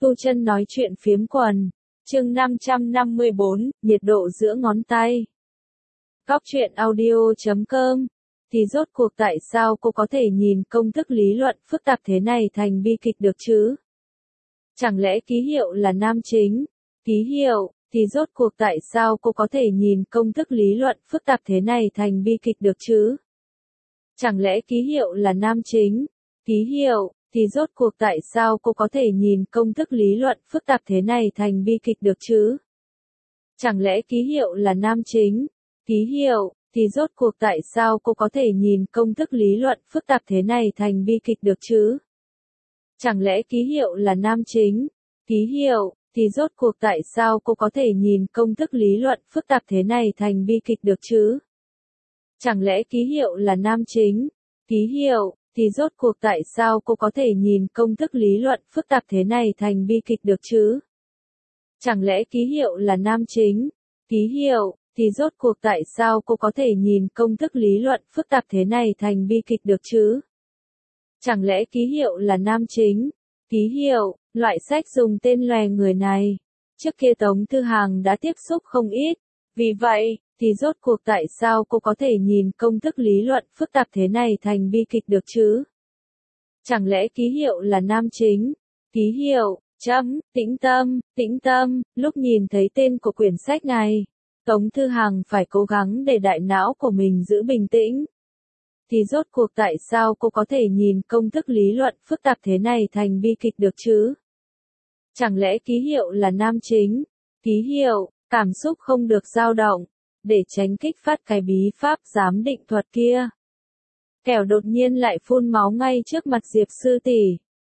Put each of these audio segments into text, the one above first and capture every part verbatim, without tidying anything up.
Tu Chân nói chuyện phiếm quần, chương năm trăm năm mươi bốn, nhiệt độ giữa ngón tay. Góc truyện audio chấm com. Thì rốt cuộc tại sao cô có thể nhìn công thức lý luận phức tạp thế này thành bi kịch được chứ? Chẳng lẽ ký hiệu là nam chính? Ký hiệu, thì rốt cuộc tại sao cô có thể nhìn công thức lý luận phức tạp thế này thành bi kịch được chứ? Chẳng lẽ ký hiệu là nam chính? Ký hiệu, thì rốt cuộc tại sao cô có thể nhìn công thức lý luận phức tạp thế này thành bi kịch được chứ? Chẳng lẽ ký hiệu là nam chính? Ký hiệu, thì rốt cuộc tại sao cô có thể nhìn công thức lý luận phức tạp thế này thành bi kịch được chứ? Chẳng lẽ ký hiệu là nam chính? Ký hiệu, thì rốt cuộc tại sao cô có thể nhìn công thức lý luận phức tạp thế này thành bi kịch được chứ? Chẳng lẽ ký hiệu là nam chính? Ký hiệu, thì rốt cuộc tại sao cô có thể nhìn công thức lý luận phức tạp thế này thành bi kịch được chứ? Chẳng lẽ ký hiệu là nam chính? Ký hiệu, thì rốt cuộc tại sao cô có thể nhìn công thức lý luận phức tạp thế này thành bi kịch được chứ? Chẳng lẽ ký hiệu là nam chính? Ký hiệu, loại sách dùng tên loè người này. Trước kia Tống Thư Hàng đã tiếp xúc không ít. Vì vậy, thì rốt cuộc tại sao cô có thể nhìn công thức lý luận phức tạp thế này thành bi kịch được chứ? Chẳng lẽ ký hiệu là nam chính? Ký hiệu, chấm, tĩnh tâm, tĩnh tâm, lúc nhìn thấy tên của quyển sách này, Tống Thư Hàng phải cố gắng để đại não của mình giữ bình tĩnh. Thì rốt cuộc tại sao cô có thể nhìn công thức lý luận phức tạp thế này thành bi kịch được chứ? Chẳng lẽ ký hiệu là nam chính? Ký hiệu, cảm xúc không được dao động, để tránh kích phát cái bí pháp giám định thuật kia. Kẻo đột nhiên lại phun máu ngay trước mặt Diệp sư tỷ.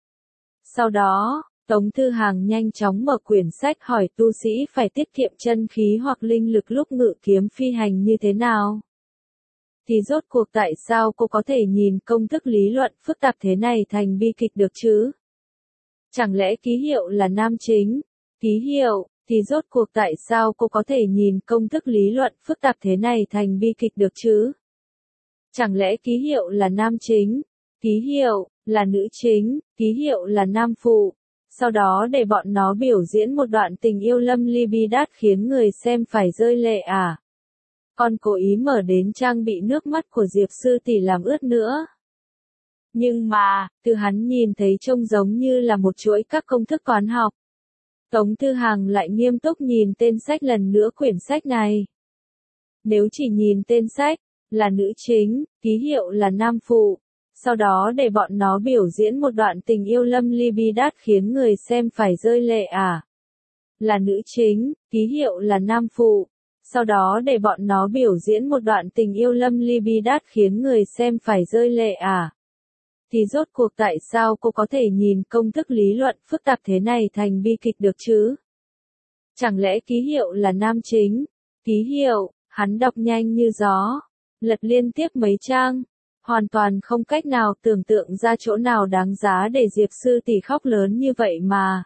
Sau đó, Tống Thư Hàng nhanh chóng mở quyển sách hỏi tu sĩ phải tiết kiệm chân khí hoặc linh lực lúc ngự kiếm phi hành như thế nào. Thì rốt cuộc tại sao cô có thể nhìn công thức lý luận phức tạp thế này thành bi kịch được chứ? Chẳng lẽ ký hiệu là nam chính? Ký hiệu, thì rốt cuộc tại sao cô có thể nhìn công thức lý luận phức tạp thế này thành bi kịch được chứ? Chẳng lẽ ký hiệu là nam chính? Ký hiệu, là nữ chính, ký hiệu là nam phụ. Sau đó để bọn nó biểu diễn một đoạn tình yêu lâm ly bi đát khiến người xem phải rơi lệ à? Còn cố ý mở đến trang bị nước mắt của Diệp sư tỷ làm ướt nữa. Nhưng mà, từ hắn nhìn thấy trông giống như là một chuỗi các công thức toán học. Tống Thư Hàng lại nghiêm túc nhìn tên sách lần nữa quyển sách này. Nếu chỉ nhìn tên sách, là nữ chính, ký hiệu là nam phụ. Sau đó để bọn nó biểu diễn một đoạn tình yêu lâm ly bi đát khiến người xem phải rơi lệ à? Là nữ chính, ký hiệu là nam phụ. Sau đó để bọn nó biểu diễn một đoạn tình yêu lâm ly bi đát khiến người xem phải rơi lệ à? Thì rốt cuộc tại sao cô có thể nhìn công thức lý luận phức tạp thế này thành bi kịch được chứ? Chẳng lẽ ký hiệu là nam chính? Ký hiệu, hắn đọc nhanh như gió, lật liên tiếp mấy trang, hoàn toàn không cách nào tưởng tượng ra chỗ nào đáng giá để Diệp sư tỷ khóc lớn như vậy mà.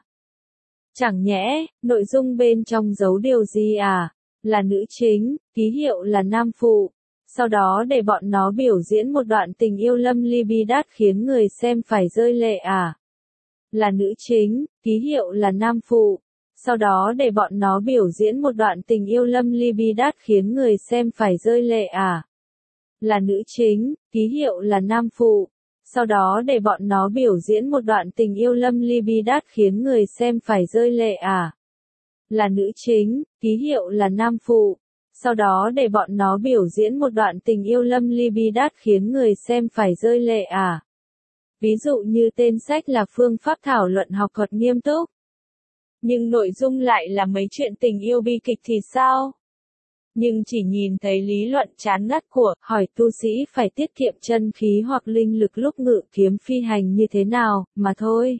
Chẳng nhẽ, nội dung bên trong giấu điều gì à? Là nữ chính, ký hiệu là nam phụ. Sau đó để bọn nó biểu diễn một đoạn tình yêu lâm ly bi đát khiến người xem phải rơi lệ à? Là nữ chính, ký hiệu là nam phụ. Sau đó để bọn nó biểu diễn một đoạn tình yêu lâm ly bi đát khiến người xem phải rơi lệ à? Là nữ chính, ký hiệu là nam phụ. Sau đó để bọn nó biểu diễn một đoạn tình yêu lâm ly bi đát khiến người xem phải rơi lệ à? Là nữ chính, ký hiệu là nam phụ. Sau đó để bọn nó biểu diễn một đoạn tình yêu lâm ly bi đát khiến người xem phải rơi lệ à? Ví dụ như tên sách là phương pháp thảo luận học thuật nghiêm túc. Nhưng nội dung lại là mấy chuyện tình yêu bi kịch thì sao? Nhưng chỉ nhìn thấy lý luận chán ngắt của hỏi tu sĩ phải tiết kiệm chân khí hoặc linh lực lúc ngự kiếm phi hành như thế nào, mà thôi.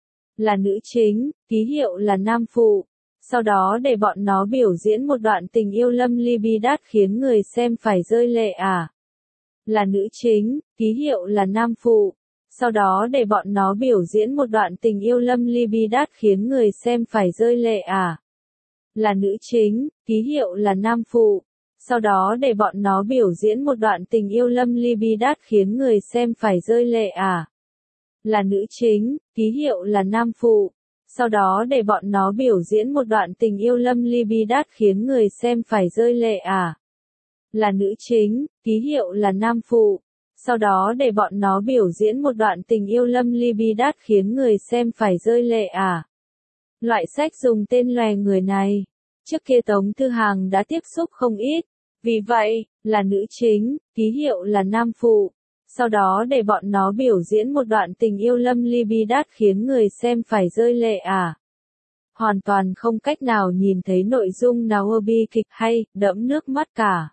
Là nữ chính, ký hiệu là nam phụ. Sau đó để bọn nó biểu diễn một đoạn tình yêu lâm ly bi đát khiến người xem phải rơi lệ à? Là nữ chính, ký hiệu là nam phụ. Sau đó để bọn nó biểu diễn một đoạn tình yêu lâm ly bi đát khiến người xem phải rơi lệ à? Là nữ chính, ký hiệu là nam phụ. Sau đó để bọn nó biểu diễn một đoạn tình yêu lâm ly bi đát khiến người xem phải rơi lệ à? Là nữ chính, ký hiệu là nam phụ. sau đó để bọn nó biểu diễn một đoạn tình yêu lâm ly bi đát khiến người xem phải rơi lệ à. Là nữ chính, ký hiệu là nam phụ, sau đó để bọn nó biểu diễn một đoạn tình yêu lâm ly bi đát khiến người xem phải rơi lệ à. Loại sách dùng tên lòe người này, trước kia Tống Thư Hàng đã tiếp xúc không ít, vì vậy, là nữ chính, ký hiệu là nam phụ, sau đó để bọn nó biểu diễn một đoạn tình yêu lâm ly bi đát khiến người xem phải rơi lệ à. Hoàn toàn không cách nào nhìn thấy nội dung nào ơ bi kịch hay, đẫm nước mắt cả.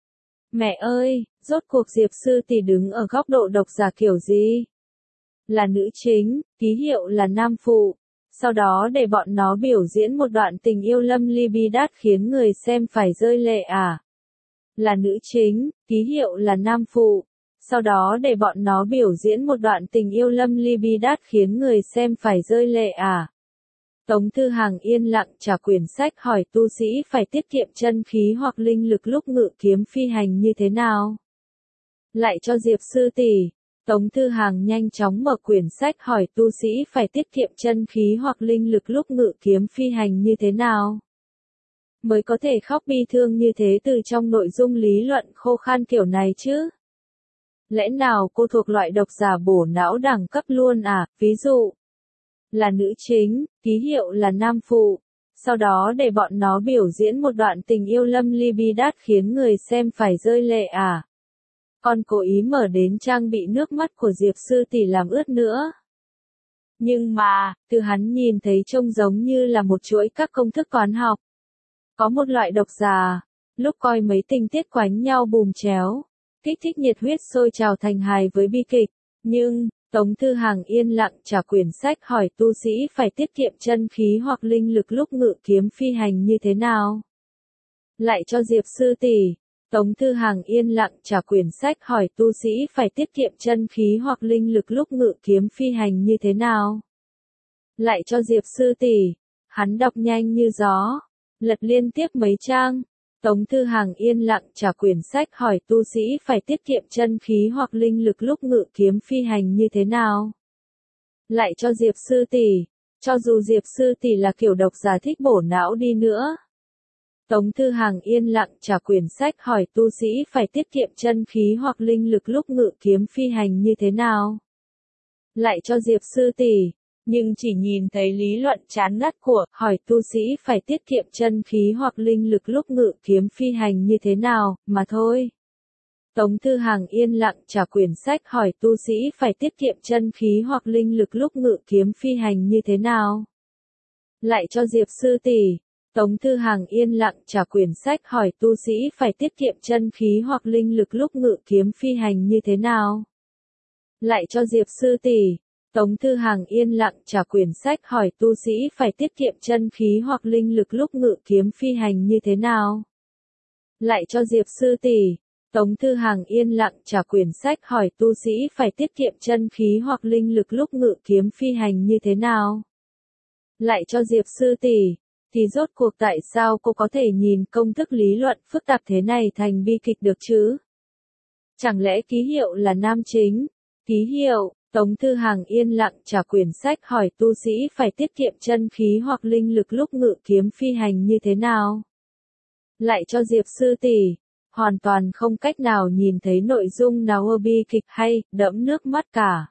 Mẹ ơi, rốt cuộc Diệp Sư Tỷ đứng ở góc độ độc giả kiểu gì? Là nữ chính, ký hiệu là nam phụ, sau đó để bọn nó biểu diễn một đoạn tình yêu lâm ly bi đát khiến người xem phải rơi lệ à. Là nữ chính, ký hiệu là nam phụ, sau đó để bọn nó biểu diễn một đoạn tình yêu lâm ly bi đát khiến người xem phải rơi lệ à. Tống Thư Hàng yên lặng trả quyển sách hỏi tu sĩ phải tiết kiệm chân khí hoặc linh lực lúc ngự kiếm phi hành như thế nào? Lại cho Diệp Sư Tỷ. Tống Thư Hàng nhanh chóng mở quyển sách hỏi tu sĩ phải tiết kiệm chân khí hoặc linh lực lúc ngự kiếm phi hành như thế nào? Mới có thể khóc bi thương như thế từ trong nội dung lý luận khô khan kiểu này chứ? Lẽ nào cô thuộc loại độc giả bổ não đẳng cấp luôn à? Ví dụ, là nữ chính, ký hiệu là nam phụ, sau đó để bọn nó biểu diễn một đoạn tình yêu lâm ly bi đát khiến người xem phải rơi lệ à. Còn cố ý mở đến trang bị nước mắt của Diệp Sư Tỷ làm ướt nữa. Nhưng mà, từ hắn nhìn thấy trông giống như là một chuỗi các công thức toán học. Có một loại độc giả, lúc coi mấy tình tiết quánh nhau bùm chéo, kích thích nhiệt huyết sôi trào thành hài với bi kịch, nhưng, Tống Thư Hàng yên lặng trả quyển sách hỏi tu sĩ phải tiết kiệm chân khí hoặc linh lực lúc ngự kiếm phi hành như thế nào? Lại cho Diệp Sư Tỷ. Tống Thư Hàng yên lặng trả quyển sách hỏi tu sĩ phải tiết kiệm chân khí hoặc linh lực lúc ngự kiếm phi hành như thế nào? Lại cho Diệp Sư Tỷ. Hắn đọc nhanh như gió, lật liên tiếp mấy trang. Tống Thư Hàng yên lặng trả quyển sách hỏi tu sĩ phải tiết kiệm chân khí hoặc linh lực lúc ngự kiếm phi hành như thế nào? Lại cho Diệp Sư Tỷ. Cho dù Diệp Sư Tỷ là kiểu độc giả thích bổ não đi nữa. Tống Thư Hàng yên lặng trả quyển sách hỏi tu sĩ phải tiết kiệm chân khí hoặc linh lực lúc ngự kiếm phi hành như thế nào? Lại cho Diệp Sư Tỷ. Nhưng chỉ nhìn thấy lý luận chán ngắt của hỏi tu sĩ phải tiết kiệm chân khí hoặc linh lực lúc ngự kiếm phi hành như thế nào, mà thôi. Tống Thư Hàng yên lặng trả quyển sách hỏi tu sĩ phải tiết kiệm chân khí hoặc linh lực lúc ngự kiếm phi hành như thế nào? Lại cho Diệp Sư Tỷ. Tống Thư Hàng yên lặng trả quyển sách hỏi tu sĩ phải tiết kiệm chân khí hoặc linh lực lúc ngự kiếm phi hành như thế nào? Lại cho Diệp Sư Tỷ. Tống Thư Hàng yên lặng trả quyển sách hỏi tu sĩ phải tiết kiệm chân khí hoặc linh lực lúc ngự kiếm phi hành như thế nào? Lại cho Diệp Sư Tỷ. Tống Thư Hàng yên lặng trả quyển sách hỏi tu sĩ phải tiết kiệm chân khí hoặc linh lực lúc ngự kiếm phi hành như thế nào? Lại cho Diệp Sư Tỷ. Thì rốt cuộc tại sao cô có thể nhìn công thức lý luận phức tạp thế này thành bi kịch được chứ? Chẳng lẽ ký hiệu là nam chính? Ký hiệu, Tống Thư Hàng yên lặng trả quyển sách hỏi tu sĩ phải tiết kiệm chân khí hoặc linh lực lúc ngự kiếm phi hành như thế nào? Lại cho Diệp Sư Tỷ. Hoàn toàn không cách nào nhìn thấy nội dung nào ơ bi kịch hay, đẫm nước mắt cả.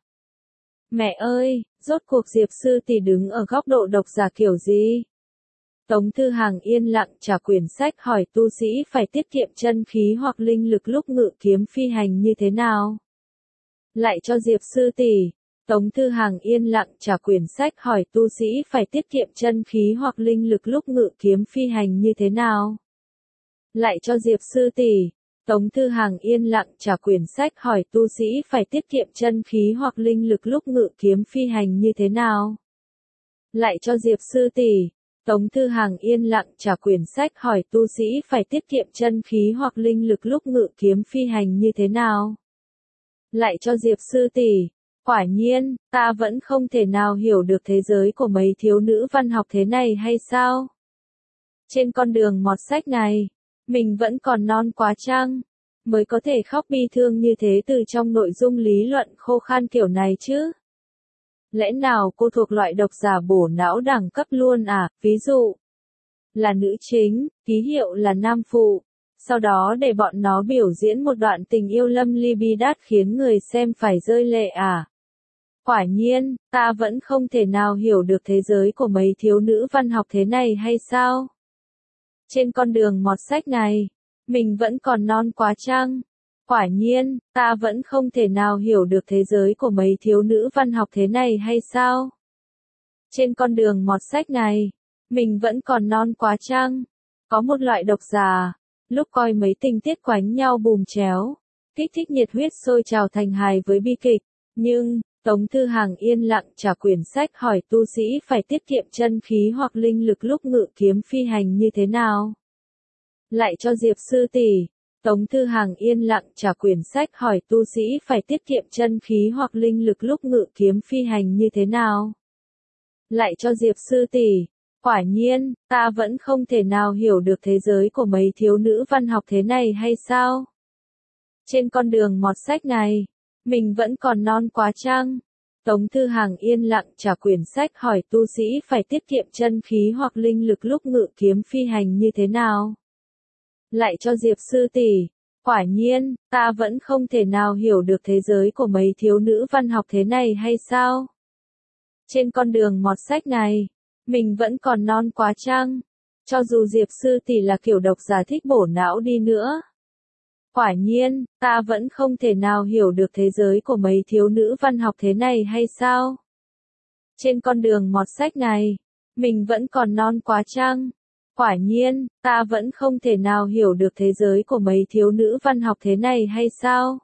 Mẹ ơi, rốt cuộc Diệp Sư Tỷ đứng ở góc độ độc giả kiểu gì? Tống Thư Hàng yên lặng trả quyển sách hỏi tu sĩ phải tiết kiệm chân khí hoặc linh lực lúc ngự kiếm phi hành như thế nào? Lại cho Diệp Sư Tỷ. Tống Thư Hàng yên lặng trả quyển sách hỏi tu sĩ phải tiết kiệm chân khí hoặc linh lực lúc ngự kiếm phi hành như thế nào? Lại cho Diệp Sư Tỷ. Tống Thư Hàng yên lặng trả quyển sách hỏi tu sĩ phải tiết kiệm chân khí hoặc linh lực lúc ngự kiếm phi hành như thế nào? Lại cho Diệp Sư Tỷ. Tống Thư Hàng yên lặng trả quyển sách hỏi tu sĩ phải tiết kiệm chân khí hoặc linh lực lúc ngự kiếm phi hành như thế nào? Lại cho Diệp Sư Tỷ. Quả nhiên, ta vẫn không thể nào hiểu được thế giới của mấy thiếu nữ văn học thế này hay sao? Trên con đường mọt sách này, mình vẫn còn non quá chăng? Mới có thể khóc bi thương như thế từ trong nội dung lý luận khô khan kiểu này chứ? Lẽ nào cô thuộc loại độc giả bổ não đẳng cấp luôn à, ví dụ là nữ chính, ký hiệu là nam phụ, sau đó để bọn nó biểu diễn một đoạn tình yêu lâm ly bi đát khiến người xem phải rơi lệ à? Quả nhiên, ta vẫn không thể nào hiểu được thế giới của mấy thiếu nữ văn học thế này hay sao? Trên con đường mọt sách này, mình vẫn còn non quá chăng? Quả nhiên, ta vẫn không thể nào hiểu được thế giới của mấy thiếu nữ văn học thế này hay sao? Trên con đường mọt sách này, mình vẫn còn non quá chăng? Có một loại độc giả, lúc coi mấy tình tiết quánh nhau bùm chéo, kích thích nhiệt huyết sôi trào thành hài với bi kịch, nhưng, Tống Thư Hàng yên lặng trả quyển sách hỏi tu sĩ phải tiết kiệm chân khí hoặc linh lực lúc ngự kiếm phi hành như thế nào? Lại cho Diệp sư tỷ, Tống Thư Hàng yên lặng trả quyển sách hỏi tu sĩ phải tiết kiệm chân khí hoặc linh lực lúc ngự kiếm phi hành như thế nào? Lại cho Diệp sư tỷ, quả nhiên, ta vẫn không thể nào hiểu được thế giới của mấy thiếu nữ văn học thế này hay sao? Trên con đường mọt sách này, mình vẫn còn non quá chăng? Tống Thư Hàng yên lặng trả quyển sách hỏi tu sĩ phải tiết kiệm chân khí hoặc linh lực lúc ngự kiếm phi hành như thế nào? Lại cho Diệp sư tỷ, quả nhiên, ta vẫn không thể nào hiểu được thế giới của mấy thiếu nữ văn học thế này hay sao? Trên con đường mọt sách này, mình vẫn còn non quá chăng? Cho dù Diệp sư tỷ là kiểu độc giả thích bổ não đi nữa. Quả nhiên, ta vẫn không thể nào hiểu được thế giới của mấy thiếu nữ văn học thế này hay sao? Trên con đường mọt sách này, mình vẫn còn non quá chăng? Quả nhiên, ta vẫn không thể nào hiểu được thế giới của mấy thiếu nữ văn học thế này hay sao?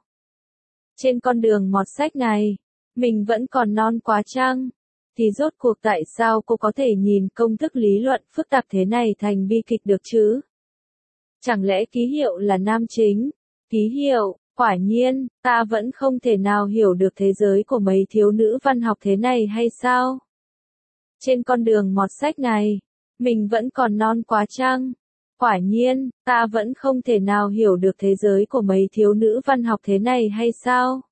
Trên con đường mọt sách này, mình vẫn còn non quá chăng? Thì rốt cuộc tại sao cô có thể nhìn công thức lý luận phức tạp thế này thành bi kịch được chứ? Chẳng lẽ ký hiệu là nam chính? Ký hiệu, quả nhiên, ta vẫn không thể nào hiểu được thế giới của mấy thiếu nữ văn học thế này hay sao? Trên con đường mọt sách này, mình vẫn còn non quá chăng? Quả nhiên, ta vẫn không thể nào hiểu được thế giới của mấy thiếu nữ văn học thế này hay sao?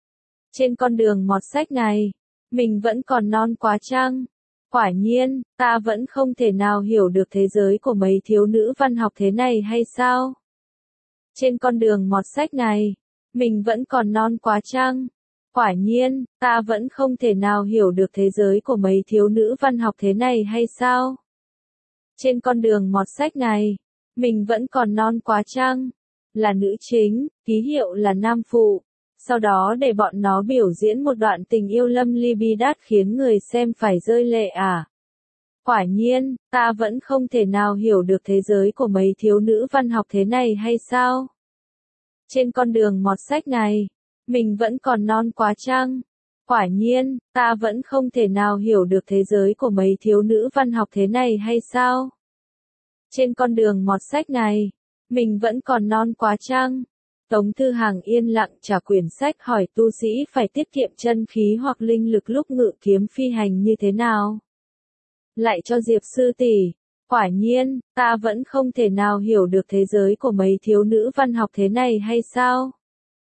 Trên con đường mọt sách này, mình vẫn còn non quá chăng? Quả nhiên, ta vẫn không thể nào hiểu được thế giới của mấy thiếu nữ văn học thế này hay sao? Trên con đường mọt sách này, mình vẫn còn non quá chăng? Quả nhiên, ta vẫn không thể nào hiểu được thế giới của mấy thiếu nữ văn học thế này hay sao? Trên con đường mọt sách này, mình vẫn còn non quá chăng? Là nữ chính, ký hiệu là nam phụ, sau đó để bọn nó biểu diễn một đoạn tình yêu lâm ly bi đát khiến người xem phải rơi lệ à? Quả nhiên, ta vẫn không thể nào hiểu được thế giới của mấy thiếu nữ văn học thế này hay sao? Trên con đường mọt sách này, mình vẫn còn non quá chăng? Quả nhiên, ta vẫn không thể nào hiểu được thế giới của mấy thiếu nữ văn học thế này hay sao? Trên con đường mọt sách này, mình vẫn còn non quá chăng? Tống Thư Hàng yên lặng trả quyển sách hỏi tu sĩ phải tiết kiệm chân khí hoặc linh lực lúc ngự kiếm phi hành như thế nào? Lại cho Diệp sư tỷ, quả nhiên, ta vẫn không thể nào hiểu được thế giới của mấy thiếu nữ văn học thế này hay sao?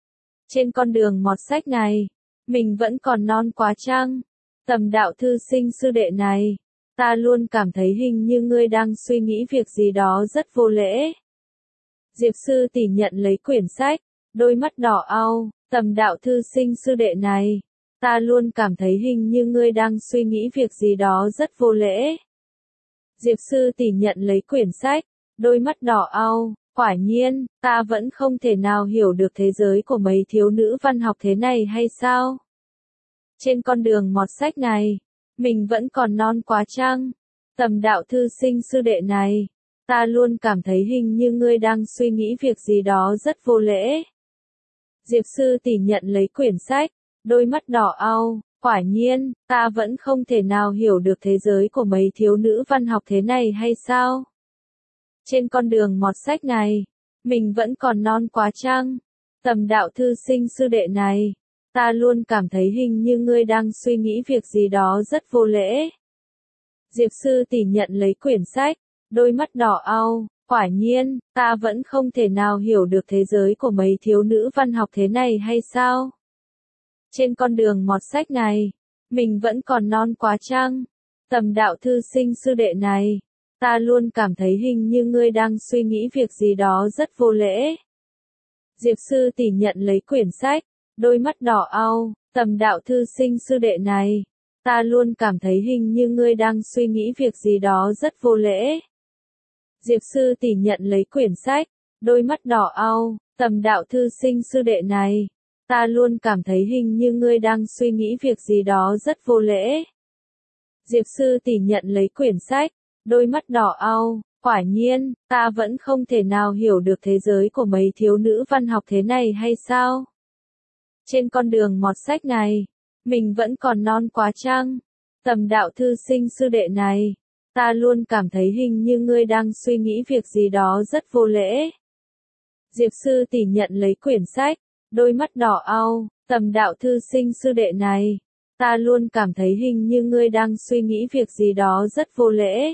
Trên con đường mọt sách này, mình vẫn còn non quá chăng? Tầm đạo thư sinh sư đệ này, ta luôn cảm thấy hình như ngươi đang suy nghĩ việc gì đó rất vô lễ. Diệp sư tỷ nhận lấy quyển sách, đôi mắt đỏ au, tầm đạo thư sinh sư đệ này, ta luôn cảm thấy hình như ngươi đang suy nghĩ việc gì đó rất vô lễ. Diệp sư tỷ nhận lấy quyển sách, đôi mắt đỏ au, quả nhiên, ta vẫn không thể nào hiểu được thế giới của mấy thiếu nữ văn học thế này hay sao? Trên con đường mọt sách này, mình vẫn còn non quá chăng? Tầm đạo thư sinh sư đệ này, ta luôn cảm thấy hình như ngươi đang suy nghĩ việc gì đó rất vô lễ. Diệp sư tỷ nhận lấy quyển sách, đôi mắt đỏ au, quả nhiên, ta vẫn không thể nào hiểu được thế giới của mấy thiếu nữ văn học thế này hay sao? Trên con đường mọt sách này, mình vẫn còn non quá chăng? Tầm đạo thư sinh sư đệ này, ta luôn cảm thấy hình như ngươi đang suy nghĩ việc gì đó rất vô lễ. Diệp sư tỷ nhận lấy quyển sách, đôi mắt đỏ au, quả nhiên, ta vẫn không thể nào hiểu được thế giới của mấy thiếu nữ văn học thế này hay sao? Trên con đường mọt sách này, Mình vẫn còn non quá chăng? Tầm đạo thư sinh sư đệ này, ta luôn cảm thấy hình như ngươi đang suy nghĩ việc gì đó rất vô lễ. Diệp sư tỷ nhận lấy quyển sách, đôi mắt đỏ au, tầm đạo thư sinh sư đệ này, ta luôn cảm thấy hình như ngươi đang suy nghĩ việc gì đó rất vô lễ. Diệp sư tỷ nhận lấy quyển sách, đôi mắt đỏ au, tầm đạo thư sinh sư đệ này, ta luôn cảm thấy hình như ngươi đang suy nghĩ việc gì đó rất vô lễ. Diệp sư tỷ nhận lấy quyển sách, đôi mắt đỏ au, quả nhiên, ta vẫn không thể nào hiểu được thế giới của mấy thiếu nữ văn học thế này hay sao? Trên con đường mọt sách này, mình vẫn còn non quá chăng? Tầm đạo thư sinh sư đệ này, ta luôn cảm thấy hình như ngươi đang suy nghĩ việc gì đó rất vô lễ. Diệp sư tỷ nhận lấy quyển sách, đôi mắt đỏ au, tầm đạo thư sinh sư đệ này, ta luôn cảm thấy hình như ngươi đang suy nghĩ việc gì đó rất vô lễ.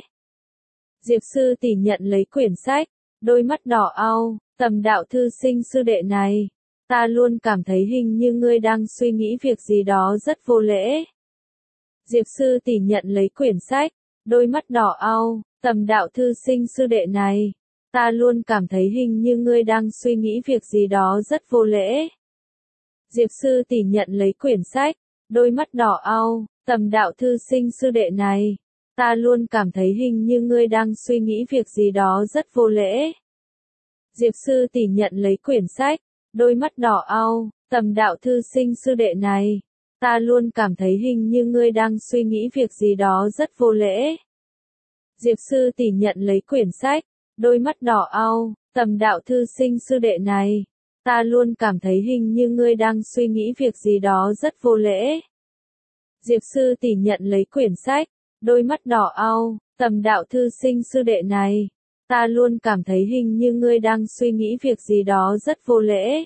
Diệp sư tỷ nhận lấy quyển sách, đôi mắt đỏ au, tầm đạo thư sinh sư đệ này, ta luôn cảm thấy hình như ngươi đang suy nghĩ việc gì đó rất vô lễ. Diệp sư tỷ nhận lấy quyển sách, đôi mắt đỏ au, tầm đạo thư sinh sư đệ này, ta luôn cảm thấy hình như ngươi đang suy nghĩ việc gì đó rất vô lễ. Diệp sư tỷ nhận lấy quyển sách, đôi mắt đỏ au, tầm đạo thư sinh sư đệ này, ta luôn cảm thấy hình như ngươi đang suy nghĩ việc gì đó rất vô lễ. Diệp sư tỷ nhận lấy quyển sách, đôi mắt đỏ au, tầm đạo thư sinh sư đệ này, ta luôn cảm thấy hình như ngươi đang suy nghĩ việc gì đó rất vô lễ. Diệp sư tỷ nhận lấy quyển sách, đôi mắt đỏ au, tầm đạo thư sinh sư đệ này, ta luôn cảm thấy hình như ngươi đang suy nghĩ việc gì đó rất vô lễ. Diệp sư tỷ nhận lấy quyển sách, đôi mắt đỏ au, tầm đạo thư sinh sư đệ này, ta luôn cảm thấy hình như ngươi đang suy nghĩ việc gì đó rất vô lễ.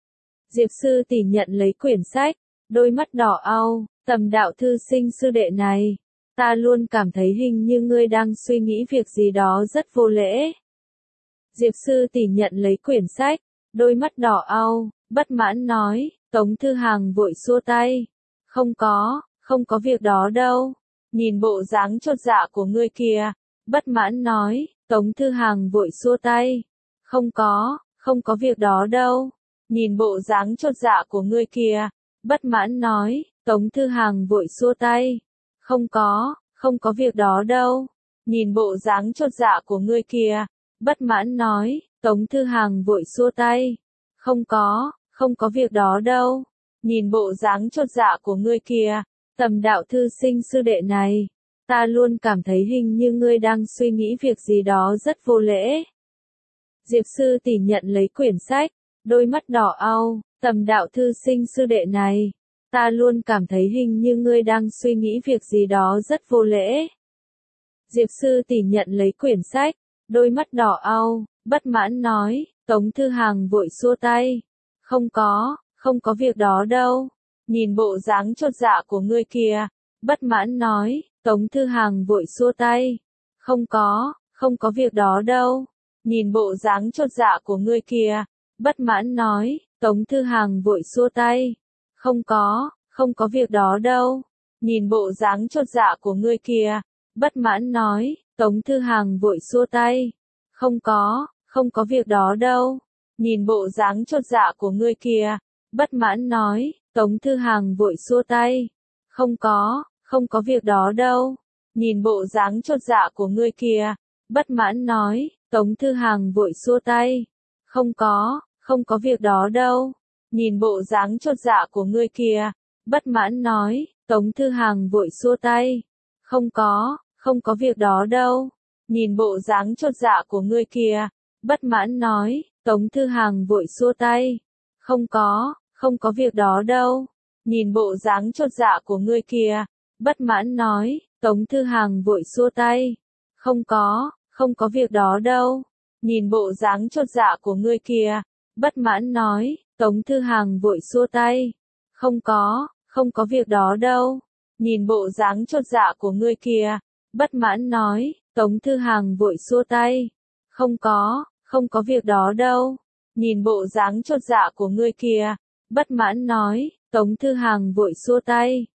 Diệp sư tỷ nhận lấy quyển sách, đôi mắt đỏ au, tầm đạo thư sinh sư đệ này, ta luôn cảm thấy hình như ngươi đang suy nghĩ việc gì đó rất vô lễ. Diệp sư tỷ nhận lấy quyển sách, đôi mắt đỏ au, bất mãn nói, Tống Thư Hàng vội xua tay. Không có, không có việc đó đâu. Nhìn bộ dáng chột dạ của ngươi kìa. Bất mãn nói, Tống Thư Hàng vội xua tay. Không có, không có việc đó đâu. Nhìn bộ dáng chột dạ của ngươi kìa. Bất mãn nói, Tống Thư Hàng vội xua tay. Không có, không có việc đó đâu. Nhìn bộ dáng chột dạ của ngươi kìa. Bất mãn nói, Tống Thư Hàng vội xua tay. Không có, không có việc đó đâu. Nhìn bộ dáng chột dạ của ngươi kìa. Tầm đạo thư sinh sư đệ này, ta luôn cảm thấy hình như ngươi đang suy nghĩ việc gì đó rất vô lễ. Diệp sư tỷ nhận lấy quyển sách, đôi mắt đỏ au, tầm đạo thư sinh sư đệ này, ta luôn cảm thấy hình như ngươi đang suy nghĩ việc gì đó rất vô lễ. Diệp sư tỷ nhận lấy quyển sách, đôi mắt đỏ au, bất mãn nói, Tống Thư Hàng vội xua tay. Không có, không có việc đó đâu. Nhìn bộ dáng chột dạ của ngươi kìa. Bất mãn nói, Tống Thư Hàng vội xua tay. Không có, không có việc đó đâu. Nhìn bộ dáng chột dạ của ngươi kìa. Bất mãn nói, Tống Thư Hàng vội xua tay. Không có, không có việc đó đâu. Nhìn bộ dáng chột dạ của ngươi kìa. Bất mãn nói, Tống Thư Hàng vội xua tay. Không có, không có việc đó đâu. Nhìn bộ dáng chột dạ của ngươi kìa. Bất mãn nói, Tống Thư Hàng vội xua tay. Không có, không có việc đó đâu. Nhìn bộ dáng chột dạ của ngươi kìa. Bất mãn nói, Tống Thư Hàng vội xua tay. Không có, không có việc đó đâu. Nhìn bộ dáng chột dạ của ngươi kìa. Bất mãn nói, Tống Thư Hàng vội xua tay. Không có, không có việc đó đâu. Nhìn bộ dáng chột dạ của ngươi kìa. Bất mãn nói, Tống Thư Hàng vội xua tay. Không có, không có việc đó đâu. Nhìn bộ dáng chột dạ của ngươi kìa. Bất mãn nói, Tống Thư Hàng vội xua tay. Không có, không có việc đó đâu. Nhìn bộ dáng chột dạ của ngươi kìa. Bất mãn nói, Tống Thư Hàng vội xua tay. Không có, không có việc đó đâu. Nhìn bộ dáng chột dạ của ngươi kìa. Bất mãn nói, Tống Thư Hàng vội xua tay. Không có, không có việc đó đâu. Nhìn bộ dáng chột dạ của ngươi kìa. Bất mãn nói, Tống Thư Hàng vội xua tay.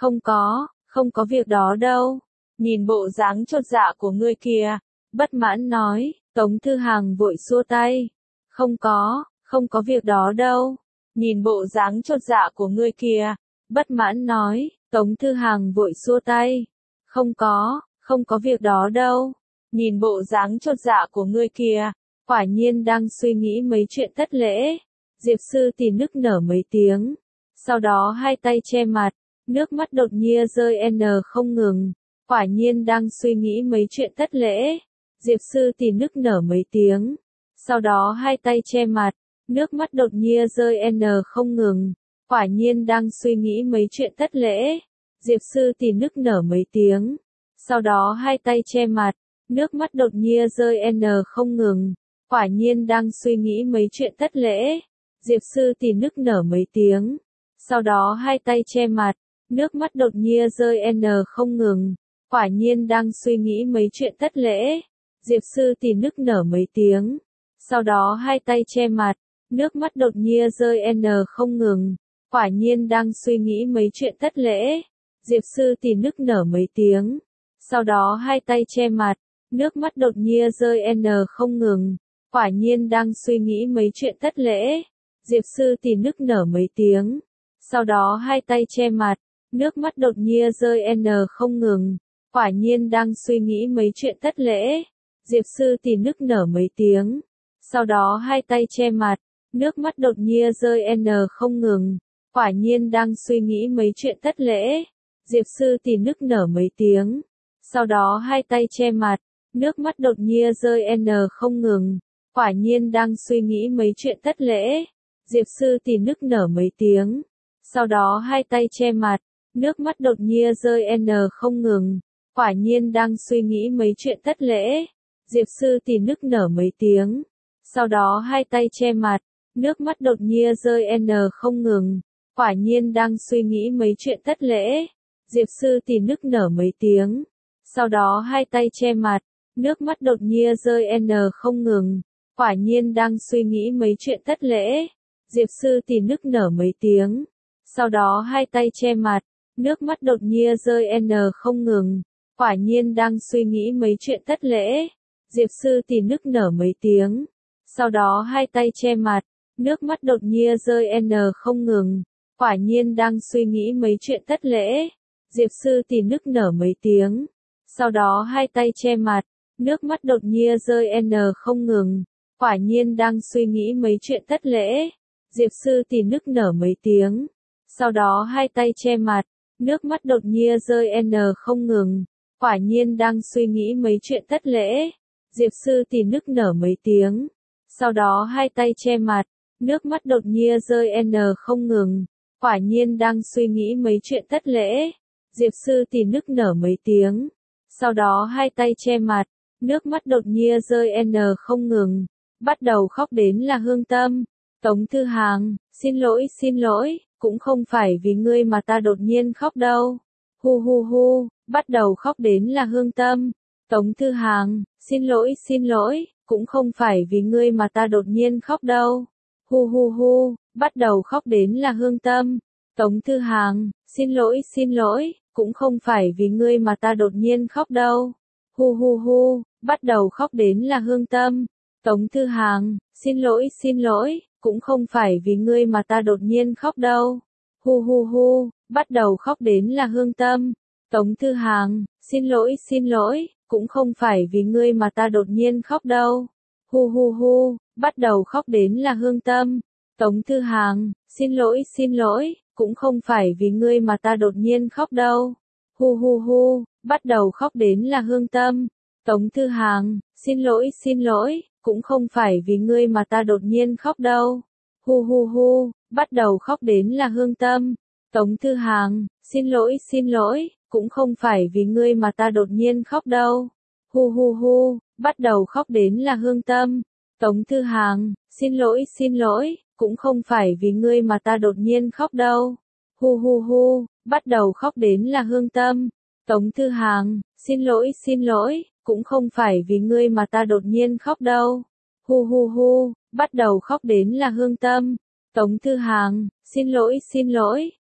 Không có, không có việc đó đâu. Nhìn bộ dáng chột dạ của ngươi kìa. Bất mãn nói, Tống Thư Hàng vội xua tay. Không có, không có việc đó đâu. Nhìn bộ dáng chột dạ của ngươi kìa. Bất mãn nói, Tống Thư Hàng vội xua tay. Không có, không có việc đó đâu. Nhìn bộ dáng chột dạ của ngươi kìa. Quả nhiên đang suy nghĩ mấy chuyện thất lễ. Diệp Sư Tỷ nức nở mấy tiếng. Sau đó hai tay che mặt. Nước mắt đột nhiên rơi n không ngừng. Quả nhiên đang suy nghĩ mấy chuyện thất lễ. Diệp Sư Tỷ nức nở mấy tiếng. Sau đó hai tay che mặt. Nước mắt đột nhiên rơi n không ngừng. Quả nhiên đang suy nghĩ mấy chuyện thất lễ. Diệp Sư Tỷ nức nở mấy tiếng. Sau đó hai tay che mặt. Nước mắt đột nhiên rơi n không ngừng. Quả nhiên đang suy nghĩ mấy chuyện thất lễ. Diệp Sư Tỷ nức nở mấy tiếng. Sau đó hai tay che mặt. Nước mắt đột nhiên rơi n không ngừng. Quả nhiên đang suy nghĩ mấy chuyện thất lễ. Diệp Sư Tỷ nức nở mấy tiếng. Sau đó hai tay che mặt. Nước mắt đột nhiên rơi n không ngừng. Quả nhiên đang suy nghĩ mấy chuyện thất lễ. Diệp Sư Tỷ nức nở mấy tiếng. Sau đó hai tay che mặt. Nước mắt đột nhiên rơi n không ngừng. Quả nhiên đang suy nghĩ mấy chuyện thất lễ. Diệp Sư Tỷ nức nở mấy tiếng. Sau đó hai tay che mặt. Nước mắt đột nhiên rơi n không ngừng. Quả nhiên đang suy nghĩ mấy chuyện thất lễ. Diệp Sư Tỷ nức nở mấy tiếng. Sau đó hai tay che mặt. Nước mắt đột nhiên rơi n không ngừng. Quả nhiên đang suy nghĩ mấy chuyện thất lễ. Diệp Sư Tỷ nức nở mấy tiếng. Sau đó hai tay che mặt. Nước mắt đột nhiên rơi n không ngừng. Quả nhiên đang suy nghĩ mấy chuyện thất lễ. Diệp Sư Tỷ nức nở mấy tiếng. Sau đó hai tay che mặt. Nước mắt đột nhiên rơi n không ngừng. Quả nhiên đang suy nghĩ mấy chuyện thất lễ. Diệp Sư Tỷ nức nở mấy tiếng. Sau đó hai tay che mặt. Nước mắt đột nhiên rơi n không ngừng. Quả nhiên đang suy nghĩ mấy chuyện thất lễ. Diệp Sư Tỷ nức nở mấy tiếng. Sau đó hai tay che mặt. Nước mắt đột nhiên rơi n không ngừng. Quả nhiên đang suy nghĩ mấy chuyện thất lễ. Diệp Sư Tỷ nức nở mấy tiếng. Sau đó hai tay che mặt. Nước mắt đột nhiên rơi n không ngừng. Quả nhiên đang suy nghĩ mấy chuyện thất lễ. Diệp Sư Tỷ nức nở mấy tiếng. Sau đó hai tay che mặt. Nước mắt đột nhiên rơi n không ngừng. Quả nhiên đang suy nghĩ mấy chuyện thất lễ. Diệp Sư Tỷ nức nở mấy tiếng. Sau đó hai tay che mặt. Nước mắt đột nhiên rơi n không ngừng. Quả nhiên đang suy nghĩ mấy chuyện thất lễ. Diệp Sư Tỷ nức nở mấy tiếng. Sau đó hai tay che mặt. Nước mắt đột nhiên rơi n không ngừng. Quả nhiên đang suy nghĩ mấy chuyện thất lễ. Diệp Sư Tỷ nức nở mấy tiếng. Sau đó hai tay che mặt. Nước mắt đột nhiên rơi n không ngừng. Quả nhiên đang suy nghĩ mấy chuyện thất lễ. Diệp Sư Tỷ nức nở mấy tiếng. Sau đó hai tay che mặt. Nước mắt đột nhiên rơi n không ngừng. Bắt đầu khóc đến là Hương Tâm. Tống Thư Hàng, xin lỗi xin lỗi, cũng không phải vì ngươi mà ta đột nhiên khóc đâu. Hu hu hu, bắt đầu khóc đến là Hương Tâm. Tống Thư Hàng, xin lỗi xin lỗi, cũng không phải vì ngươi mà ta đột nhiên khóc đâu. Hu hu hu, bắt đầu khóc đến là Hương Tâm. Tống Thư Hàng, xin lỗi xin lỗi, cũng không phải vì ngươi mà ta đột nhiên khóc đâu. Hu hu hu, bắt đầu khóc đến là Hương Tâm. Tống Thư Hàng, xin lỗi xin lỗi, cũng không phải vì ngươi mà ta đột nhiên khóc đâu. Hu hu hu, bắt đầu khóc đến là Hương Tâm. Tống Thư Hàng, xin lỗi xin lỗi, cũng không phải vì ngươi mà ta đột nhiên khóc đâu. Hu hu hu, bắt đầu khóc đến là Hương Tâm. Tống Thư Hàng, xin lỗi xin lỗi, cũng không phải vì ngươi mà ta đột nhiên khóc đâu. Hu hu hu, bắt đầu khóc đến là Hương Tâm. Tống Thư Hàng, xin lỗi xin lỗi, cũng không phải vì ngươi mà ta đột nhiên khóc đâu. Hu hu hu, bắt đầu khóc đến là Hương Tâm. Tống Thư Hàng, xin lỗi xin lỗi, cũng không phải vì ngươi mà ta đột nhiên khóc đâu. Hu hu hu, bắt đầu khóc đến là Hương Tâm. Tống Thư Hàng, xin lỗi xin lỗi, cũng không phải vì ngươi mà ta đột nhiên khóc đâu. Hu hu hu, bắt đầu khóc đến là Hương Tâm. Tống Thư Hàng, xin lỗi xin lỗi, cũng không phải vì ngươi mà ta đột nhiên khóc đâu. Hu hu hu, bắt đầu khóc đến là Hương Tâm. Tống Thư Hàng, xin lỗi xin lỗi,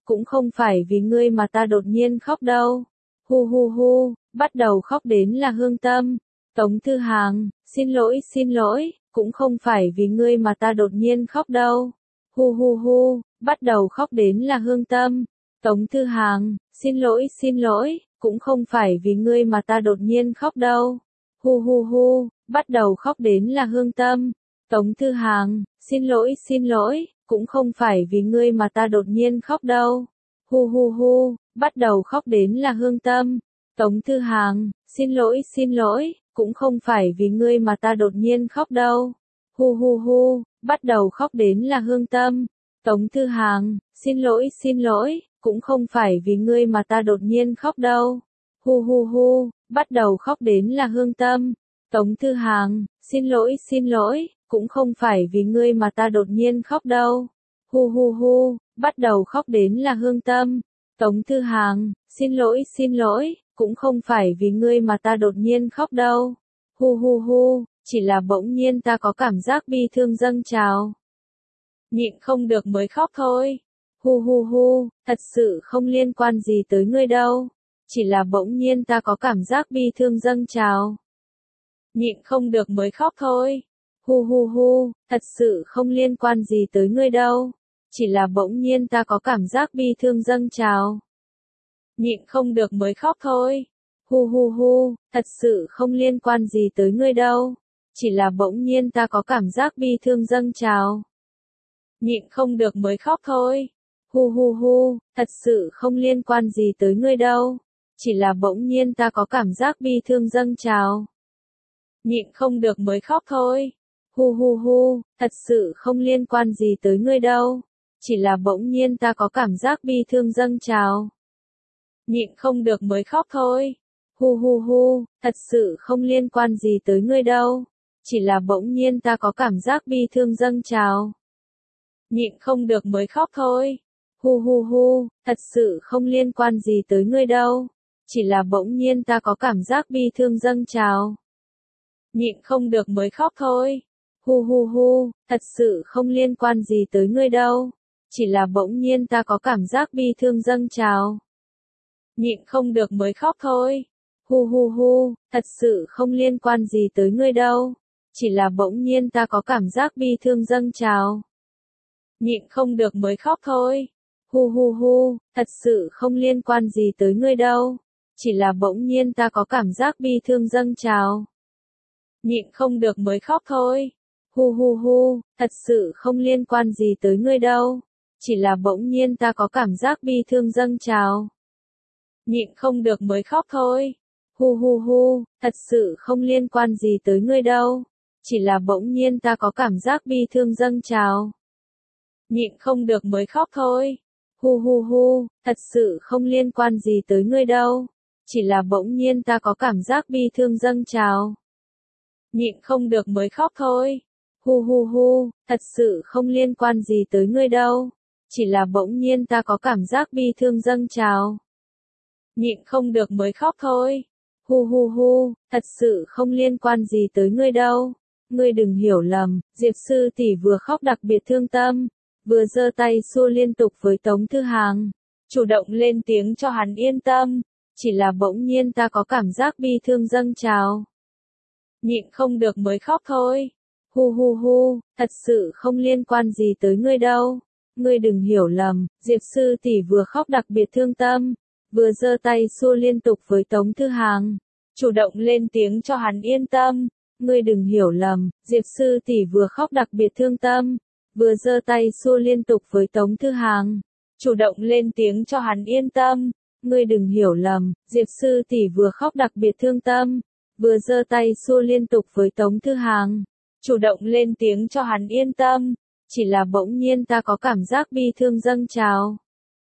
cũng không phải vì ngươi mà ta đột nhiên khóc đâu. Hu hu hu, bắt đầu khóc đến là Hương Tâm. Tống Thư Hàng, xin lỗi xin lỗi, cũng không phải vì ngươi mà ta đột nhiên khóc đâu. Hu hu hu, bắt đầu khóc đến là Hương Tâm. Tống Thư Hàng, xin lỗi xin lỗi, cũng không phải vì ngươi mà ta đột nhiên khóc đâu. Hu hu hu, bắt đầu khóc đến là Hương Tâm. Tống Thư Hàng, xin lỗi xin lỗi, cũng không phải vì ngươi mà ta đột nhiên khóc đâu. Hu hu hu, bắt đầu khóc đến là Hương Tâm. Tống Thư Hàng, xin lỗi xin lỗi, cũng không phải vì ngươi mà ta đột nhiên khóc đâu. Hu hu hu, bắt đầu khóc đến là Hương Tâm. Tống Thư Hàng, xin lỗi xin lỗi, cũng không phải vì ngươi mà ta đột nhiên khóc đâu. Hu hu hu, bắt đầu khóc đến là Hương Tâm. Tống Thư Hàng, xin lỗi xin lỗi, cũng không phải vì ngươi mà ta đột nhiên khóc đâu. Hu hu hu, bắt đầu khóc đến là Hương Tâm. Tống Thư Hàng, xin lỗi xin lỗi, cũng không phải vì ngươi mà ta đột nhiên khóc đâu. Hu hu hu, chỉ là bỗng nhiên ta có cảm giác bi thương dâng trào. Nhịn không được mới khóc thôi. Hu hu hu, thật sự không liên quan gì tới ngươi đâu. Chỉ là bỗng nhiên ta có cảm giác bi thương dâng trào. Nhịn không được mới khóc thôi. Hu hu hu, thật sự không liên quan gì tới ngươi đâu. Chỉ là bỗng nhiên ta có cảm giác bi thương dâng trào. Nhịn không được mới khóc thôi. Hu hu hu, thật sự không liên quan gì tới ngươi đâu. Chỉ là bỗng nhiên ta có cảm giác bi thương dâng trào. Nhịn không được mới khóc thôi. Hu hu hu, thật sự không liên quan gì tới ngươi đâu. Chỉ là bỗng nhiên ta có cảm giác bi thương dâng trào. Nhịn không được mới khóc thôi. Hu hu hu, thật sự không liên quan gì tới ngươi đâu. Chỉ là bỗng nhiên ta có cảm giác bi thương dâng trào. Nhịn không được mới khóc thôi. Hu hu hu, thật sự không liên quan gì tới ngươi đâu. Chỉ là bỗng nhiên ta có cảm giác bi thương dâng trào. Nhịn không được mới khóc thôi. Hu hu hu, thật sự không liên quan gì tới ngươi đâu. Chỉ là bỗng nhiên ta có cảm giác bi thương dâng trào. Nhịn không được mới khóc thôi. Hu hu hu, thật sự không liên quan gì tới ngươi đâu. Chỉ là bỗng nhiên ta có cảm giác bi thương dâng trào. Nhịn không được mới khóc thôi. Hu hu hu, thật sự không liên quan gì tới ngươi đâu. Chỉ là bỗng nhiên ta có cảm giác bi thương dâng trào. Nhịn không được mới khóc thôi. Hu hu hu, thật sự không liên quan gì tới ngươi đâu. Chỉ là bỗng nhiên ta có cảm giác bi thương dâng trào. Nhịn không được mới khóc thôi. Hu hu hu, thật sự không liên quan gì tới ngươi đâu. Chỉ là bỗng nhiên ta có cảm giác bi thương dâng trào. Nhịn không được mới khóc thôi. Hu hu hu, thật sự không liên quan gì tới ngươi đâu. Chỉ là bỗng nhiên ta có cảm giác bi thương dâng trào. Nhịn không được mới khóc thôi. Hu hu hu, thật sự không liên quan gì tới ngươi đâu. Chỉ là bỗng nhiên ta có cảm giác bi thương dâng trào. Nhịn không được mới khóc thôi. Hu hu hu, thật sự không liên quan gì tới ngươi đâu. Chỉ là bỗng nhiên ta có cảm giác bi thương dâng trào. Nhịn không được mới khóc thôi. Hu hu hu, thật sự không liên quan gì tới ngươi đâu. Ngươi đừng hiểu lầm, Diệp sư tỷ vừa khóc đặc biệt thương tâm, vừa giơ tay xua liên tục với Tống Thư Hàng, chủ động lên tiếng cho hắn yên tâm. Chỉ là bỗng nhiên ta có cảm giác bi thương dâng trào. Nhịn không được mới khóc thôi. Hu hu hu, thật sự không liên quan gì tới ngươi đâu. Ngươi đừng hiểu lầm, Diệp sư tỷ vừa khóc đặc biệt thương tâm, vừa giơ tay xua liên tục với Tống Thư Hàng, chủ động lên tiếng cho hắn yên tâm. Ngươi đừng hiểu lầm, Diệp sư tỷ vừa khóc đặc biệt thương tâm, vừa giơ tay xua liên tục với Tống Thư Hàng, chủ động lên tiếng cho hắn yên tâm. Ngươi đừng hiểu lầm, Diệp sư tỷ vừa khóc đặc biệt thương tâm, vừa giơ tay xua liên tục với Tống Thư Hàng, chủ động lên tiếng cho hắn yên tâm. Chỉ là bỗng nhiên ta có cảm giác bi thương dâng trào.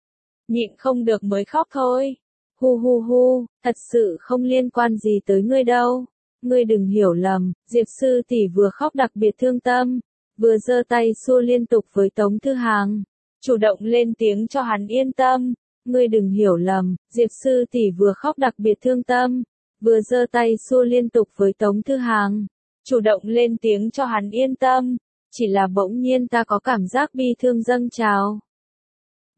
Nhịn không được mới khóc thôi. Hu hu hu, thật sự không liên quan gì tới ngươi đâu. Ngươi đừng hiểu lầm, Diệp sư tỷ vừa khóc đặc biệt thương tâm, vừa giơ tay xua liên tục với Tống Thư Hàng, chủ động lên tiếng cho hắn yên tâm. Ngươi đừng hiểu lầm, Diệp sư tỷ vừa khóc đặc biệt thương tâm, vừa giơ tay xua liên tục với Tống Thư Hàng, chủ động lên tiếng cho hắn yên tâm. Chỉ là bỗng nhiên ta có cảm giác bi thương dâng trào.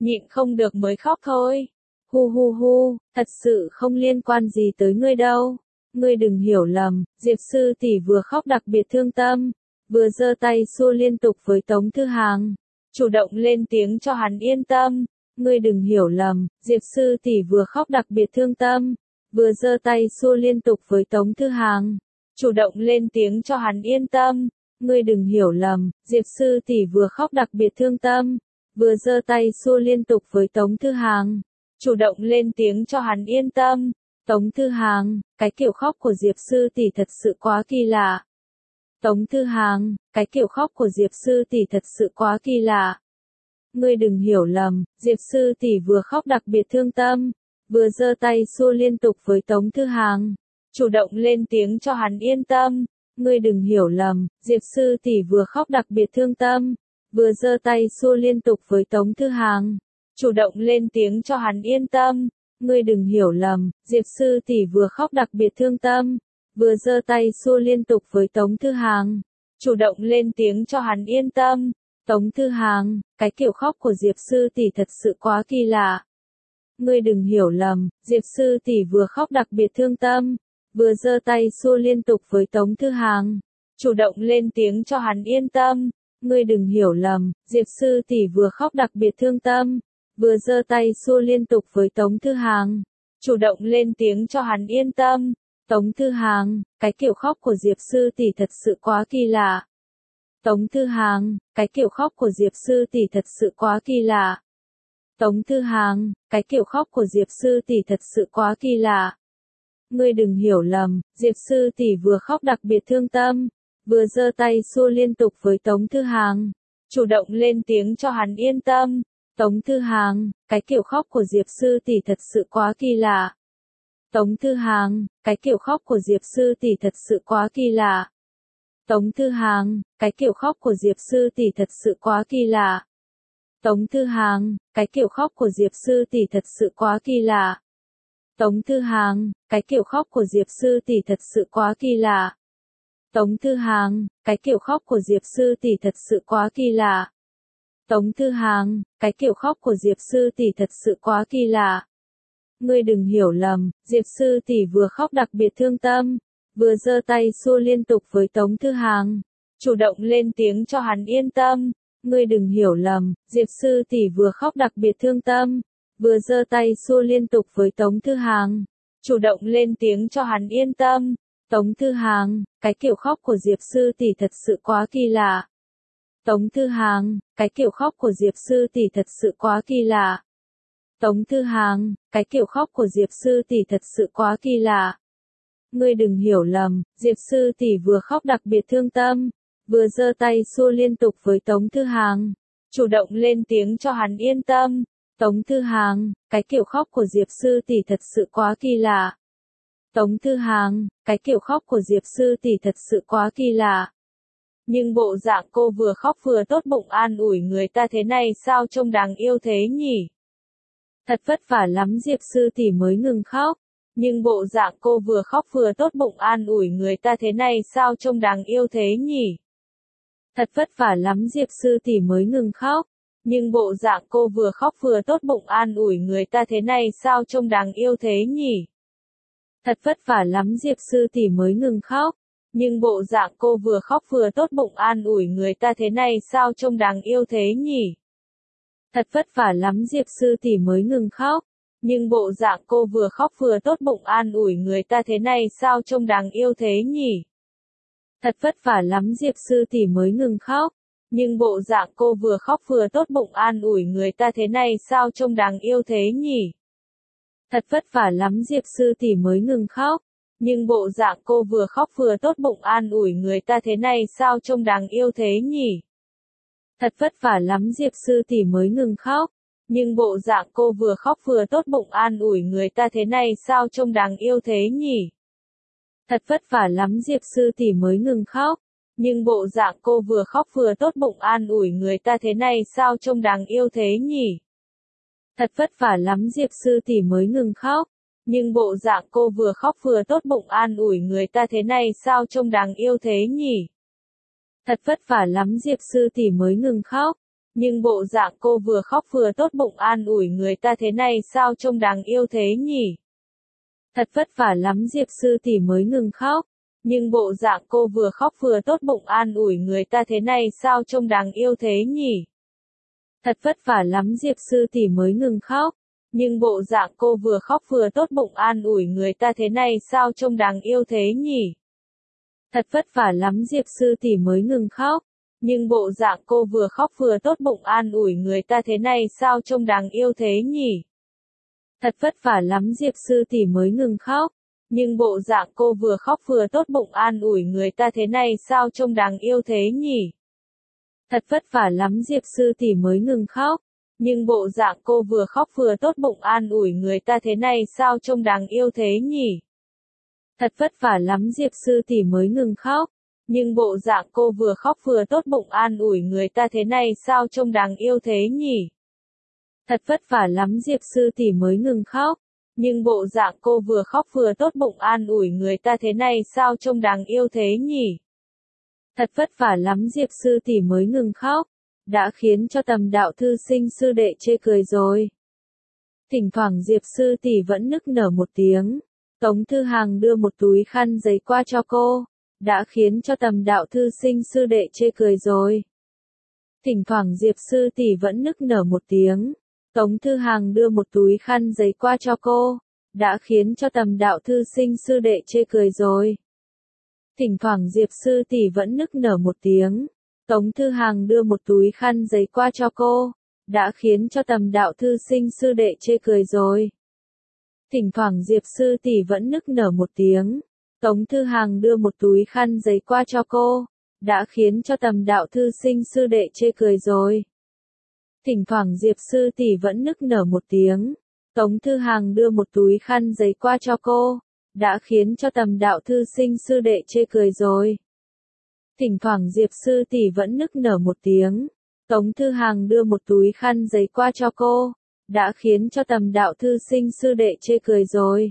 nhịn không được mới khóc thôi. Hu hu hu, thật sự không liên quan gì tới ngươi đâu. Ngươi đừng hiểu lầm, Diệp sư tỷ vừa khóc đặc biệt thương tâm, vừa giơ tay xua liên tục với Tống Thư Hàng, chủ động lên tiếng cho hắn yên tâm. Ngươi đừng hiểu lầm, Diệp sư tỷ vừa khóc đặc biệt thương tâm, vừa giơ tay xua liên tục với Tống Thư Hàng, chủ động lên tiếng cho hắn yên tâm. Ngươi đừng hiểu lầm, Diệp sư tỷ vừa khóc đặc biệt thương tâm, vừa giơ tay xua liên tục với Tống Thư Hàng, chủ động lên tiếng cho hắn yên tâm. Tống Thư Hàng, cái kiểu khóc của Diệp sư tỷ thật sự quá kỳ lạ. Tống Thư Hàng, cái kiểu khóc của Diệp sư tỷ thật sự quá kỳ lạ. Ngươi đừng hiểu lầm, Diệp sư tỷ vừa khóc đặc biệt thương tâm, vừa giơ tay xua liên tục với Tống Thư Hàng, chủ động lên tiếng cho hắn yên tâm. Ngươi đừng hiểu lầm, Diệp sư tỷ vừa khóc đặc biệt thương tâm, vừa giơ tay xua liên tục với Tống Thư Hàng, chủ động lên tiếng cho hắn yên tâm. Ngươi đừng hiểu lầm, Diệp sư tỷ vừa khóc đặc biệt thương tâm, vừa giơ tay xua liên tục với Tống Thư Hàng, chủ động lên tiếng cho hắn yên tâm. Tống Thư Hàng, cái kiểu khóc của Diệp sư tỷ thật sự quá kỳ lạ. Ngươi đừng hiểu lầm, Diệp sư tỷ vừa khóc đặc biệt thương tâm, vừa giơ tay xua liên tục với Tống Thư Hàng, chủ động lên tiếng cho hắn yên tâm. Ngươi đừng hiểu lầm, Diệp sư tỷ vừa khóc đặc biệt thương tâm, vừa giơ tay xua liên tục với Tống Thư Hàng, chủ động lên tiếng cho hắn yên tâm. Tống Thư Hàng, cái kiểu khóc của Diệp sư tỷ thật sự quá kỳ lạ. Tống Thư Hàng, cái kiểu khóc của Diệp sư tỷ thật sự quá kỳ lạ. Tống Thư Hàng, cái kiểu khóc của Diệp sư tỷ thật sự quá kỳ lạ. Ngươi đừng hiểu lầm, Diệp sư tỷ vừa khóc đặc biệt thương tâm, vừa giơ tay xua liên tục với Tống Thư Hàng, chủ động lên tiếng cho hắn yên tâm. Tống Thư Hàng, cái kiểu khóc của Diệp sư tỷ thật sự quá kỳ lạ. Tống Thư Hàng, cái kiểu khóc của Diệp sư tỷ thật sự quá kỳ lạ. Tống Thư Hàng, cái kiểu khóc của Diệp sư tỷ thật sự quá kỳ lạ. Tống Thư Hàng, cái kiểu khóc của Diệp sư tỷ thật sự quá kỳ lạ. Tống Thư Hàng, cái kiểu khóc của Diệp sư tỷ thật sự quá kỳ lạ. Tống Thư Hàng, cái kiểu khóc của Diệp sư tỷ thật sự quá kỳ lạ. Tống Thư Hàng, cái kiểu khóc của Diệp sư tỷ thật sự quá kỳ lạ. Ngươi đừng hiểu lầm, Diệp sư tỷ vừa khóc đặc biệt thương tâm, vừa giơ tay xua liên tục với Tống Thư Hàng, chủ động lên tiếng cho hắn yên tâm. Ngươi đừng hiểu lầm, Diệp sư tỷ vừa khóc đặc biệt thương tâm, vừa giơ tay xua liên tục với Tống Thư Hàng, chủ động lên tiếng cho hắn yên tâm. Tống Thư Hàng, cái kiểu khóc của Diệp sư tỷ thật sự quá kỳ lạ. Tống Thư Hàng, cái kiểu khóc của Diệp sư tỷ thật sự quá kỳ lạ. Tống Thư Hàng, cái kiểu khóc của Diệp sư tỷ thật sự quá kỳ lạ. Ngươi đừng hiểu lầm, Diệp sư tỷ vừa khóc đặc biệt thương tâm, vừa giơ tay xua liên tục với Tống Thư Hàng, chủ động lên tiếng cho hắn yên tâm. Tống Thư Hàng, cái kiểu khóc của Diệp sư tỷ thật sự quá kỳ lạ. Tống Thư Hàng, cái kiểu khóc của Diệp sư tỷ thật sự quá kỳ lạ. Nhưng bộ dạng cô vừa khóc vừa tốt bụng an ủi người ta thế này sao trông đáng yêu thế nhỉ? Thật vất vả lắm Diệp sư tỷ mới ngừng khóc. Nhưng bộ dạng cô vừa khóc vừa tốt bụng an ủi người ta thế này sao trông đáng yêu thế nhỉ? Thật vất vả lắm Diệp sư tỷ mới ngừng khóc. Nhưng bộ dạng cô vừa khóc vừa tốt bụng an ủi người ta thế này sao trông đáng yêu thế nhỉ? Thật vất vả lắm Diệp sư tỷ mới ngừng khóc. Nhưng bộ dạng cô vừa khóc vừa tốt bụng an ủi người ta thế này sao trông đáng yêu thế nhỉ? Thật vất vả lắm Diệp sư tỷ mới ngừng khóc. Nhưng bộ dạng cô vừa khóc vừa tốt bụng an ủi người ta thế này sao trông đáng yêu thế nhỉ? Thật vất vả lắm Diệp sư tỷ mới ngừng khóc. Nhưng bộ dạng cô vừa khóc vừa tốt bụng an ủi người ta thế này sao trông đáng yêu thế nhỉ? Thật vất vả lắm Diệp sư tỷ mới ngừng khóc. Nhưng bộ dạng cô vừa khóc vừa tốt bụng an ủi người ta thế này sao trông đáng yêu thế nhỉ? Thật vất vả lắm Diệp sư tỷ mới ngừng khóc. Nhưng bộ dạng cô vừa khóc vừa tốt bụng an ủi người ta thế này sao trông đáng yêu thế nhỉ? Thật vất vả lắm Diệp sư tỷ mới ngừng khóc. Nhưng bộ dạng cô vừa khóc vừa tốt bụng an ủi người ta thế này sao trông đáng yêu thế nhỉ? Thật vất vả lắm Diệp sư tỷ mới ngừng khóc. Nhưng bộ dạng cô vừa khóc vừa tốt bụng an ủi người ta thế này sao trông đáng yêu thế nhỉ? Thật vất vả lắm Diệp sư tỷ mới ngừng khóc. Nhưng bộ dạng cô vừa khóc vừa tốt bụng an ủi người ta thế này sao trông đáng yêu thế nhỉ? Thật vất vả lắm Diệp sư tỷ mới ngừng khóc. Nhưng bộ dạng cô vừa khóc vừa tốt bụng an ủi người ta thế này sao trông đáng yêu thế nhỉ? Thật vất vả lắm Diệp sư tỷ mới ngừng khóc. Nhưng bộ dạng cô vừa khóc vừa tốt bụng an ủi người ta thế này sao trông đáng yêu thế nhỉ? Thật vất vả lắm Diệp sư tỷ mới ngừng khóc. Nhưng bộ dạng cô vừa khóc vừa tốt bụng an ủi người ta thế này sao trông đáng yêu thế nhỉ? Thật vất vả lắm Diệp sư tỷ mới ngừng khóc. Nhưng bộ dạng cô vừa khóc vừa tốt bụng an ủi người ta thế này sao trông đáng yêu thế nhỉ? Thật vất vả lắm Diệp sư tỷ mới ngừng khóc. Nhưng bộ dạng cô vừa khóc vừa tốt bụng an ủi người ta thế này sao trông đáng yêu thế nhỉ? Thật vất vả lắm Diệp sư tỷ mới ngừng khóc. Nhưng bộ dạng cô vừa khóc vừa tốt bụng an ủi người ta thế này sao trông đáng yêu thế nhỉ? Thật vất vả lắm Diệp sư tỷ mới ngừng khóc. Nhưng bộ dạng cô vừa khóc vừa tốt bụng an ủi người ta thế này sao trông đáng yêu thế nhỉ? Thật vất vả lắm Diệp sư tỷ mới ngừng khóc. Đã khiến cho Tầm đạo thư sinh sư đệ chê cười rồi. Thỉnh thoảng Diệp sư tỷ vẫn nức nở một tiếng. Tống Thư Hàng đưa một túi khăn giấy qua cho cô. Đã khiến cho Tầm đạo thư sinh sư đệ chê cười rồi. Thỉnh thoảng Diệp sư tỷ vẫn nức nở một tiếng. Tống Thư Hàng đưa một túi khăn giấy qua cho cô. Đã khiến cho Tầm đạo thư sinh sư đệ chê cười rồi. Thỉnh thoảng Diệp sư tỷ vẫn nức nở một tiếng. Tống Thư Hàng đưa một túi khăn giấy qua cho cô. Đã khiến cho Tầm đạo thư sinh sư đệ chê cười rồi. Thỉnh thoảng Diệp sư tỷ vẫn nức nở một tiếng. Tống Thư Hàng đưa một túi khăn giấy qua cho cô. Đã khiến cho Tầm đạo thư sinh sư đệ chê cười rồi. Thỉnh thoảng Diệp sư tỷ vẫn nức nở một tiếng. Tống Thư Hàng đưa một túi khăn giấy qua cho cô. Đã khiến cho Tầm đạo thư sinh sư đệ chê cười rồi. Thỉnh thoảng Diệp sư tỷ vẫn nức nở một tiếng. Tống Thư Hàng đưa một túi khăn giấy qua cho cô. Đã khiến cho Tầm đạo thư sinh sư đệ chê cười rồi.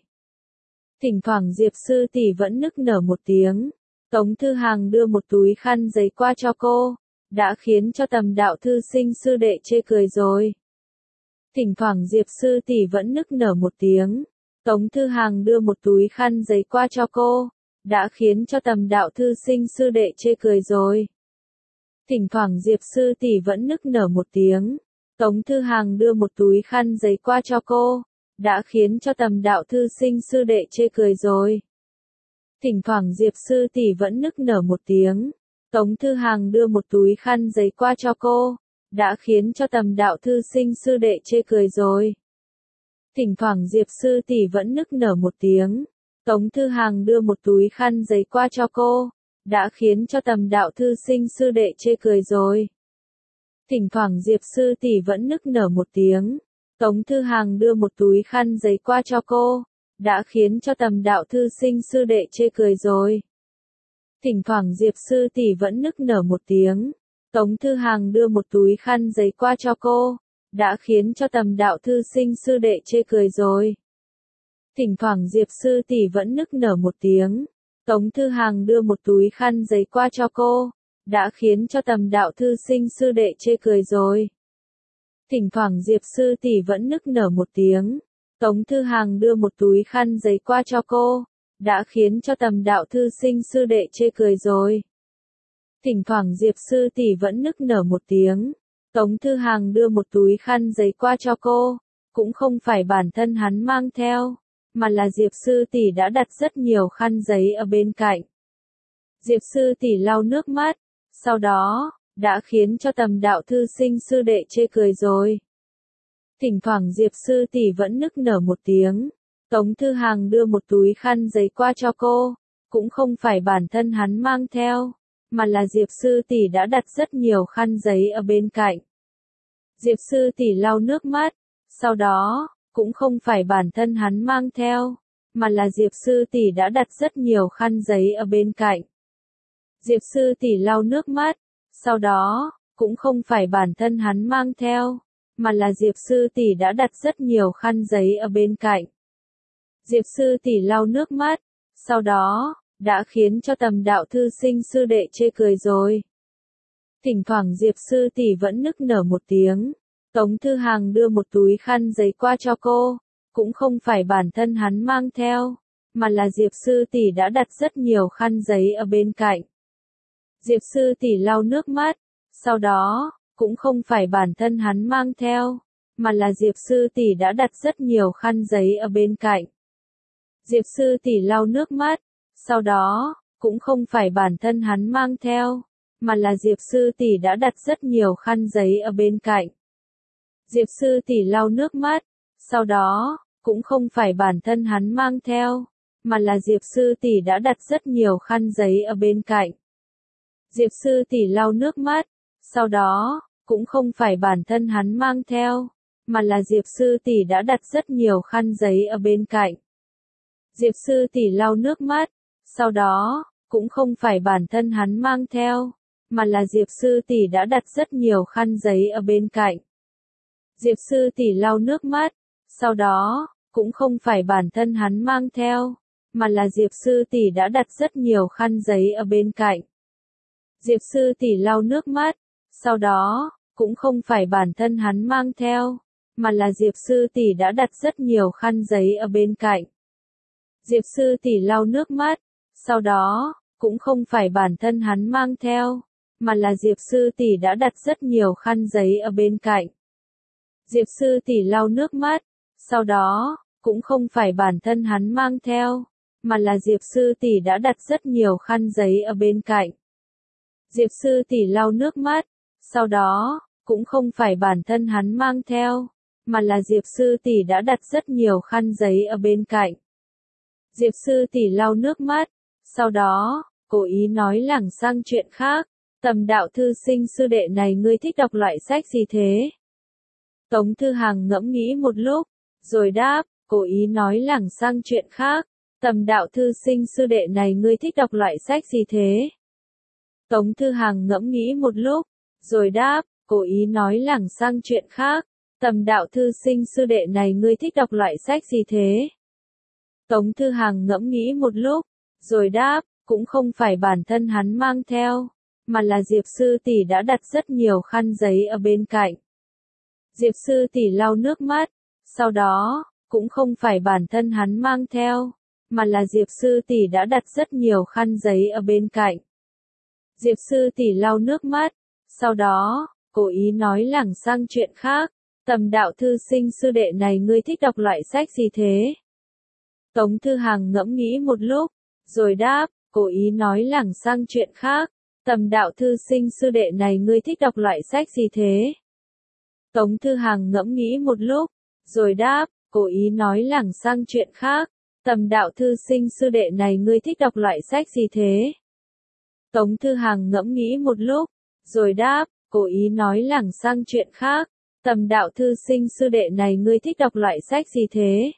Thỉnh thoảng Diệp sư tỷ vẫn nức nở một tiếng. Tống Thư Hàng đưa một túi khăn giấy qua cho cô. Đã khiến cho Tầm đạo thư sinh sư đệ chê cười rồi. Thỉnh thoảng Diệp sư tỷ vẫn nức nở một tiếng. Tống Thư Hàng đưa một túi khăn giấy qua cho cô. Đã khiến cho Tầm đạo thư sinh sư đệ chê cười rồi. Thỉnh thoảng Diệp sư tỷ vẫn nức nở một tiếng. Tống Thư Hàng đưa một túi khăn giấy qua cho cô. Đã khiến cho Tầm đạo thư sinh sư đệ chê cười rồi. Thỉnh thoảng Diệp sư tỷ vẫn nức nở một tiếng. Tống Thư Hàng đưa một túi khăn giấy qua cho cô. Đã khiến cho Tầm đạo thư sinh sư đệ chê cười rồi. Thỉnh thoảng Diệp sư tỷ vẫn nức nở một tiếng. Tống Thư Hàng đưa một túi khăn giấy qua cho cô. Đã khiến cho Tầm đạo thư sinh sư đệ chê cười rồi. Thỉnh thoảng Diệp sư tỷ vẫn nức nở một tiếng. Tống Thư Hàng đưa một túi khăn giấy qua cho cô. Đã khiến cho Tầm đạo thư sinh sư đệ chê cười rồi. Thỉnh thoảng Diệp sư tỷ vẫn nức nở một tiếng. Tống Thư Hàng đưa một túi khăn giấy qua cho cô. Đã khiến cho Tầm đạo thư sinh sư đệ chê cười rồi. Thỉnh thoảng Diệp sư tỷ vẫn nức nở một tiếng. Tống Thư Hàng đưa một túi khăn giấy qua cho cô. Đã khiến cho Tầm đạo thư sinh sư đệ chê cười rồi. Thỉnh thoảng Diệp sư tỷ vẫn nức nở một tiếng. Tống Thư Hàng đưa một túi khăn giấy qua cho cô. Đã khiến cho Tầm đạo thư sinh sư đệ chê cười rồi. Thỉnh thoảng Diệp sư tỷ vẫn nức nở một tiếng. Tống Thư Hàng đưa một túi khăn giấy qua cho cô. Cũng không phải bản thân hắn mang theo, mà là Diệp sư tỷ đã đặt rất nhiều khăn giấy ở bên cạnh. Diệp sư tỷ lau nước mắt. Sau đó, đã khiến cho Tầm đạo thư sinh sư đệ chê cười rồi. Thỉnh thoảng Diệp sư tỷ vẫn nức nở một tiếng. Tống Thư Hàng đưa một túi khăn giấy qua cho cô. Cũng không phải bản thân hắn mang theo, mà là Diệp sư tỷ đã đặt rất nhiều khăn giấy ở bên cạnh. Diệp sư tỷ lau nước mắt. Sau đó, cũng không phải bản thân hắn mang theo, mà là Diệp sư tỷ đã đặt rất nhiều khăn giấy ở bên cạnh. Diệp sư tỷ lau nước mắt. Sau đó, cũng không phải bản thân hắn mang theo, mà là Diệp sư tỷ đã đặt rất nhiều khăn giấy ở bên cạnh. Diệp sư tỷ lau nước mắt. Sau đó, đã khiến cho Tầm đạo thư sinh sư đệ chê cười rồi. Thỉnh thoảng Diệp sư tỷ vẫn nức nở một tiếng. Tống Thư Hàng đưa một túi khăn giấy qua cho cô, cũng không phải bản thân hắn mang theo, mà là Diệp sư tỷ đã đặt rất nhiều khăn giấy ở bên cạnh. Diệp sư tỷ lau nước mắt, sau đó, cũng không phải bản thân hắn mang theo, mà là Diệp sư tỷ đã đặt rất nhiều khăn giấy ở bên cạnh. Diệp sư tỷ lau nước mắt, sau đó, cũng không phải bản thân hắn mang theo, mà là Diệp sư tỷ đã đặt rất nhiều khăn giấy ở bên cạnh. Diệp sư tỷ lau nước mắt, sau đó, cũng không phải bản thân hắn mang theo, mà là Diệp sư tỷ đã đặt rất nhiều khăn giấy ở bên cạnh. Diệp sư tỷ lau nước mắt, sau đó, cũng không phải bản thân hắn mang theo, mà là Diệp sư tỷ đã đặt rất nhiều khăn giấy ở bên cạnh. Diệp sư tỷ lau nước mắt, sau đó, cũng không phải bản thân hắn mang theo, mà là Diệp sư tỷ đã đặt rất nhiều khăn giấy ở bên cạnh. Diệp sư tỷ lau nước mắt, sau đó, cũng không phải bản thân hắn mang theo, mà là Diệp sư tỷ đã đặt rất nhiều khăn giấy ở bên cạnh. Diệp sư tỷ lau nước mắt, sau đó, cũng không phải bản thân hắn mang theo, mà là Diệp sư tỷ đã đặt rất nhiều khăn giấy ở bên cạnh. Diệp sư tỷ lau nước mắt, sau đó, cũng không phải bản thân hắn mang theo, mà là Diệp sư tỷ đã đặt rất nhiều khăn giấy ở bên cạnh. Diệp sư tỷ lau nước mắt, sau đó, cũng không phải bản thân hắn mang theo, mà là Diệp sư tỷ đã đặt rất nhiều khăn giấy ở bên cạnh. Diệp sư tỷ lau nước mắt, sau đó, cũng không phải bản thân hắn mang theo, mà là Diệp sư tỷ đã đặt rất nhiều khăn giấy ở bên cạnh. Diệp sư tỷ lau nước mắt, sau đó, cố ý nói lảng sang chuyện khác, Tầm đạo thư sinh sư đệ này ngươi thích đọc loại sách gì thế? Tống Thư Hàng ngẫm nghĩ một lúc, rồi đáp, cố ý nói lảng sang chuyện khác, Tầm đạo thư sinh sư đệ này ngươi thích đọc loại sách gì thế? Tống Thư Hàng ngẫm nghĩ một lúc, rồi đáp, cố ý nói lảng sang chuyện khác, Tầm đạo thư sinh sư đệ này ngươi thích đọc loại sách gì thế? Tống Thư Hàng ngẫm nghĩ một lúc, rồi đáp, cũng không phải bản thân hắn mang theo, mà là Diệp sư tỷ đã đặt rất nhiều khăn giấy ở bên cạnh. Diệp sư tỷ lau nước mắt, sau đó, cũng không phải bản thân hắn mang theo, mà là Diệp sư tỷ đã đặt rất nhiều khăn giấy ở bên cạnh. Diệp sư tỷ lau nước mắt, sau đó, cố ý nói lảng sang chuyện khác, Tầm đạo thư sinh sư đệ này ngươi thích đọc loại sách gì thế? Tống Thư Hàng ngẫm nghĩ một lúc, rồi đáp, cố ý nói lảng sang chuyện khác, Tầm đạo thư sinh sư đệ này ngươi thích đọc loại sách gì thế? Tống Thư Hàng ngẫm nghĩ một lúc, rồi đáp, cố ý nói lảng sang chuyện khác, Tầm đạo thư sinh sư đệ này ngươi thích đọc loại sách gì thế? Tống Thư Hàng ngẫm nghĩ một lúc, rồi đáp, cố ý nói lảng sang chuyện khác, Tầm đạo thư sinh sư đệ này ngươi thích đọc loại sách gì thế?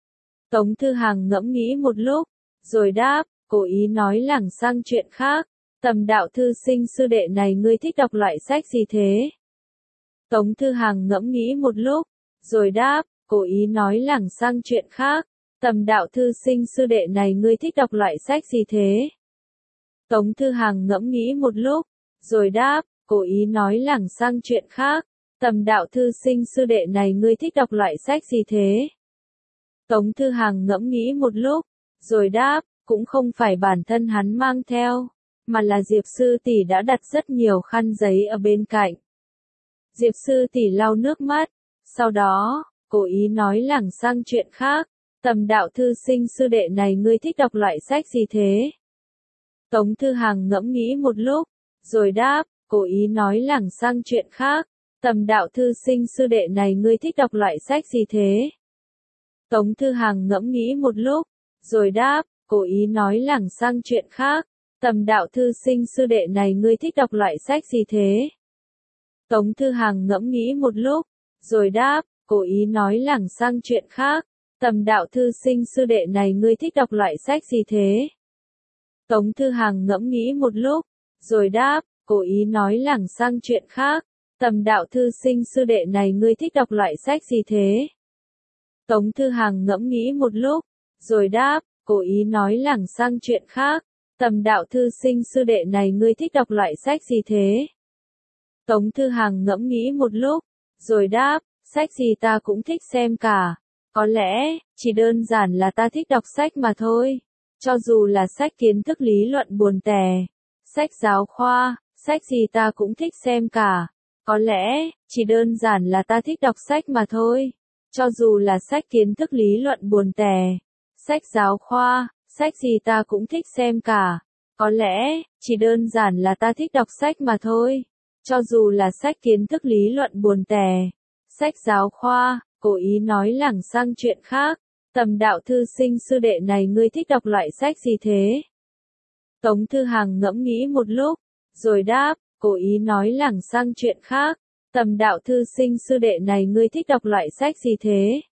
Tống Thư Hàng ngẫm nghĩ một lúc, rồi đáp, cố ý nói lảng sang chuyện khác, Tầm đạo thư sinh sư đệ này ngươi thích đọc loại sách gì thế? Tống Thư Hàng ngẫm nghĩ một lúc, rồi đáp, cố ý nói lảng sang chuyện khác, Tầm đạo thư sinh sư đệ này ngươi thích đọc loại sách gì thế? Tống Thư Hàng ngẫm nghĩ một lúc, rồi đáp, cố ý nói lảng sang chuyện khác, Tầm đạo thư sinh sư đệ này ngươi thích đọc loại sách gì thế? Tống Thư Hàng ngẫm nghĩ một lúc, rồi đáp, cũng không phải bản thân hắn mang theo, mà là Diệp sư tỷ đã đặt rất nhiều khăn giấy ở bên cạnh. Diệp sư tỷ lau nước mắt, sau đó, cố ý nói lảng sang chuyện khác, Tầm đạo thư sinh sư đệ này ngươi thích đọc loại sách gì thế? Tống Thư Hàng ngẫm nghĩ một lúc, rồi đáp, cố ý nói lảng sang chuyện khác, Tầm đạo thư sinh sư đệ này ngươi thích đọc loại sách gì thế? Tống Thư Hàng ngẫm nghĩ một lúc, rồi đáp, cố ý nói lảng sang chuyện khác, Tầm đạo thư sinh sư đệ này ngươi thích đọc loại sách gì thế? Tống Thư Hàng ngẫm nghĩ một lúc, rồi đáp, cố ý nói lảng sang chuyện khác, Tầm đạo thư sinh sư đệ này ngươi thích đọc loại sách gì thế? Tống Thư Hàng ngẫm nghĩ một lúc, rồi đáp, cố ý nói lảng sang chuyện khác, Tầm đạo thư sinh sư đệ này ngươi thích đọc loại sách gì thế? Tống Thư Hàng ngẫm nghĩ một lúc, rồi đáp, cố ý nói lảng sang chuyện khác, Tầm đạo thư sinh sư đệ này ngươi thích đọc loại sách gì thế? Tống Thư Hằng ngẫm nghĩ một lúc, rồi đáp, sách gì ta cũng thích xem cả. Có lẽ, chỉ đơn giản là ta thích đọc sách mà thôi. Cho dù là sách kiến thức lý luận buồn tẻ, sách giáo khoa, sách gì ta cũng thích xem cả. Có lẽ, chỉ đơn giản là ta thích đọc sách mà thôi. Cho dù là sách kiến thức lý luận buồn tẻ, sách giáo khoa, sách gì ta cũng thích xem cả. Có lẽ, chỉ đơn giản là ta thích đọc sách mà thôi. Cho dù là sách kiến thức lý luận buồn tẻ, sách giáo khoa, cố ý nói lảng sang chuyện khác. Tầm đạo thư sinh sư đệ này ngươi thích đọc loại sách gì thế? Tống Thư Hằng ngẫm nghĩ một lúc, rồi đáp, cố ý nói lảng sang chuyện khác. Tầm đạo thư sinh sư đệ này ngươi thích đọc loại sách gì thế?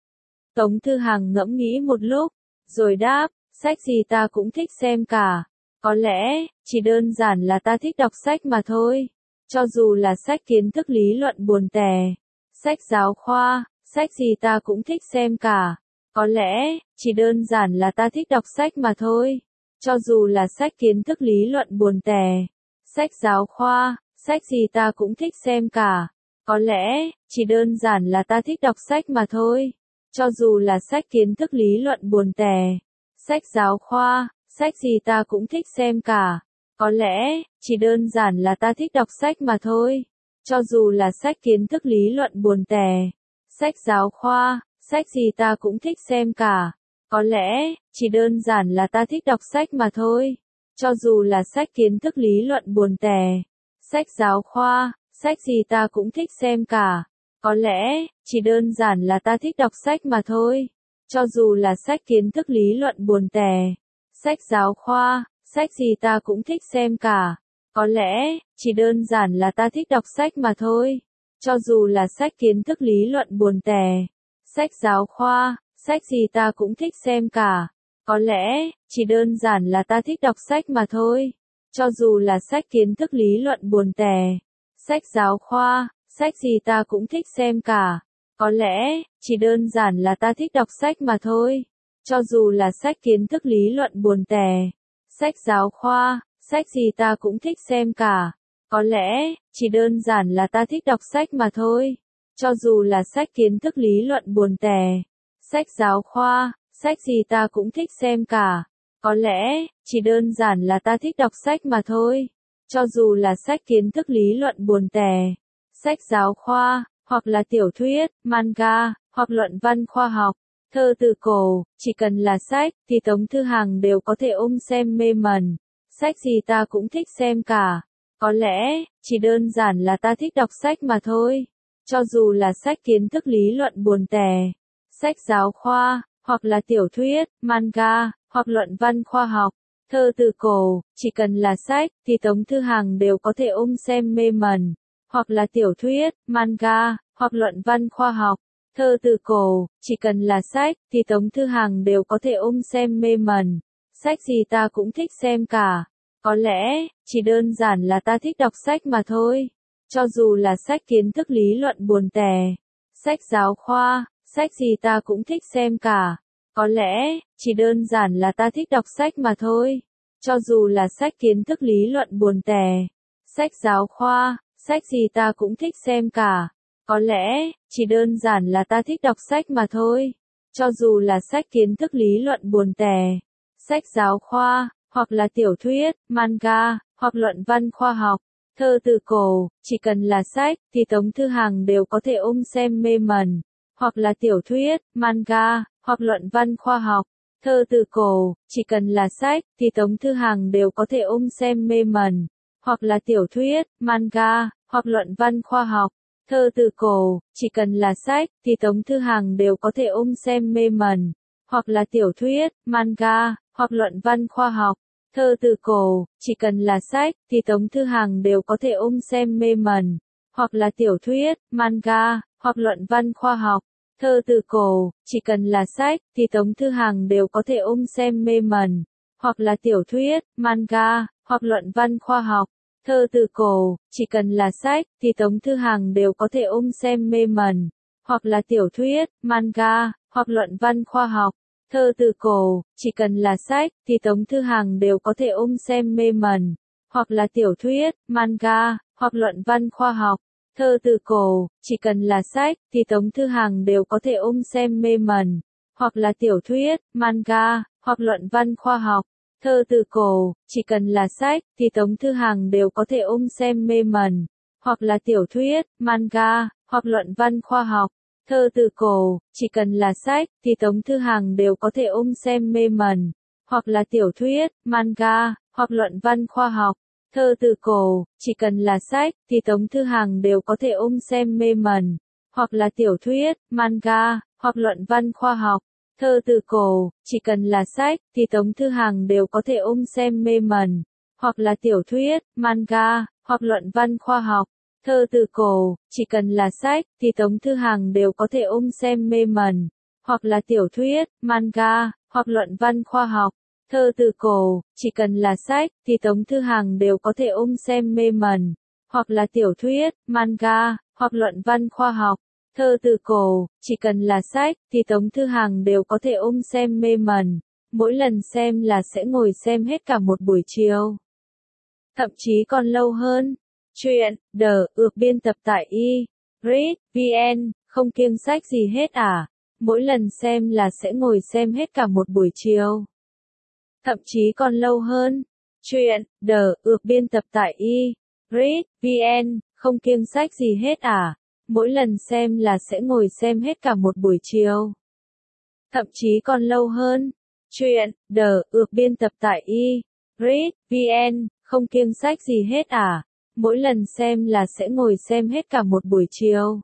Tống Thư Hằng ngẫm nghĩ một lúc, rồi đáp, sách gì ta cũng thích xem cả. Có lẽ, chỉ đơn giản là ta thích đọc sách mà thôi. Cho dù là sách kiến thức lý luận buồn tẻ, sách giáo khoa, sách gì ta cũng thích xem cả. Có lẽ, chỉ đơn giản là ta thích đọc sách mà thôi. Cho dù là sách kiến thức lý luận buồn tẻ, sách giáo khoa, sách gì ta cũng thích xem cả. Có lẽ, chỉ đơn giản là ta thích đọc sách mà thôi. Cho dù là sách kiến thức lý luận buồn tẻ, sách giáo khoa, sách gì ta cũng thích xem cả. Có lẽ, chỉ đơn giản là ta thích đọc sách mà thôi. Cho dù là sách kiến thức lý luận buồn tẻ, sách giáo khoa, sách gì ta cũng thích xem cả. Có lẽ, chỉ đơn giản là ta thích đọc sách mà thôi. Cho dù là sách kiến thức lý luận buồn tẻ, sách giáo khoa, sách gì ta cũng thích xem cả. Có lẽ, chỉ đơn giản là ta thích đọc sách mà thôi. Cho dù là sách kiến thức lý luận buồn tẻ, sách giáo khoa, sách gì ta cũng thích xem cả. Có lẽ, chỉ đơn giản là ta thích đọc sách mà thôi. Cho dù là sách kiến thức lý luận buồn tẻ, sách giáo khoa, sách gì ta cũng thích xem cả. Có lẽ, chỉ đơn giản là ta thích đọc sách mà thôi. Cho dù là sách kiến thức lý luận buồn tẻ, sách giáo khoa, sách gì ta cũng thích xem cả. Có lẽ, chỉ đơn giản là ta thích đọc sách mà thôi. Cho dù là sách kiến thức lý luận buồn tẻ, sách giáo khoa, sách gì ta cũng thích xem cả. Có lẽ, chỉ đơn giản là ta thích đọc sách mà thôi. Cho dù là sách kiến thức lý luận buồn tẻ, sách giáo khoa, sách gì ta cũng thích xem cả. Có lẽ, chỉ đơn giản là ta thích đọc sách mà thôi. Cho dù là sách kiến thức lý luận buồn tẻ, sách giáo khoa, hoặc là tiểu thuyết, manga, hoặc luận văn khoa học, thơ từ cổ, chỉ cần là sách, thì Tống Thư Hằng đều có thể ôm xem mê mẩn. Sách gì ta cũng thích xem cả. Có lẽ, chỉ đơn giản là ta thích đọc sách mà thôi. Cho dù là sách kiến thức lý luận buồn tẻ, sách giáo khoa, hoặc là tiểu thuyết, manga, hoặc luận văn khoa học, thơ từ cổ, chỉ cần là sách, thì Tống Thư Hằng đều có thể ôm xem mê mẩn. Hoặc là tiểu thuyết, manga, hoặc luận văn khoa học, thơ từ cổ, chỉ cần là sách, thì Tống Thư Hằng đều có thể ôm xem mê mẩn. Sách gì ta cũng thích xem cả. Có lẽ, chỉ đơn giản là ta thích đọc sách mà thôi. Cho dù là sách kiến thức lý luận buồn tẻ, sách giáo khoa, sách gì ta cũng thích xem cả. Có lẽ, chỉ đơn giản là ta thích đọc sách mà thôi. Cho dù là sách kiến thức lý luận buồn tẻ, sách giáo khoa, sách gì ta cũng thích xem cả. Có lẽ, chỉ đơn giản là ta thích đọc sách mà thôi. Cho dù là sách kiến thức lý luận buồn tẻ, sách giáo khoa, hoặc là tiểu thuyết, manga, hoặc luận văn khoa học, thơ từ cổ, chỉ cần là sách, thì Tống Thư Hằng đều có thể ôm xem mê mẩn. Hoặc là tiểu thuyết, manga, hoặc luận văn khoa học, thơ từ cổ, chỉ cần là sách, thì Tống Thư Hằng đều có thể ôm xem mê mẩn. Hoặc là tiểu thuyết, manga, hoặc luận văn khoa học, thơ từ cổ, chỉ cần là sách, thì Tống Thư Hằng đều có thể ôm xem mê mẩn. Hoặc là tiểu thuyết, manga, hoặc luận văn khoa học, thơ từ cổ, chỉ cần là sách, thì Tống Thư Hằng đều có thể ôm xem mê mẩn. Hoặc là tiểu thuyết, manga, hoặc luận văn khoa học, thơ từ cổ, chỉ cần là sách, thì Tống Thư Hằng đều có thể ôm xem mê mẩn. Hoặc là tiểu thuyết, manga, hoặc luận văn khoa học, thơ từ cổ, chỉ cần là sách, thì Tống Thư Hằng đều có thể ôm xem mê mẩn. Hoặc là tiểu thuyết, manga, hoặc luận văn khoa học, thơ từ cổ, chỉ cần là sách, thì Tống Thư Hằng đều có thể ôm xem mê mẩn. Hoặc là tiểu thuyết, manga, hoặc hoặc luận văn khoa học, thơ từ cổ, chỉ cần là sách thì Tống Thư Hằng đều có thể ôm xem mê mẩn, hoặc là tiểu thuyết, manga, hoặc luận văn khoa học, thơ từ cổ, chỉ cần là sách thì Tống Thư Hằng đều có thể ôm xem mê mẩn, hoặc là tiểu thuyết, manga, hoặc luận văn khoa học, thơ từ cổ, chỉ cần là sách thì Tống Thư Hằng đều có thể ôm xem mê mẩn, hoặc là tiểu thuyết, manga, hoặc luận văn khoa học, thơ từ cổ, chỉ cần là sách thì Tống Thư Hằng đều có thể ôm xem mê mẩn, hoặc là tiểu thuyết, manga, hoặc luận văn khoa học, thơ từ cổ, chỉ cần là sách thì Tống Thư Hằng đều có thể ôm xem mê mẩn, hoặc là tiểu thuyết, manga, hoặc luận văn khoa học, thơ từ cổ, chỉ cần là sách thì Tống Thư Hằng đều có thể ôm xem mê mẩn, hoặc là tiểu thuyết, manga, hoặc luận văn khoa học, thơ từ cổ, chỉ cần là sách thì Tống Thư Hằng đều có thể ôm xem mê mẩn, hoặc là tiểu thuyết, manga, hoặc luận văn khoa học, thơ từ cổ, chỉ cần là sách thì Tống Thư Hằng đều có thể ôm xem mê mẩn, mỗi lần xem là sẽ ngồi xem hết cả một buổi chiều. Thậm chí còn lâu hơn. Chuyện, The, ược biên tập tại i read vn, không kiêng sách gì hết à? Mỗi lần xem là sẽ ngồi xem hết cả một buổi chiều. Thậm chí còn lâu hơn. Chuyện, The, ược biên tập tại i read vn, không kiêng sách gì hết à? Mỗi lần xem là sẽ ngồi xem hết cả một buổi chiều. Thậm chí còn lâu hơn. Chuyện, The, ược biên tập tại i read vn, không kiêng sách gì hết à? Mỗi lần xem là sẽ ngồi xem hết cả một buổi chiều.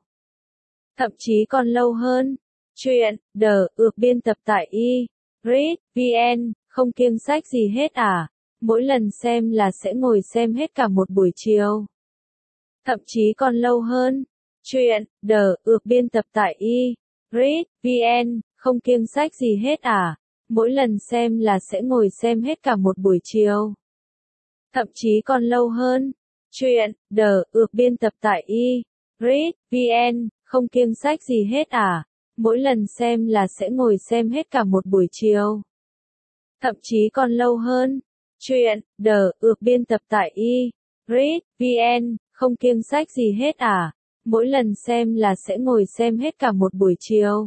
Thậm chí còn lâu hơn. Chuyện, The, ược biên tập tại i read vn, không kiêng sách gì hết à? Mỗi lần xem là sẽ ngồi xem hết cả một buổi chiều. Thậm chí còn lâu hơn. Chuyện, The, ược biên tập tại i read vn, không kiêng sách gì hết à? Mỗi lần xem là sẽ ngồi xem hết cả một buổi chiều. Thậm chí còn lâu hơn. Chuyện, The, ược biên tập tại i read vn, không kiêng sách gì hết à? Mỗi lần xem là sẽ ngồi xem hết cả một buổi chiều. Thậm chí còn lâu hơn. Chuyện, The, ược biên tập tại i read vn, không kiêng sách gì hết à? Mỗi lần xem là sẽ ngồi xem hết cả một buổi chiều.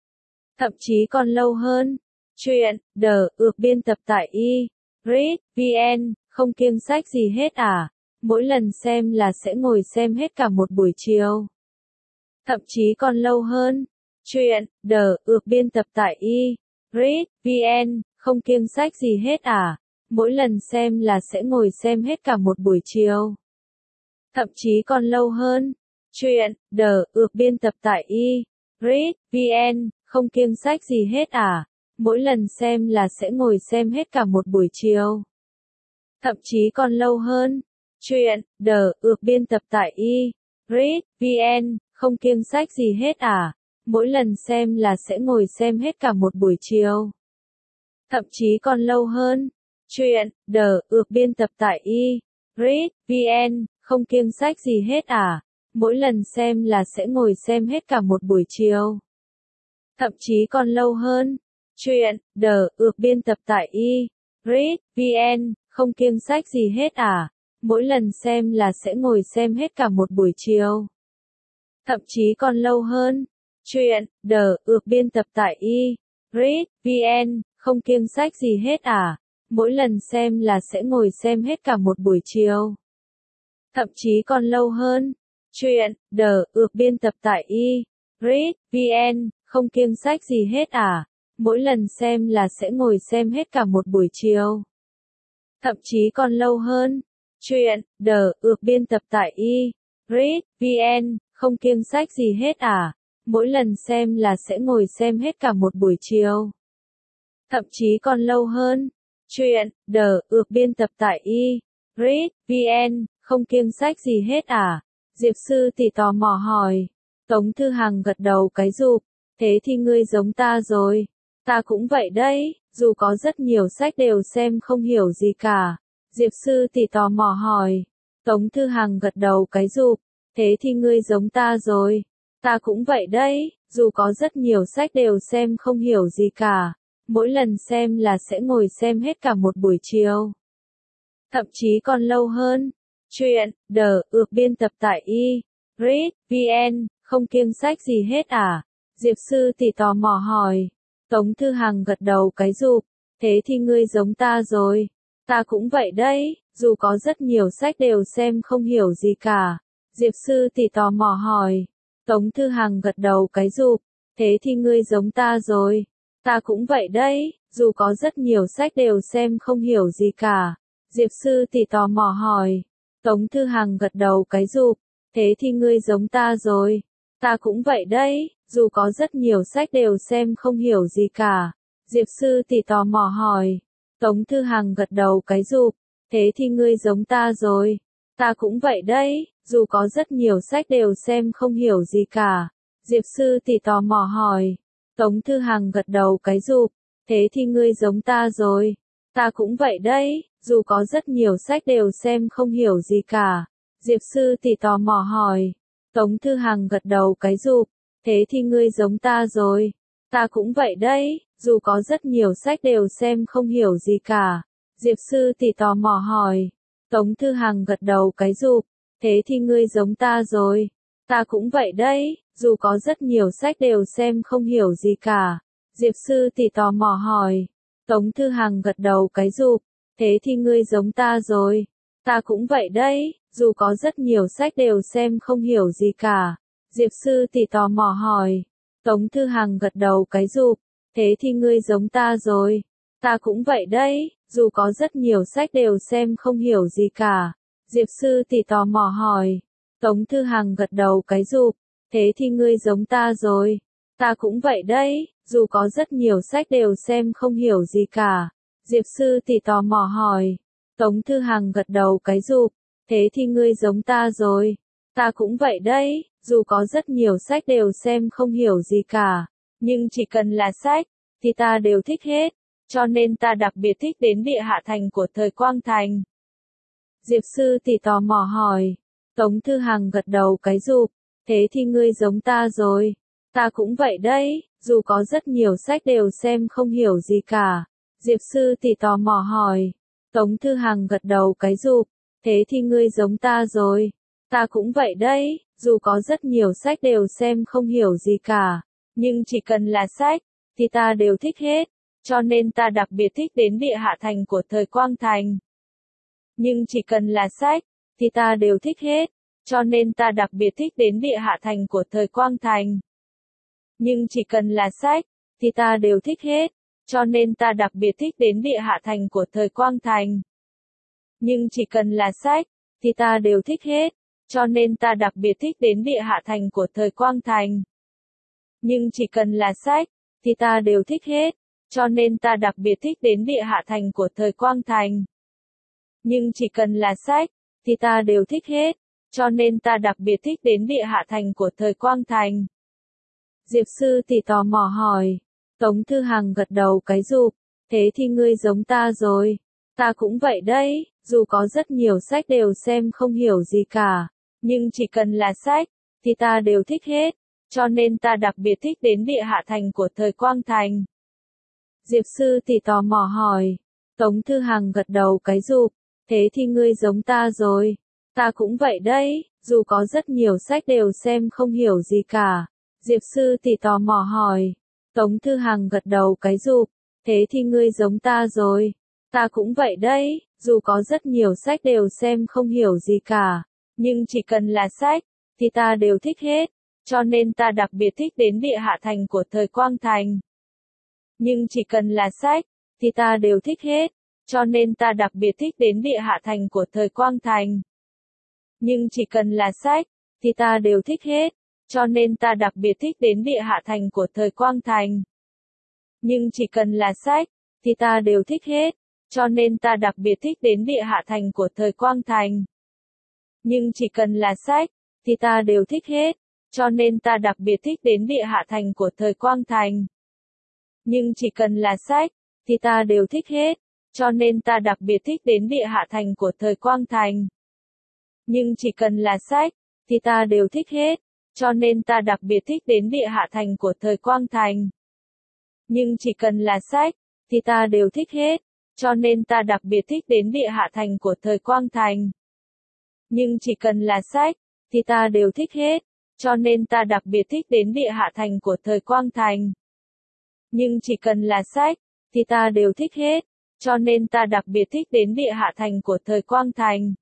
Thậm chí còn lâu hơn. Chuyện, The, ược biên tập tại i read vn, không kiêng sách gì hết à? Mỗi lần xem là sẽ ngồi xem hết cả một buổi chiều. Thậm chí còn lâu hơn. Chuyện, The, ược biên tập tại i read vn, không kiêng sách gì hết à? Mỗi lần xem là sẽ ngồi xem hết cả một buổi chiều. Thậm chí còn lâu hơn. Chuyện, The, ược biên tập tại i read vn, không kiêng sách gì hết à? Mỗi lần xem là sẽ ngồi xem hết cả một buổi chiều. Thậm chí còn lâu hơn. Chuyện, The, ược biên tập tại i read vn, không kiêng sách gì hết à? Mỗi lần xem là sẽ ngồi xem hết cả một buổi chiều. Thậm chí còn lâu hơn. Chuyện, The, ược biên tập tại i read vn, không kiêng sách gì hết à? Mỗi lần xem là sẽ ngồi xem hết cả một buổi chiều. Thậm chí còn lâu hơn. Chuyện, The, ược biên tập tại i read vn, không kiêng sách gì hết à? Mỗi lần xem là sẽ ngồi xem hết cả một buổi chiều. Thậm chí còn lâu hơn. Chuyện, The, ược biên tập tại i read vn, không kiêng sách gì hết à? Mỗi lần xem là sẽ ngồi xem hết cả một buổi chiều. Thậm chí còn lâu hơn. Chuyện, The, ược biên tập tại i read vn, không kiêng sách gì hết à? Mỗi lần xem là sẽ ngồi xem hết cả một buổi chiều. Thậm chí còn lâu hơn. Chuyện, The, ược biên tập tại i read vn, không kiêng sách gì hết à? Mỗi lần xem là sẽ ngồi xem hết cả một buổi chiều. Thậm chí còn lâu hơn. Chuyện, The, ược biên tập tại i read vn, không kiêng sách gì hết à? Diệp Sư Tỷ tò mò hỏi. Tống Thư Hằng gật đầu cái rụp. Thế thì ngươi giống ta rồi. Ta cũng vậy đấy, dù có rất nhiều sách đều xem không hiểu gì cả. Diệp Sư Tỷ tò mò hỏi. Tống Thư Hằng gật đầu cái rụp. Thế thì ngươi giống ta rồi. Ta cũng vậy đấy, dù có rất nhiều sách đều xem không hiểu gì cả. Mỗi lần xem là sẽ ngồi xem hết cả một buổi chiều. Thậm chí còn lâu hơn. Chuyện, đờ, ược biên tập tại y, read, vn, không kiêng sách gì hết à? Diệp sư thì tò mò hỏi. Tống Thư Hằng gật đầu cái rụp. Thế thì ngươi giống ta rồi. Ta cũng vậy đấy, dù có rất nhiều sách đều xem không hiểu gì cả. Diệp sư thì tò mò hỏi. Tống Thư Hằng gật đầu cái rụp. Thế thì ngươi giống ta rồi. Ta cũng vậy đấy, dù có rất nhiều sách đều xem không hiểu gì cả. Diệp sư thì tò mò hỏi. Tống Thư Hằng gật đầu cái rụp. Thế thì ngươi giống ta rồi. Ta cũng vậy đấy, dù có rất nhiều sách đều xem không hiểu gì cả. Diệp sư thì tò mò hỏi. Tống Thư Hằng gật đầu cái rụp. Thế thì ngươi giống ta rồi. Ta cũng vậy đấy, dù có rất nhiều sách đều xem không hiểu gì cả. Diệp sư thì tò mò hỏi. Tống Thư Hằng gật đầu cái rụp. Thế thì ngươi giống ta rồi. Ta cũng vậy đấy, dù có rất nhiều sách đều xem không hiểu gì cả. Diệp sư thì tò mò hỏi. Tống Thư Hằng gật đầu cái rụp. Thế thì ngươi giống ta rồi. Ta cũng vậy đấy, dù có rất nhiều sách đều xem không hiểu gì cả. Diệp sư thì tò mò hỏi. Tống Thư Hằng gật đầu cái rụp. Thế thì ngươi giống ta rồi. Ta cũng vậy đấy, dù có rất nhiều sách đều xem không hiểu gì cả. Diệp sư thì tò mò hỏi. Tống Thư Hằng gật đầu cái rụp. Thế thì ngươi giống ta rồi. Ta cũng vậy đấy, dù có rất nhiều sách đều xem không hiểu gì cả. Diệp sư thì tò mò hỏi. Tống Thư Hằng gật đầu cái rụp. Thế thì ngươi giống ta rồi. Ta cũng vậy đấy, dù có rất nhiều sách đều xem không hiểu gì cả. Diệp sư thì tò mò hỏi. Tống Thư Hằng gật đầu cái rụp. Thế thì ngươi giống ta rồi. Ta cũng vậy đấy, dù có rất nhiều sách đều xem không hiểu gì cả. Diệp sư thì tò mò hỏi. Tống Thư Hằng gật đầu cái rụp. Thế thì ngươi giống ta rồi. Ta cũng vậy đấy, dù có rất nhiều sách đều xem không hiểu gì cả. Nhưng chỉ cần là sách, thì ta đều thích hết. Cho nên ta đặc biệt thích đến địa hạ thành của thời Quang Thành. Diệp sư thì tò mò hỏi. Tống Thư Hằng gật đầu cái rụp. Thế thì ngươi giống ta rồi. Ta cũng vậy đấy, dù có rất nhiều sách đều xem không hiểu gì cả. Diệp sư thì tò mò hỏi. Tống Thư Hằng gật đầu cái rụp. Thế thì ngươi giống ta rồi. Ta cũng vậy đấy, dù có rất nhiều sách đều xem không hiểu gì cả. Nhưng chỉ cần là sách, thì ta đều thích hết. Cho nên ta đặc biệt thích đến địa hạ thành của thời Quang Thành. Nhưng chỉ cần là sách, thì ta đều thích hết. Cho nên ta đặc biệt thích đến địa hạ thành của thời Quang Thành. Nhưng chỉ cần là sách, thì ta đều thích hết. Cho nên ta đặc biệt thích đến địa hạ thành của thời Quang Thành. Nhưng chỉ cần là sách, thì ta đều thích hết. Cho nên ta đặc biệt thích đến địa hạ thành của thời Quang Thành. Nhưng chỉ cần là sách, thì ta đều thích hết. Cho nên ta đặc biệt thích đến địa hạ thành của thời Quang Thành. Nhưng chỉ cần là sách, thì ta đều thích hết. Cho nên ta đặc biệt thích đến địa hạ thành của thời Quang Thành. Diệp sư thì tò mò hỏi. Tống Thư Hằng gật đầu cái rụp. Thế thì ngươi giống ta rồi. Ta cũng vậy đấy, dù có rất nhiều sách đều xem không hiểu gì cả. Nhưng chỉ cần là sách, thì ta đều thích hết. Cho nên ta đặc biệt thích đến địa hạ thành của thời Quang Thành. Diệp sư thì tò mò hỏi. Tống Thư Hằng gật đầu cái rụp. Thế thì ngươi giống ta rồi. Ta cũng vậy đấy, dù có rất nhiều sách đều xem không hiểu gì cả. Diệp sư thì tò mò hỏi. Tống Thư Hằng gật đầu cái rụp. Thế thì ngươi giống ta rồi. Ta cũng vậy đấy, dù có rất nhiều sách đều xem không hiểu gì cả. Nhưng chỉ cần là sách, thì ta đều thích hết. Cho nên ta đặc biệt thích đến địa hạ thành của thời Quang Thành. Nhưng chỉ cần là sách, thì ta đều thích hết. Cho nên ta đặc biệt thích đến địa hạ thành của thời Quang Thành. Nhưng chỉ cần là sách, thì ta đều thích hết. Cho nên ta đặc biệt thích đến địa hạ thành của thời Quang Thành. Nhưng chỉ cần là sách, thì ta đều thích hết. Cho nên ta đặc biệt thích đến địa hạ thành của thời Quang Thành. Nhưng chỉ cần là sách, thì ta đều thích hết. Cho nên ta đặc biệt thích đến địa hạ thành của thời Quang Thành. Nhưng chỉ cần là sách, thì ta đều thích hết. Cho nên ta đặc biệt thích đến địa hạ thành của thời Quang Thành. Nhưng chỉ cần là sách, thì ta đều thích hết. Cho nên ta đặc biệt thích đến địa hạ thành của thời Quang Thành. Nhưng chỉ cần là sách, thì ta đều thích hết. Cho nên ta đặc biệt thích đến địa hạ thành của thời Quang Thành. Nhưng chỉ cần là sách, thì ta đều thích hết, cho nên ta đặc biệt thích đến địa hạ thành của thời Quang Thành. Nhưng chỉ cần là sách, thì ta đều thích hết, cho nên ta đặc biệt thích đến địa hạ thành của thời Quang Thành.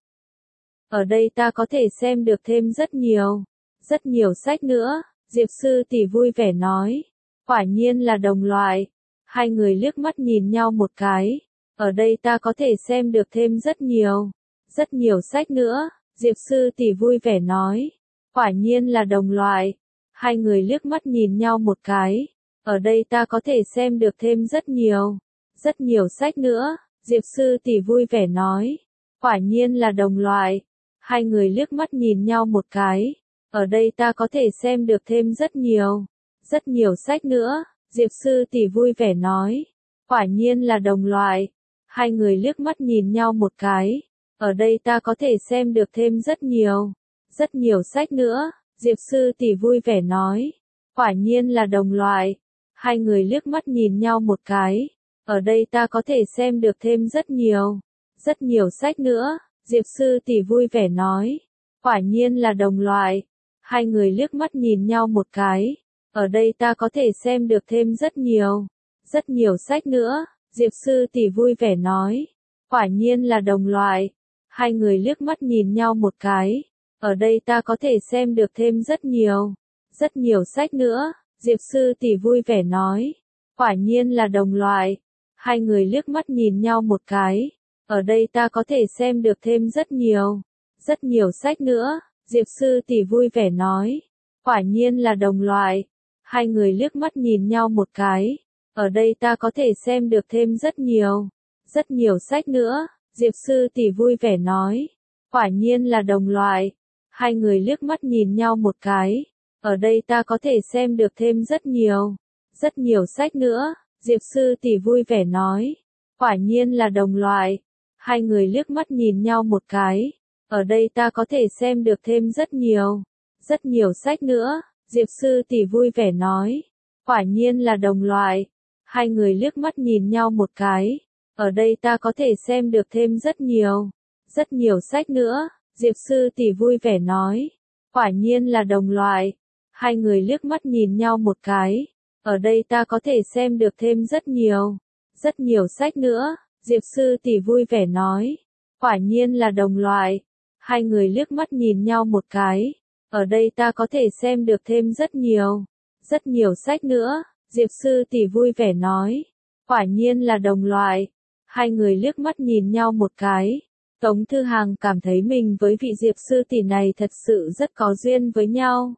Ở đây ta có thể xem được thêm rất nhiều, rất nhiều sách nữa, Diệp Sư Tỷ vui vẻ nói. Quả nhiên là đồng loại. Hai người liếc mắt nhìn nhau một cái. Ở đây ta có thể xem được thêm rất nhiều, rất nhiều sách nữa, Diệp Sư Tỷ vui vẻ nói. Quả nhiên là đồng loại. Hai người liếc mắt nhìn nhau một cái. Ở đây ta có thể xem được thêm rất nhiều, rất nhiều sách nữa, Diệp Sư Tỷ vui vẻ nói. Quả nhiên là đồng loại. Hai người liếc mắt nhìn nhau một cái. Ở đây ta có thể xem được thêm rất nhiều, rất nhiều sách nữa, Diệp Sư Tỷ vui vẻ nói. Quả nhiên là đồng loại. Hai người liếc mắt nhìn nhau một cái. Ở đây ta có thể xem được thêm rất nhiều, rất nhiều sách nữa, Diệp Sư Tỷ vui vẻ nói. Quả nhiên là đồng loại. Hai người liếc mắt nhìn nhau một cái. Ở đây ta có thể xem được thêm rất nhiều, rất nhiều sách nữa, Diệp Sư Tỷ vui vẻ nói. Quả nhiên là đồng loại. Hai người liếc mắt nhìn nhau một cái. Ở đây ta có thể xem được thêm rất nhiều, rất nhiều sách nữa, Diệp Sư Tỷ vui vẻ nói. Quả nhiên là đồng loại. Hai người liếc mắt nhìn nhau một cái. Ở đây ta có thể xem được thêm rất nhiều, rất nhiều sách nữa, Diệp Sư Tỷ vui vẻ nói. Quả nhiên là đồng loại. Hai người liếc mắt nhìn nhau một cái. Ở đây ta có thể xem được thêm rất nhiều, rất nhiều sách nữa, Diệp Sư Tỷ vui vẻ nói. Quả nhiên là đồng loại. Hai người liếc mắt nhìn nhau một cái. Ở đây ta có thể xem được thêm rất nhiều, rất nhiều sách nữa, Diệp Sư Tỷ vui vẻ nói. Quả nhiên là đồng loại. Hai người liếc mắt nhìn nhau một cái. Ở đây ta có thể xem được thêm rất nhiều, rất nhiều sách nữa, Diệp Sư Tỷ vui vẻ nói. Quả nhiên là đồng loại. Hai người liếc mắt nhìn nhau một cái. Ở đây ta có thể xem được thêm rất nhiều, rất nhiều sách nữa, Diệp Sư Tỷ vui vẻ nói. Quả nhiên là đồng loại. Hai người liếc mắt nhìn nhau một cái. Ở đây ta có thể xem được thêm rất nhiều, rất nhiều sách nữa, Diệp Sư Tỷ vui vẻ nói. Quả nhiên là đồng loại. Hai người liếc mắt nhìn nhau một cái. Ở đây ta có thể xem được thêm rất nhiều, rất nhiều sách nữa, Diệp Sư Tỷ vui vẻ nói. Quả nhiên là đồng loại. Hai người liếc mắt nhìn nhau một cái. Ở đây ta có thể xem được thêm rất nhiều, rất nhiều sách nữa, Diệp Sư Tỷ vui vẻ nói. Quả nhiên là đồng loại. Hai người liếc mắt nhìn nhau một cái. Tống Thư Hàng cảm thấy mình với vị Diệp Sư Tỷ này thật sự rất có duyên với nhau.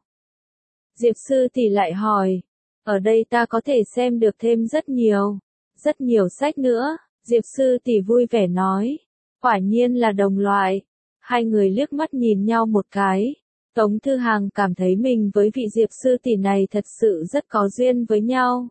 Diệp Sư Tỷ lại hỏi. Ở đây ta có thể xem được thêm rất nhiều, rất nhiều sách nữa, Diệp Sư Tỷ vui vẻ nói. Quả nhiên là đồng loại. Hai người liếc mắt nhìn nhau một cái. Tống Thư Hàng cảm thấy mình với vị Diệp Sư Tỷ này thật sự rất có duyên với nhau.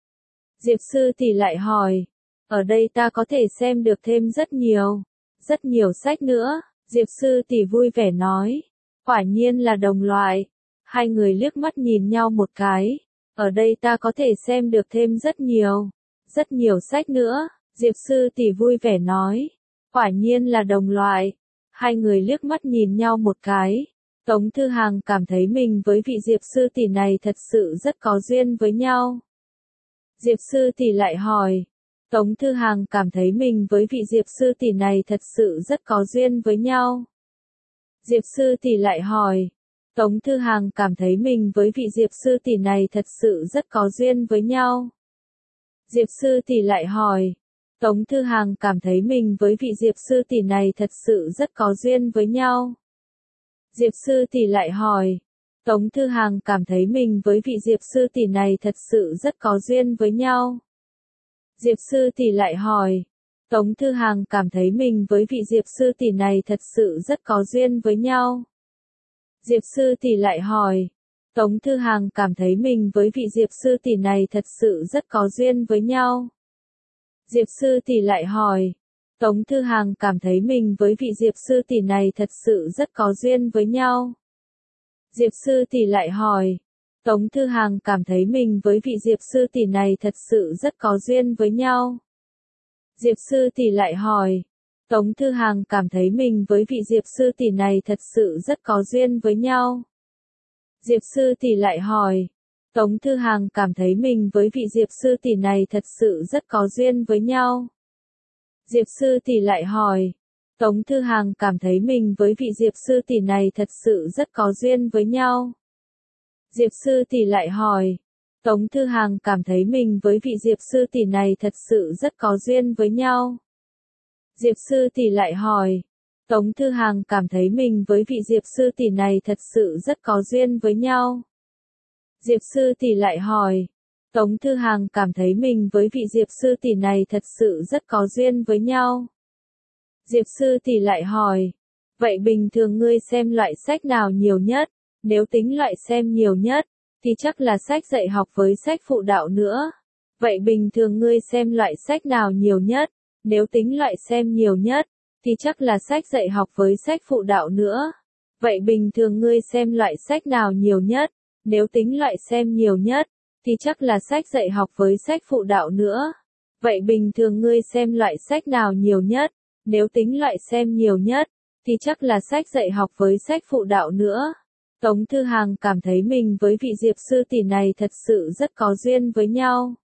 Diệp Sư Tỷ lại hỏi. Ở đây ta có thể xem được thêm rất nhiều, rất nhiều sách nữa, Diệp Sư Tỷ vui vẻ nói. Quả nhiên là đồng loại. Hai người liếc mắt nhìn nhau một cái. Ở đây ta có thể xem được thêm rất nhiều, rất nhiều sách nữa, Diệp Sư Tỷ vui vẻ nói. Quả nhiên là đồng loại. Hai người liếc mắt nhìn nhau một cái. Tống Thư Hàng cảm thấy mình với vị Diệp Sư Tỷ này thật sự rất có duyên với nhau. Diệp Sư Tỷ lại hỏi. Tống Thư Hàng cảm thấy mình với vị Diệp Sư Tỷ này thật sự rất có duyên với nhau. Diệp Sư Tỷ lại hỏi. Tống Thư Hàng cảm thấy mình với vị Diệp Sư Tỷ này thật sự rất có duyên với nhau. Diệp Sư Tỷ lại hỏi. Tống Thư Hàng cảm thấy mình với vị Diệp Sư Tỷ này thật sự rất có duyên với nhau. Diệp Sư Tỷ lại hỏi. Tống Thư Hàng cảm thấy mình với vị Diệp Sư Tỷ này thật sự rất có duyên với nhau. Diệp Sư Tỷ lại hỏi. Tống Thư Hàng cảm thấy mình với vị Diệp Sư Tỷ này thật sự rất có duyên với nhau. Diệp Sư Tỷ lại hỏi. Tống Thư Hàng cảm thấy mình với vị Diệp Sư Tỷ này thật sự rất có duyên với nhau. Diệp Sư Tỷ lại hỏi. Tống Thư Hàng cảm thấy mình với vị Diệp Sư Tỷ này thật sự rất có duyên với nhau. Diệp Sư Tỷ lại hỏi. Tống Thư Hàng cảm thấy mình với vị Diệp Sư Tỷ này thật sự rất có duyên với nhau. Diệp Sư Tỷ lại hỏi. Tống Thư Hàng cảm thấy mình với vị Diệp sư tỷ này thật sự rất có duyên với nhau. Diệp sư tỷ lại hỏi. Tống Thư Hàng cảm thấy mình với vị Diệp sư tỷ này thật sự rất có duyên với nhau. Diệp sư tỷ lại hỏi. Tống Thư Hàng cảm thấy mình với vị Diệp sư tỷ này thật sự rất có duyên với nhau. Diệp sư tỷ lại hỏi. Tống Thư Hàng cảm thấy mình với vị Diệp sư tỷ này thật sự rất có duyên với nhau. Diệp sư tỷ lại hỏi. Tống Thư Hàng cảm thấy mình với vị Diệp sư tỷ này thật sự rất có duyên với nhau. Diệp sư tỷ lại hỏi. Tống Thư Hàng cảm thấy mình với vị Diệp sư tỷ này thật sự rất có duyên với nhau. Diệp sư tỷ lại hỏi. Vậy bình thường ngươi xem loại sách nào nhiều nhất? Nếu tính loại xem nhiều nhất, thì chắc là sách dạy học với sách phụ đạo nữa. Vậy bình thường ngươi xem loại sách nào nhiều nhất? Nếu tính loại xem nhiều nhất, thì chắc là sách dạy học với sách phụ đạo nữa. Vậy bình thường ngươi xem loại sách nào nhiều nhất? Nếu tính loại xem nhiều nhất, thì chắc là sách dạy học với sách phụ đạo nữa. Vậy bình thường ngươi xem loại sách nào nhiều nhất? Nếu tính loại xem nhiều nhất, thì chắc là sách dạy học với sách phụ đạo nữa. Tống Thư Hàng cảm thấy mình với vị Diệp sư tỷ này thật sự rất có duyên với nhau.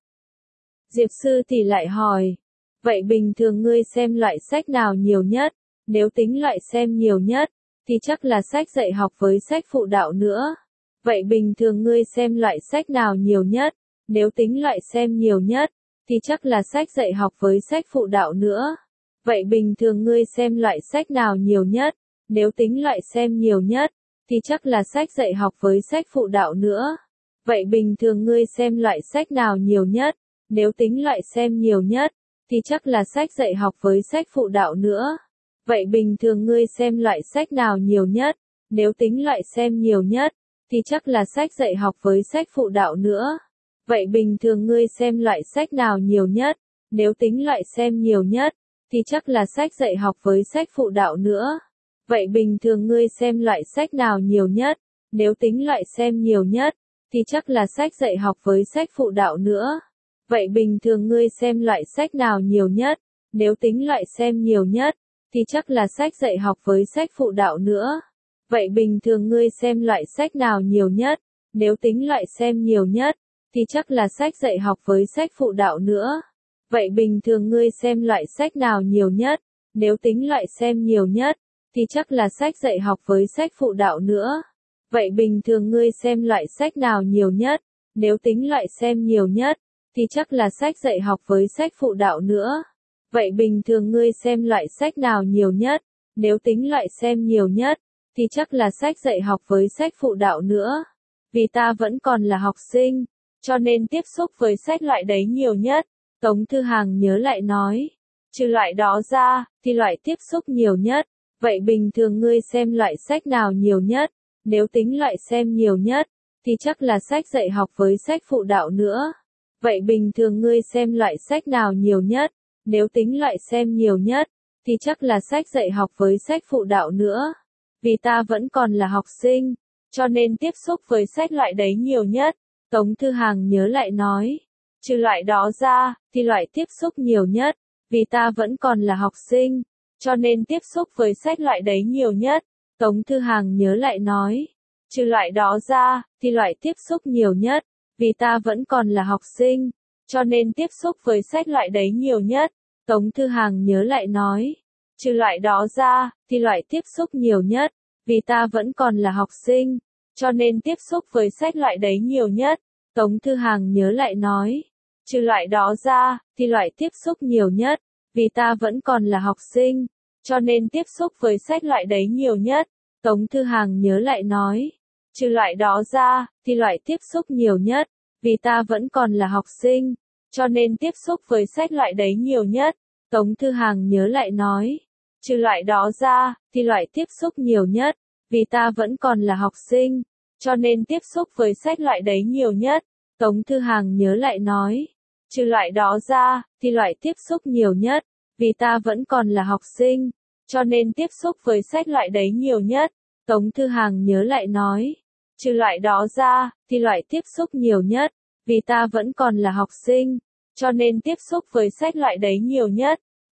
Diệp sư tỷ lại hỏi. Vậy bình thường ngươi xem loại sách nào nhiều nhất? Nếu tính loại xem nhiều nhất, thì chắc là sách dạy học với sách phụ đạo nữa. Vậy bình thường ngươi xem loại sách nào nhiều nhất? Nếu tính loại xem nhiều nhất, thì chắc là sách dạy học với sách phụ đạo nữa. Vậy bình thường ngươi xem loại sách nào nhiều nhất? Nếu tính loại xem nhiều nhất, thì chắc là sách dạy học với sách phụ đạo nữa. Vậy bình thường ngươi xem loại sách nào nhiều nhất? Nếu tính loại xem nhiều nhất, thì chắc là sách dạy học với sách phụ đạo nữa. Vậy bình thường ngươi xem loại sách nào nhiều nhất? Nếu tính loại xem nhiều nhất, thì chắc là sách dạy học với sách phụ đạo nữa. Vậy bình thường ngươi xem loại sách nào nhiều nhất? Nếu tính loại xem nhiều nhất, thì chắc là sách dạy học với sách phụ đạo nữa. Vậy bình thường ngươi xem loại sách nào nhiều nhất? Nếu tính loại xem nhiều nhất, thì chắc là sách dạy học với sách phụ đạo nữa. Vậy bình thường ngươi xem loại sách nào nhiều nhất? Nếu tính loại xem nhiều nhất, thì chắc là sách dạy học với sách phụ đạo nữa. Vậy bình thường ngươi xem loại sách nào nhiều nhất? Nếu tính loại xem nhiều nhất, thì chắc là sách dạy học với sách phụ đạo nữa. Vậy bình thường ngươi xem loại sách nào nhiều nhất? Nếu tính loại xem nhiều nhất, thì chắc là sách dạy học với sách phụ đạo nữa. Vậy bình thường ngươi xem loại sách nào nhiều nhất? Nếu tính loại xem nhiều nhất, thì chắc là sách dạy học với sách phụ đạo nữa. Vậy bình thường ngươi xem loại sách nào nhiều nhất? Nếu tính loại xem nhiều nhất, thì chắc là sách dạy học với sách phụ đạo nữa. Vì ta vẫn còn là học sinh, cho nên tiếp xúc với sách loại đấy nhiều nhất. Tống Thư Hàng nhớ lại nói. Trừ loại đó ra, thì loại tiếp xúc nhiều nhất. Vậy bình thường ngươi xem loại sách nào nhiều nhất? Nếu tính loại xem nhiều nhất, thì chắc là sách dạy học với sách phụ đạo nữa. Vậy bình thường ngươi xem loại sách nào nhiều nhất? Nếu tính loại xem nhiều nhất, thì chắc là sách dạy học với sách phụ đạo nữa. Vì ta vẫn còn là học sinh, cho nên tiếp xúc với sách loại đấy nhiều nhất. Tống Thư Hàng nhớ lại nói. Trừ loại đó ra, thì loại tiếp xúc nhiều nhất. Vì ta vẫn còn là học sinh, cho nên tiếp xúc với sách loại đấy nhiều nhất. Tống Thư Hàng nhớ lại nói. Trừ loại đó ra, thì loại tiếp xúc nhiều nhất. Vì ta vẫn còn là học sinh, cho nên tiếp xúc với sách loại đấy nhiều nhất. Tống Thư Hàng nhớ lại nói. Trừ loại đó ra, thì loại tiếp xúc nhiều nhất. Vì ta vẫn còn là học sinh, cho nên tiếp xúc với sách loại đấy nhiều nhất. Tống Thư Hàng nhớ lại nói. Trừ loại đó ra, thì loại tiếp xúc nhiều nhất. Vì ta vẫn còn là học sinh, cho nên tiếp xúc với sách loại đấy nhiều nhất. Tống Thư Hàng nhớ lại nói. Trừ loại đó ra, thì loại tiếp xúc nhiều nhất. Vì ta vẫn còn là học sinh, cho nên tiếp xúc với sách loại đấy nhiều nhất. Tống Thư Hàng nhớ lại nói. Trừ loại đó ra, thì loại tiếp xúc nhiều nhất. Vì ta vẫn còn là học sinh, cho nên tiếp xúc với sách loại đấy nhiều nhất. Tống Thư Hàng nhớ lại nói. Trừ loại đó ra, thì loại tiếp xúc nhiều nhất. Vì ta vẫn còn là học sinh, cho nên tiếp xúc với sách loại đấy nhiều nhất. Tống Thư Hàng nhớ lại nói. Trừ loại đó ra, thì loại tiếp xúc nhiều nhất. Vì ta vẫn còn là học sinh, cho nên tiếp xúc với sách loại đấy nhiều nhất.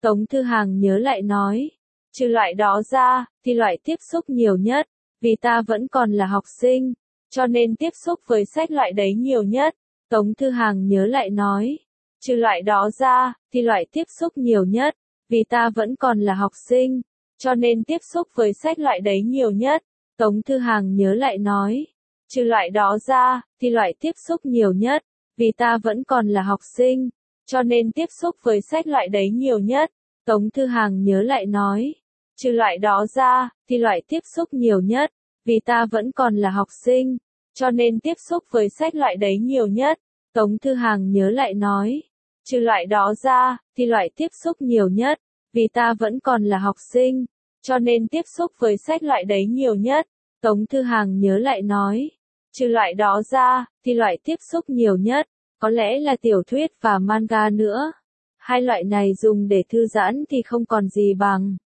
Tống Thư Hàng nhớ lại nói. Trừ loại đó ra, thì loại tiếp xúc nhiều nhất, vì ta vẫn còn là học sinh, cho nên tiếp xúc với sách loại đấy nhiều nhất. Tống Thư Hàng nhớ lại nói. Trừ loại đó ra, thì loại tiếp xúc nhiều nhất, vì ta vẫn còn là học sinh, cho nên tiếp xúc với sách loại đấy nhiều nhất. Tống Thư Hàng nhớ lại nói. Trừ loại đó ra, thì loại tiếp xúc nhiều nhất, vì ta vẫn còn là học sinh, cho nên tiếp xúc với sách loại đấy nhiều nhất. Tống Thư Hàng nhớ lại nói. Trừ loại đó ra, thì loại tiếp xúc nhiều nhất, vì ta vẫn còn là học sinh, cho nên tiếp xúc với sách loại đấy nhiều nhất. Tống Thư Hàng nhớ lại nói. Trừ loại đó ra, thì loại tiếp xúc nhiều nhất, vì ta vẫn còn là học sinh, cho nên tiếp xúc với sách loại đấy nhiều nhất. Tống Thư Hàng nhớ lại nói. Trừ loại đó ra, thì loại tiếp xúc nhiều nhất, có lẽ là tiểu thuyết và manga nữa. Hai loại này dùng để thư giãn thì không còn gì bằng.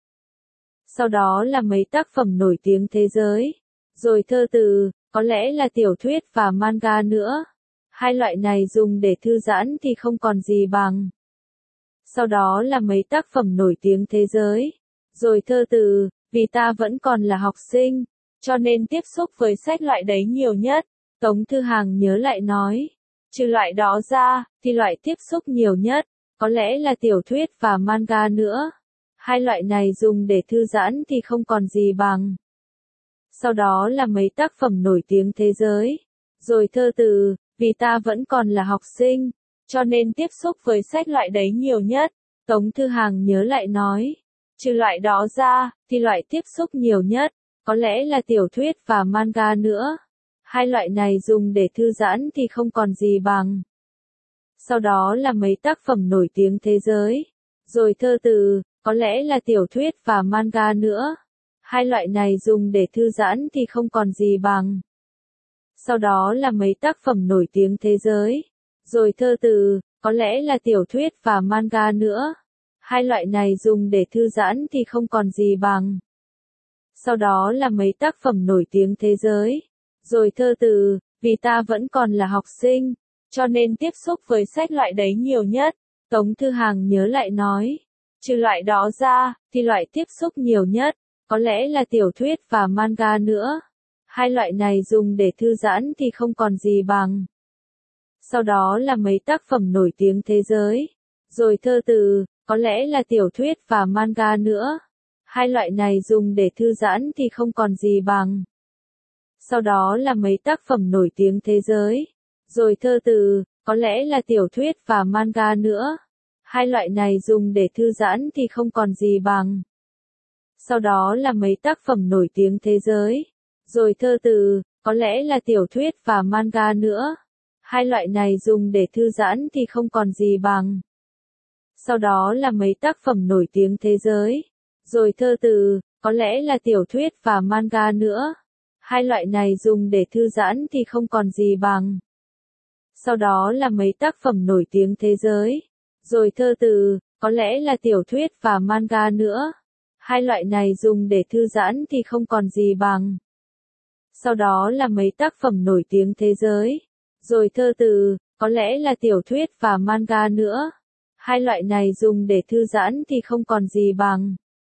Sau đó là mấy tác phẩm nổi tiếng thế giới, rồi thơ từ, có lẽ là tiểu thuyết và manga nữa. Hai loại này dùng để thư giãn thì không còn gì bằng. Sau đó là mấy tác phẩm nổi tiếng thế giới, rồi thơ từ, vì ta vẫn còn là học sinh, cho nên tiếp xúc với sách loại đấy nhiều nhất. Tống Thư Hàng nhớ lại nói. Trừ loại đó ra, thì loại tiếp xúc nhiều nhất, có lẽ là tiểu thuyết và manga nữa. Hai loại này dùng để thư giãn thì không còn gì bằng. Sau đó là mấy tác phẩm nổi tiếng thế giới, rồi thơ từ, vì ta vẫn còn là học sinh, cho nên tiếp xúc với sách loại đấy nhiều nhất. Tống Thư Hàng nhớ lại nói. Trừ loại đó ra, thì loại tiếp xúc nhiều nhất, có lẽ là tiểu thuyết và manga nữa. Hai loại này dùng để thư giãn thì không còn gì bằng. Sau đó là mấy tác phẩm nổi tiếng thế giới, rồi thơ từ, có lẽ là tiểu thuyết và manga nữa. Hai loại này dùng để thư giãn thì không còn gì bằng. Sau đó là mấy tác phẩm nổi tiếng thế giới, rồi thơ từ, có lẽ là tiểu thuyết và manga nữa. Hai loại này dùng để thư giãn thì không còn gì bằng. Sau đó là mấy tác phẩm nổi tiếng thế giới, rồi thơ từ, vì ta vẫn còn là học sinh, cho nên tiếp xúc với sách loại đấy nhiều nhất. Tống Thư Hàng nhớ lại nói. Trừ loại đó ra, thì loại tiếp xúc nhiều nhất, có lẽ là tiểu thuyết và manga nữa. Hai loại này dùng để thư giãn thì không còn gì bằng. Sau đó là mấy tác phẩm nổi tiếng thế giới, rồi thơ từ, có lẽ là tiểu thuyết và manga nữa. Hai loại này dùng để thư giãn thì không còn gì bằng. Sau đó là mấy tác phẩm nổi tiếng thế giới, rồi thơ từ, có lẽ là tiểu thuyết và manga nữa. Hai loại này dùng để thư giãn thì không còn gì bằng. Sau đó là mấy tác phẩm nổi tiếng thế giới, rồi thơ từ, có lẽ là tiểu thuyết và manga nữa. Hai loại này dùng để thư giãn thì không còn gì bằng. Sau đó là mấy tác phẩm nổi tiếng thế giới, rồi thơ từ, có lẽ là tiểu thuyết và manga nữa. Hai loại này dùng để thư giãn thì không còn gì bằng. Sau đó là mấy tác phẩm nổi tiếng thế giới, rồi thơ từ, có lẽ là tiểu thuyết và manga nữa. Hai loại này dùng để thư giãn thì không còn gì bằng. Sau đó là mấy tác phẩm nổi tiếng thế giới, rồi thơ từ, có lẽ là tiểu thuyết và manga nữa. Hai loại này dùng để thư giãn thì không còn gì bằng.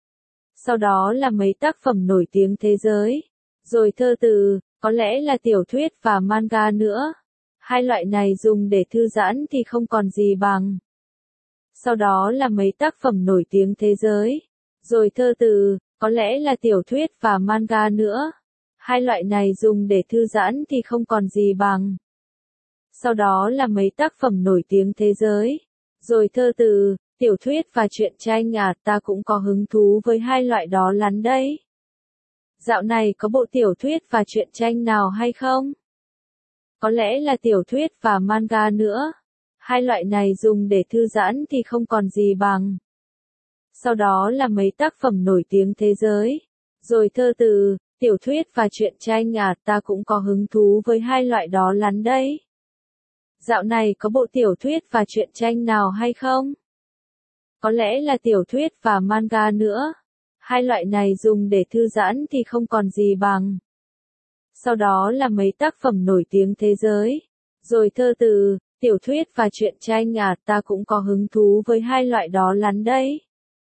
Sau đó là mấy tác phẩm nổi tiếng thế giới, rồi thơ từ, có lẽ là tiểu thuyết và manga nữa. Hai loại này dùng để thư giãn thì không còn gì bằng. Sau đó là mấy tác phẩm nổi tiếng thế giới, rồi thơ từ, có lẽ là tiểu thuyết và manga nữa. Hai loại này dùng để thư giãn thì không còn gì bằng. Sau đó là mấy tác phẩm nổi tiếng thế giới, rồi thơ từ, tiểu thuyết và truyện tranh à, ta cũng có hứng thú với hai loại đó lắm đấy. Dạo này có bộ tiểu thuyết và truyện tranh nào hay không? Có lẽ là tiểu thuyết và manga nữa. Hai loại này dùng để thư giãn thì không còn gì bằng. Sau đó là mấy tác phẩm nổi tiếng thế giới, rồi thơ từ, tiểu thuyết và truyện tranh à, ta cũng có hứng thú với hai loại đó lắm đấy. Dạo này có bộ tiểu thuyết và truyện tranh nào hay không? Có lẽ là tiểu thuyết và manga nữa. Hai loại này dùng để thư giãn thì không còn gì bằng. Sau đó là mấy tác phẩm nổi tiếng thế giới, rồi thơ từ, tiểu thuyết và truyện tranh à, ta cũng có hứng thú với hai loại đó lắm đấy.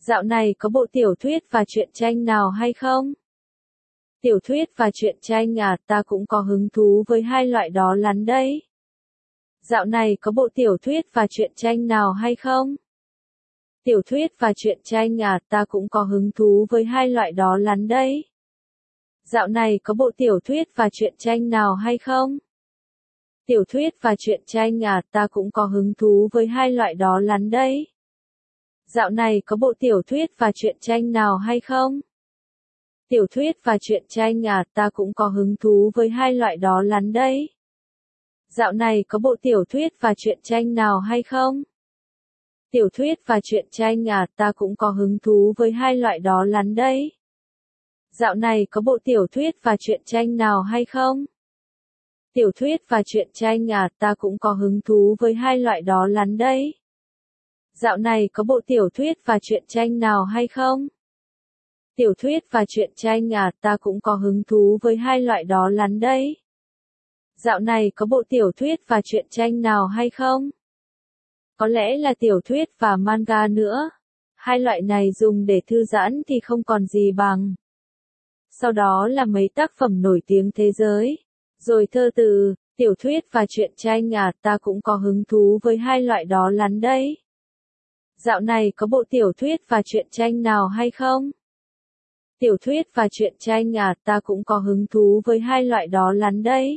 Dạo này có bộ tiểu thuyết và truyện tranh nào hay không? Tiểu thuyết và truyện tranh à, ta cũng có hứng thú với hai loại đó lắm đấy. Dạo này có bộ tiểu thuyết và truyện tranh nào hay không? Tiểu thuyết và truyện tranh à, ta cũng có hứng thú với hai loại đó lắm đấy. Dạo này có bộ tiểu thuyết và truyện tranh nào hay không? Tiểu thuyết và truyện tranh à, ta cũng có hứng thú với hai loại đó lắm đấy. Dạo này có bộ tiểu thuyết và truyện tranh nào hay không? Tiểu thuyết và truyện tranh à, ta cũng có hứng thú với hai loại đó lắm đấy. Dạo này có bộ tiểu thuyết và truyện tranh nào hay không? Tiểu thuyết và truyện tranh à, ta cũng có hứng thú với hai loại đó lắm đấy. Dạo này có bộ tiểu thuyết và truyện tranh nào hay không? Tiểu thuyết và truyện tranh à, ta cũng có hứng thú với hai loại đó lắm đấy. Dạo này có bộ tiểu thuyết và truyện tranh nào hay không? Tiểu thuyết và truyện tranh à, ta cũng có hứng thú với hai loại đó lắm đấy. Dạo này có bộ tiểu thuyết và truyện tranh nào hay không? Có lẽ là tiểu thuyết và manga nữa. Hai loại này dùng để thư giãn thì không còn gì bằng. Sau đó là mấy tác phẩm nổi tiếng thế giới. Rồi thơ từ, tiểu thuyết và truyện tranh à, ta cũng có hứng thú với hai loại đó lắm đấy. Dạo này có bộ tiểu thuyết và truyện tranh nào hay không? Tiểu thuyết và truyện tranh à, ta cũng có hứng thú với hai loại đó lắm đấy.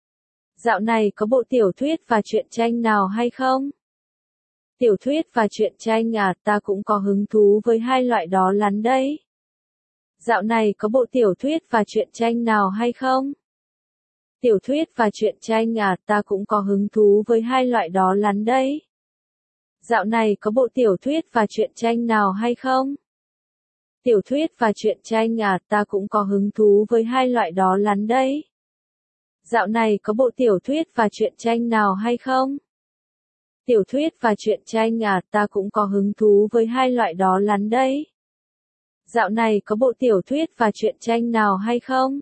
Dạo này có bộ tiểu thuyết và truyện tranh nào hay không? Tiểu thuyết và truyện tranh à, ta cũng có hứng thú với hai loại đó lắm đấy. Dạo này có bộ tiểu thuyết và truyện tranh nào hay không? Tiểu thuyết và truyện tranh à, ta cũng có hứng thú với hai loại đó lắm đấy. Dạo này có bộ tiểu thuyết và truyện tranh nào hay không? Tiểu thuyết và truyện tranh à, ta cũng có hứng thú với hai loại đó lắm đấy. Dạo này có bộ tiểu thuyết và truyện tranh nào hay không? Tiểu thuyết và truyện tranh à, ta cũng có hứng thú với hai loại đó lắm đấy. Dạo này có bộ tiểu thuyết và truyện tranh nào hay không?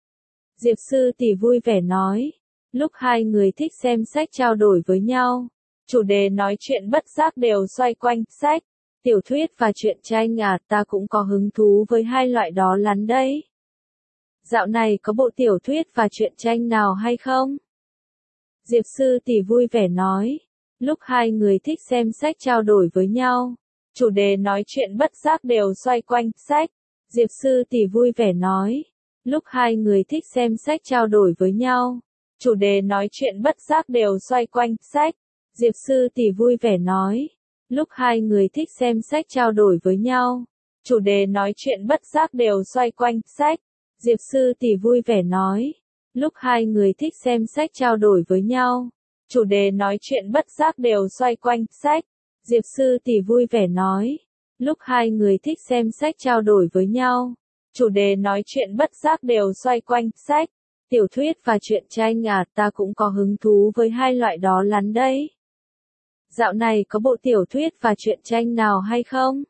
Diệp Sư Tỷ vui vẻ nói. Lúc hai người thích xem sách trao đổi với nhau, chủ đề nói chuyện bất giác đều xoay quanh sách, tiểu thuyết và truyện tranh à, ta cũng có hứng thú với hai loại đó lắm đấy. Dạo này có bộ tiểu thuyết và truyện tranh nào hay không? Diệp Sư Tỷ vui vẻ nói. Lúc hai người thích xem sách trao đổi với nhau, chủ đề nói chuyện bất giác đều xoay quanh sách, Diệp Sư Tỷ vui vẻ nói. Lúc hai người thích xem sách trao đổi với nhau, chủ đề nói chuyện bất giác đều xoay quanh sách, Diệp Sư Tỷ vui vẻ nói. Lúc hai người thích xem sách trao đổi với nhau, chủ đề nói chuyện bất giác đều xoay quanh sách, Diệp Sư Tỷ vui vẻ nói. Lúc hai người thích xem sách trao đổi với nhau, chủ đề nói chuyện bất giác đều xoay quanh sách, Diệp Sư Tỷ vui vẻ nói. Lúc hai người thích xem sách trao đổi với nhau, chủ đề nói chuyện bất giác đều xoay quanh sách, tiểu thuyết và truyện tranh à, ta cũng có hứng thú với hai loại đó lắm đấy. Dạo này có bộ tiểu thuyết và truyện tranh nào hay không?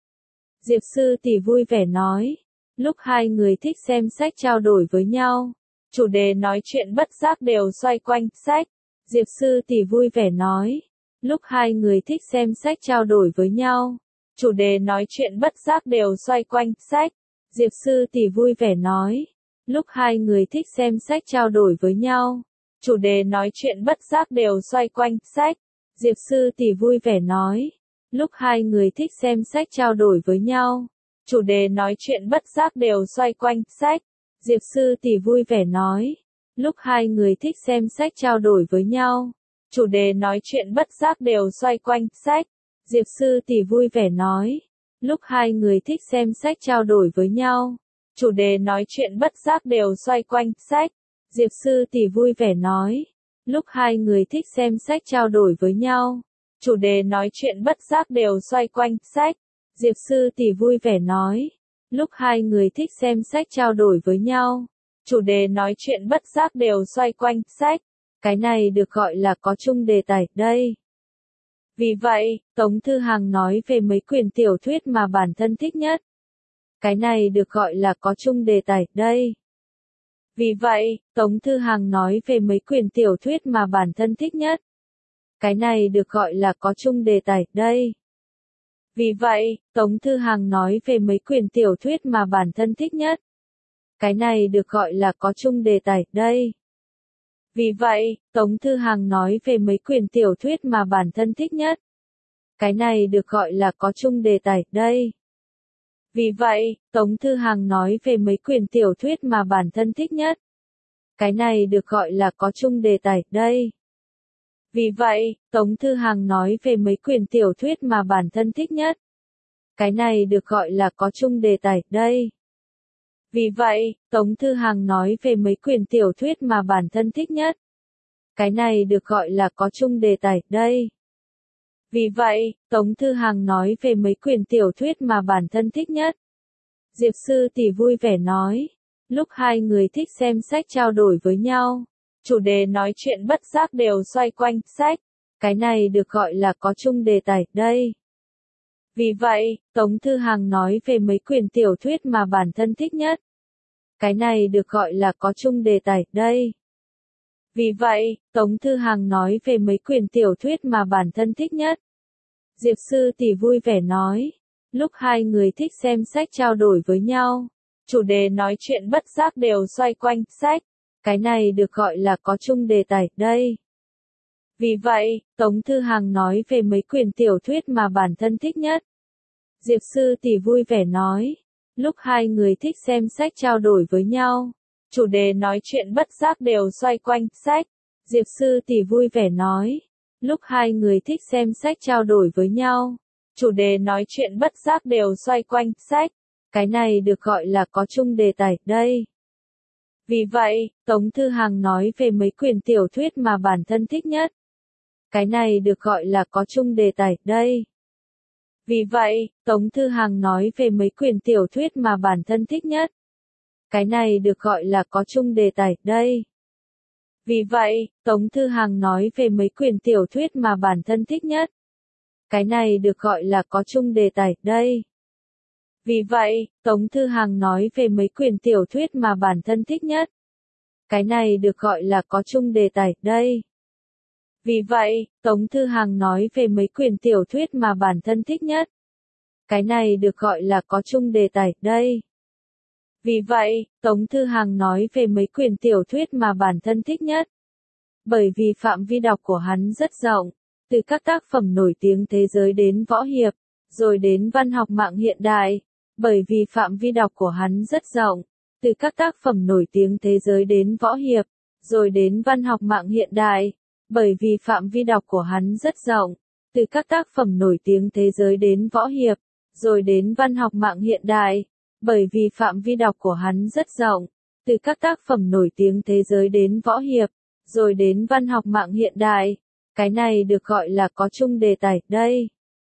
Diệp Sư Tỷ vui vẻ nói. Lúc hai người thích xem sách trao đổi với nhau, chủ đề nói chuyện bất giác đều xoay quanh sách, Diệp Sư Tỷ vui vẻ nói. Lúc hai người thích xem sách trao đổi với nhau, chủ đề nói chuyện bất giác đều xoay quanh sách, Diệp Sư Tỷ vui vẻ nói. Lúc hai người thích xem sách trao đổi với nhau, chủ đề nói chuyện bất giác đều xoay quanh sách, Diệp Sư Tỷ vui vẻ nói. Lúc hai người thích xem sách trao đổi với nhau, chủ đề nói chuyện bất giác đều xoay quanh sách, Diệp Sư Tỷ vui vẻ nói. Lúc hai người thích xem sách trao đổi với nhau, chủ đề nói chuyện bất giác đều xoay quanh sách, Diệp Sư Tỷ vui vẻ nói. Lúc hai người thích xem sách trao đổi với nhau, chủ đề nói chuyện bất giác đều xoay quanh sách, Diệp Sư Tỷ vui vẻ nói. Lúc hai người thích xem sách trao đổi với nhau, chủ đề nói chuyện bất giác đều xoay quanh sách, Diệp Sư Tỷ vui vẻ nói. Lúc hai người thích xem sách trao đổi với nhau, chủ đề nói chuyện bất giác đều xoay quanh sách. Cái này được gọi là có chung đề tài đây. Vì vậy, Tống Thư Hằng nói về mấy quyển tiểu thuyết mà bản thân thích nhất. Cái này được gọi là có chung đề tài đây. Vì vậy, Tống Thư Hằng nói về mấy quyển tiểu thuyết mà bản thân thích nhất. Cái này được gọi là có chung đề tài đây. Vì vậy, Tống Thư Hàng nói về mấy quyển tiểu thuyết mà bản thân thích nhất. Cái này được gọi là có chung đề tài, đây. Vì vậy, Tống Thư Hàng nói về mấy quyển tiểu thuyết mà bản thân thích nhất. Cái này được gọi là có chung đề tài, đây. Vì vậy, Tống Thư Hàng nói về mấy quyển tiểu thuyết mà bản thân thích nhất. Cái này được gọi là có chung đề tài, đây. Vì vậy, Tống Thư Hàng nói về mấy quyển tiểu thuyết mà bản thân thích nhất. Cái này được gọi là có chung đề tài, đây. Vì vậy, Tống Thư Hàng nói về mấy quyển tiểu thuyết mà bản thân thích nhất. Cái này được gọi là có chung đề tài, đây. Vì vậy, Tống Thư Hàng nói về mấy quyển tiểu thuyết mà bản thân thích nhất. Diệp Sư Tỷ vui vẻ nói. Lúc hai người thích xem sách trao đổi với nhau, chủ đề nói chuyện bất giác đều xoay quanh sách. Cái này được gọi là có chung đề tài, đây. Vì vậy, Tống Thư Hàng nói về mấy quyển tiểu thuyết mà bản thân thích nhất. Cái này được gọi là có chung đề tài, đây. Vì vậy, Tống Thư Hàng nói về mấy quyển tiểu thuyết mà bản thân thích nhất. Diệp Sư Tỷ vui vẻ nói. Lúc hai người thích xem sách trao đổi với nhau, chủ đề nói chuyện bất giác đều xoay quanh sách. Cái này được gọi là có chung đề tài, đây. Vì vậy, Tống Thư Hàng nói về mấy quyển tiểu thuyết mà bản thân thích nhất. Diệp Sư Tỷ vui vẻ nói. Lúc hai người thích xem sách trao đổi với nhau, chủ đề nói chuyện bất giác đều xoay quanh sách. Diệp Sư Tỷ vui vẻ nói. Lúc hai người thích xem sách trao đổi với nhau, chủ đề nói chuyện bất giác đều xoay quanh sách. Cái này được gọi là có chung đề tài, đây. Vì vậy, Tống Thư Hàng nói về mấy quyển tiểu thuyết mà bản thân thích nhất. Cái này được gọi là có chung đề tài, đây. Vì vậy, Tống Thư Hàng nói về mấy quyển tiểu thuyết mà bản thân thích nhất. Cái này được gọi là có chung đề tài, đây. Vì vậy, Tống Thư Hàng nói về mấy quyển tiểu thuyết mà bản thân thích nhất. Cái này được gọi là có chung đề tài, đây. Vì vậy, Tống Thư Hàng nói về mấy quyển tiểu thuyết mà bản thân thích nhất. Cái này được gọi là có chung đề tài, đây. Vì vậy, Tống Thư Hàng nói về mấy quyển tiểu thuyết mà bản thân thích nhất. Cái này được gọi là có chung đề tài, đây. Vì vậy, Tống Thư Hàng nói về mấy quyển tiểu thuyết mà bản thân thích nhất. Bởi vì phạm vi đọc của hắn rất rộng, từ các tác phẩm nổi tiếng thế giới đến võ hiệp, rồi đến văn học mạng hiện đại. Bởi vì phạm vi đọc của hắn rất rộng, từ các tác phẩm nổi tiếng thế giới đến võ hiệp, rồi đến văn học mạng hiện đại. Bởi vì phạm vi đọc của hắn rất rộng, từ các tác phẩm nổi tiếng thế giới đến võ hiệp, rồi đến văn học mạng hiện đại. Bởi vì phạm vi đọc của hắn rất rộng, từ các tác phẩm nổi tiếng thế giới đến võ hiệp, rồi đến văn học mạng hiện đại. Cái này được gọi là có chung đề tài, đây.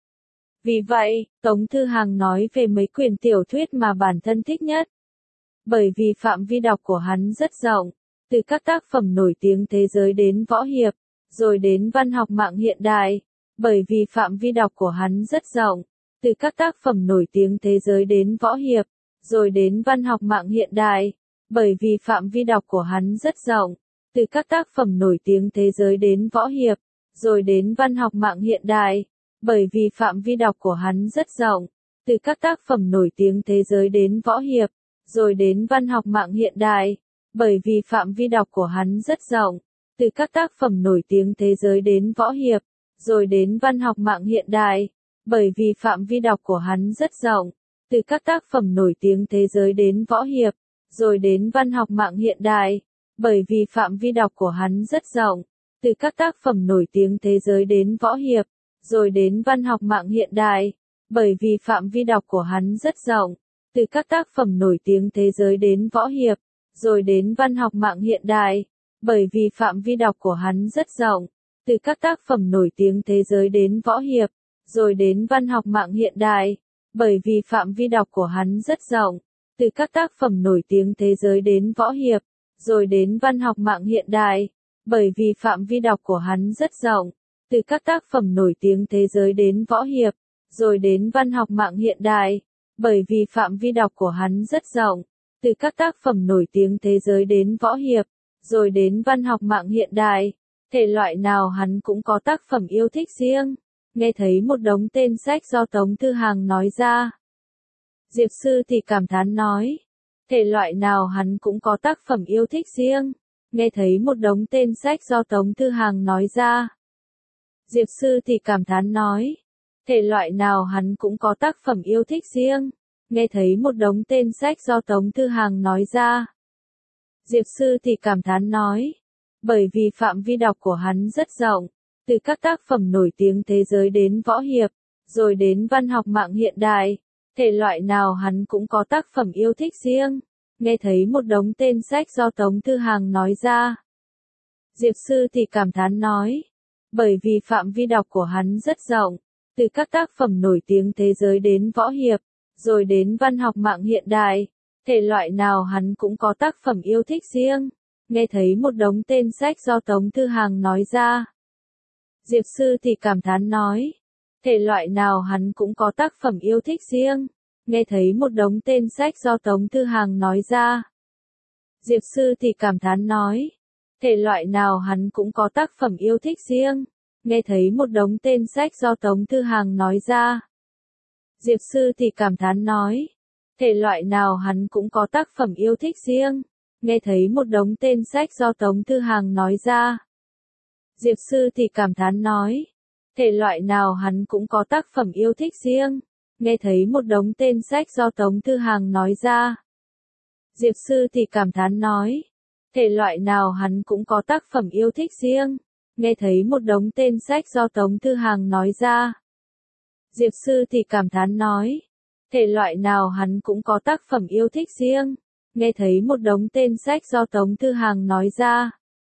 Vì vậy, Tống Thư Hàng nói về mấy quyển tiểu thuyết mà bản thân thích nhất. Bởi vì phạm vi đọc của hắn rất rộng, từ các tác phẩm nổi tiếng thế giới đến võ hiệp, rồi đến văn học mạng hiện đại. Bởi vì phạm vi đọc của hắn rất rộng, từ các tác phẩm nổi tiếng thế giới đến võ hiệp, rồi đến văn học mạng hiện đại. Bởi vì phạm vi đọc của hắn rất rộng, từ các tác phẩm nổi tiếng thế giới đến võ hiệp, rồi đến văn học mạng hiện đại. Bởi vì phạm vi đọc của hắn rất rộng, từ các tác phẩm nổi tiếng thế giới đến võ hiệp, rồi đến văn học mạng hiện đại. Bởi vì phạm vi đọc của hắn rất rộng, từ các tác phẩm nổi tiếng thế giới đến võ hiệp, rồi đến văn học mạng hiện đại. Bởi vì phạm vi đọc của hắn rất rộng, từ các tác phẩm nổi tiếng thế giới đến võ hiệp, rồi đến văn học mạng hiện đại. Bởi vì phạm vi đọc của hắn rất rộng, từ các tác phẩm nổi tiếng thế giới đến võ hiệp, rồi đến văn học mạng hiện đại. Bởi vì phạm vi đọc của hắn rất rộng, từ các tác phẩm nổi tiếng thế giới đến võ hiệp, rồi đến văn học mạng hiện đại. Bởi vì phạm vi đọc của hắn rất rộng, từ các tác phẩm nổi tiếng thế giới đến võ hiệp, rồi đến văn học mạng hiện đại. Bởi vì phạm vi đọc của hắn rất rộng, từ các tác phẩm nổi tiếng thế giới đến võ hiệp, rồi đến văn học mạng hiện đại. Bởi vì phạm vi đọc của hắn rất rộng, từ các tác phẩm nổi tiếng thế giới đến võ hiệp, rồi đến văn học mạng hiện đại. Bởi vì phạm vi đọc của hắn rất rộng, từ các tác phẩm nổi tiếng thế giới đến võ hiệp, rồi đến văn học mạng hiện đại. Thể loại nào hắn cũng có tác phẩm yêu thích riêng. nghe thấy một đống tên sách do Tống Thư Hàng nói ra. Diệp Sư thì cảm thán nói, thể loại nào hắn cũng có tác phẩm yêu thích riêng, nghe thấy một đống tên sách do Tống Thư Hàng nói ra. Diệp Sư thì cảm thán nói, thể loại nào hắn cũng có tác phẩm yêu thích riêng, nghe thấy một đống tên sách do Tống Thư Hàng nói ra. Diệp Sư thì cảm thán nói, bởi vì phạm vi đọc của hắn rất rộng, từ các tác phẩm nổi tiếng thế giới đến võ hiệp, rồi đến văn học mạng hiện đại, thể loại nào hắn cũng có tác phẩm yêu thích riêng, nghe thấy một đống tên sách do Tống Thư Hàng nói ra. Diệp Sư thì cảm thán nói, bởi vì phạm vi đọc của hắn rất rộng, từ các tác phẩm nổi tiếng thế giới đến võ hiệp, rồi đến văn học mạng hiện đại, thể loại nào hắn cũng có tác phẩm yêu thích riêng, nghe thấy một đống tên sách do Tống Thư Hàng nói ra. Diệp Sư thì cảm thán nói, thể loại nào hắn cũng có tác phẩm yêu thích riêng, nghe thấy một đống tên sách do Tống Thư Hàng nói ra. Diệp Sư thì cảm thán nói, thể loại nào hắn cũng có tác phẩm yêu thích riêng, nghe thấy một đống tên sách do Tống Thư Hàng nói ra. Diệp Sư thì cảm thán nói, thể loại nào hắn cũng có tác phẩm yêu thích riêng, nghe thấy một đống tên sách do Tống Thư Hàng nói ra. Diệp Sư thì cảm thán nói, thể loại nào hắn cũng có tác phẩm yêu thích riêng, nghe thấy một đống tên sách do Tống Thư Hàng nói ra. Diệp Sư thì cảm thán nói, thể loại nào hắn cũng có tác phẩm yêu thích riêng, nghe thấy một đống tên sách do Tống Thư Hàng nói ra. Diệp Sư thì cảm thán nói, thể loại nào hắn cũng có tác phẩm yêu thích riêng, nghe thấy một đống tên sách do Tống Thư Hàng nói ra.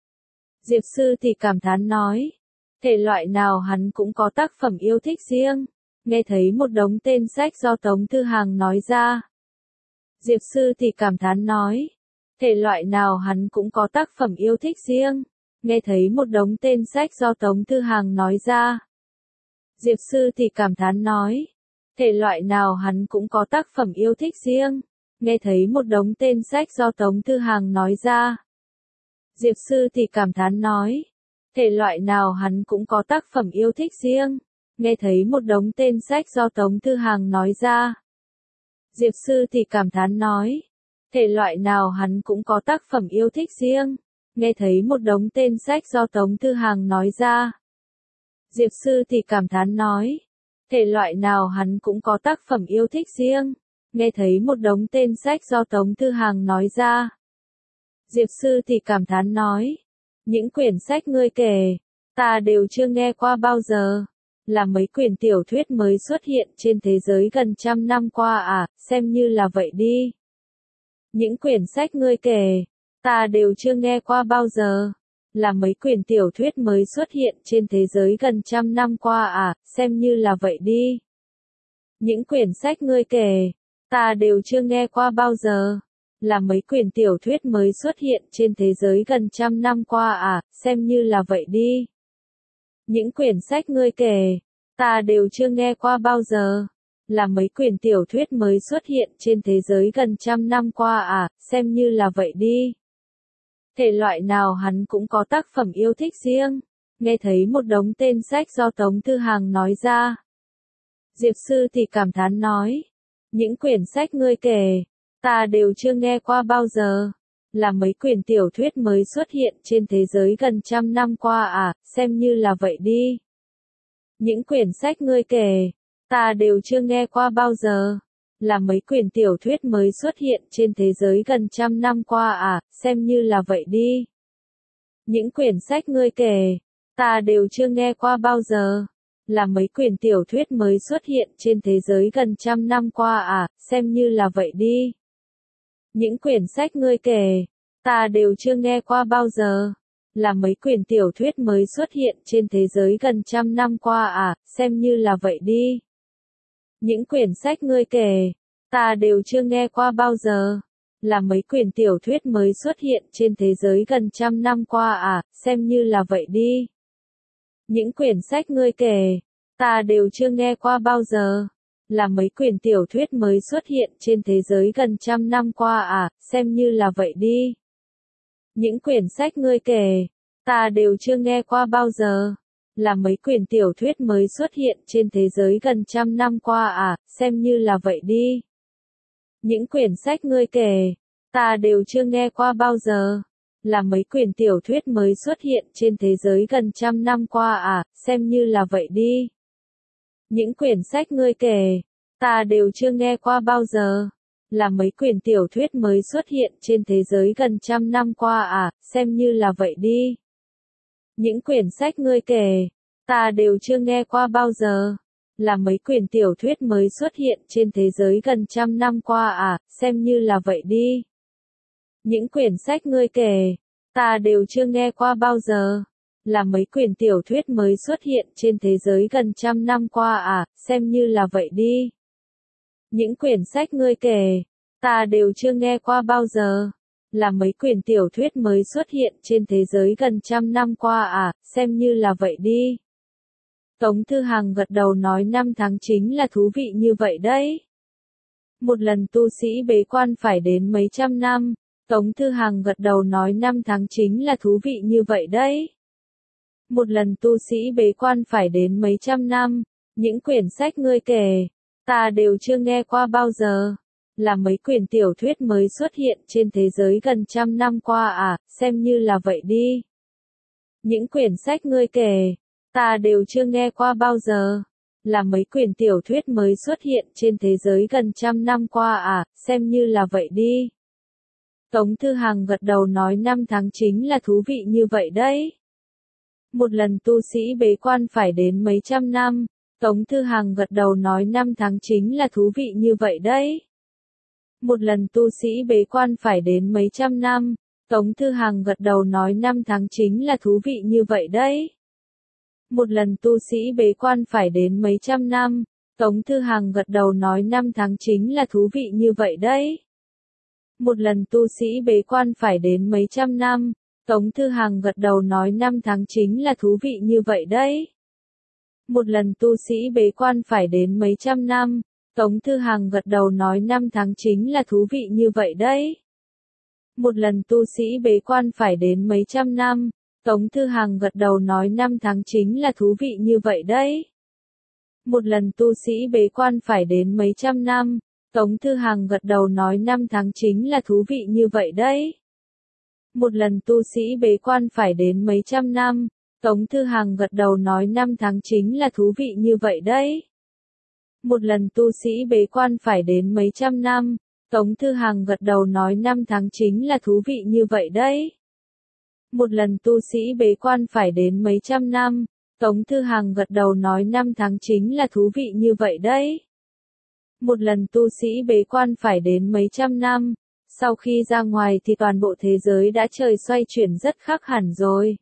Diệp Sư thì cảm thán nói, thể loại nào hắn cũng có tác phẩm yêu thích riêng, nghe thấy một đống tên sách do Tống Thư Hàng nói ra. Diệp Sư thì cảm thán nói, thể loại nào hắn cũng có tác phẩm yêu thích riêng, nghe thấy một đống tên sách do Tống Thư Hàng nói ra. Diệp Sư thì cảm thán nói, thể loại nào hắn cũng có tác phẩm yêu thích riêng, nghe thấy một đống tên sách do Tống Thư Hàng nói ra. Diệp Sư thì cảm thán nói, thể loại nào hắn cũng có tác phẩm yêu thích riêng, nghe thấy một đống tên sách do Tống Thư Hàng nói ra. Diệp Sư thì cảm thán nói, thể loại nào hắn cũng có tác phẩm yêu thích riêng, nghe thấy một đống tên sách do Tống Thư Hàng nói ra. Diệp Sư thì cảm thán nói, thể loại nào hắn cũng có tác phẩm yêu thích riêng, nghe thấy một đống tên sách do Tống Thư Hàng nói ra. Diệp Sư thì cảm thán nói, những quyển sách ngươi kể, ta đều chưa nghe qua bao giờ, là mấy quyển tiểu thuyết mới xuất hiện trên thế giới gần trăm năm qua à, xem như là vậy đi. Những quyển sách ngươi kể, ta đều chưa nghe qua bao giờ, là mấy quyển tiểu thuyết mới xuất hiện trên thế giới gần trăm năm qua à, xem như là vậy đi. Những quyển sách ngươi kể, ta đều chưa nghe qua bao giờ, là mấy quyển tiểu thuyết mới xuất hiện trên thế giới gần trăm năm qua à, xem như là vậy đi. Những quyển sách ngươi kể, ta đều chưa nghe qua bao giờ, là mấy quyển tiểu thuyết mới xuất hiện trên thế giới gần trăm năm qua à, xem như là vậy đi. Thể loại nào hắn cũng có tác phẩm yêu thích riêng, nghe thấy một đống tên sách do Tống Thư Hàng nói ra. Diệp Sư thì cảm thán nói, những quyển sách ngươi kể, ta đều chưa nghe qua bao giờ, là mấy quyển tiểu thuyết mới xuất hiện trên thế giới gần trăm năm qua à, xem như là vậy đi. Những quyển sách ngươi kể, ta đều chưa nghe qua bao giờ, là mấy quyển tiểu thuyết mới xuất hiện trên thế giới gần trăm năm qua à, xem như là vậy đi. Những quyển sách ngươi kể, ta đều chưa nghe qua bao giờ, là mấy quyển tiểu thuyết mới xuất hiện trên thế giới gần trăm năm qua à, xem như là vậy đi. Những quyển sách ngươi kể, ta đều chưa nghe qua bao giờ, là mấy quyển tiểu thuyết mới xuất hiện trên thế giới gần trăm năm qua à, xem như là vậy đi. Những quyển sách ngươi kể, ta đều chưa nghe qua bao giờ, là mấy quyển tiểu thuyết mới xuất hiện trên thế giới gần trăm năm qua à, xem như là vậy đi. Những quyển sách ngươi kể, ta đều chưa nghe qua bao giờ, là mấy quyển tiểu thuyết mới xuất hiện trên thế giới gần trăm năm qua à, xem như là vậy đi. Những quyển sách ngươi kể, ta đều chưa nghe qua bao giờ, Là mấy quyển tiểu thuyết mới xuất hiện trên thế giới gần trăm năm qua à, xem như là vậy đi. Những quyển sách ngươi kể, ta đều chưa nghe qua bao giờ. Là mấy quyển tiểu thuyết mới xuất hiện trên thế giới gần trăm năm qua à, xem như là vậy đi. Những quyển sách ngươi kể, ta đều chưa nghe qua bao giờ. Là mấy quyển tiểu thuyết mới xuất hiện trên thế giới gần trăm năm qua à, xem như là vậy đi. Những quyển sách ngươi kể, ta đều chưa nghe qua bao giờ. Là mấy quyển tiểu thuyết mới xuất hiện trên thế giới gần trăm năm qua à, xem như là vậy đi. Những quyển sách ngươi kể, ta đều chưa nghe qua bao giờ. Là mấy quyển tiểu thuyết mới xuất hiện trên thế giới gần trăm năm qua à, xem như là vậy đi. Những quyển sách ngươi kể, ta đều chưa nghe qua bao giờ. Là mấy quyển tiểu thuyết mới xuất hiện trên thế giới gần trăm năm qua à, xem như là vậy đi. Tống Thư Hằng gật đầu nói năm tháng chính là thú vị như vậy đấy. Một lần tu sĩ bế quan phải đến mấy trăm năm. Tống Thư Hằng gật đầu nói năm tháng chính là thú vị như vậy đấy. Một lần tu sĩ bế quan phải đến mấy trăm năm. Những quyển sách ngươi kể, ta đều chưa nghe qua bao giờ. Là mấy quyển tiểu thuyết mới xuất hiện trên thế giới gần trăm năm qua à, xem như là vậy đi. Những quyển sách ngươi kể, ta đều chưa nghe qua bao giờ. Là mấy quyển tiểu thuyết mới xuất hiện trên thế giới gần trăm năm qua à, xem như là vậy đi. Tống Thư Hằng gật đầu nói năm tháng chính là thú vị như vậy đấy. Một lần tu sĩ bế quan phải đến mấy trăm năm. Tống Thư Hằng gật đầu nói năm tháng chính là thú vị như vậy đấy. Một lần tu sĩ bế quan phải đến mấy trăm năm. Tống Thư Hằng gật đầu nói năm tháng chính là thú vị như vậy đấy. Một lần tu sĩ bế quan phải đến mấy trăm năm. Tống Thư Hằng gật đầu nói năm tháng chính là thú vị như vậy đấy. Một lần tu sĩ bế quan phải đến mấy trăm năm. Tống Thư Hằng gật đầu nói năm tháng chính là thú vị như vậy đấy. Một lần tu sĩ bế quan phải đến mấy trăm năm. Tống Thư Hằng gật đầu nói năm tháng chính là thú vị như vậy đấy. Một lần tu sĩ bế quan phải đến mấy trăm năm. Tống Thư Hằng gật đầu nói năm tháng chính là thú vị như vậy đấy. Một lần tu sĩ bế quan phải đến mấy trăm năm. Tống Thư Hằng gật đầu nói năm tháng chính là thú vị như vậy đấy. Một lần tu sĩ bế quan phải đến mấy trăm năm. Tống Thư Hằng gật đầu nói năm tháng chính là thú vị như vậy đấy. Một lần tu sĩ bế quan phải đến mấy trăm năm. Tống Thư Hằng gật đầu nói năm tháng chính là thú vị như vậy đấy. Một lần tu sĩ bế quan phải đến mấy trăm năm. Tống Thư Hằng gật đầu nói năm tháng chính là thú vị như vậy đấy. Một lần tu sĩ bế quan phải đến mấy trăm năm. Sau khi ra ngoài thì toàn bộ thế giới đã trời xoay chuyển rất khác hẳn rồi.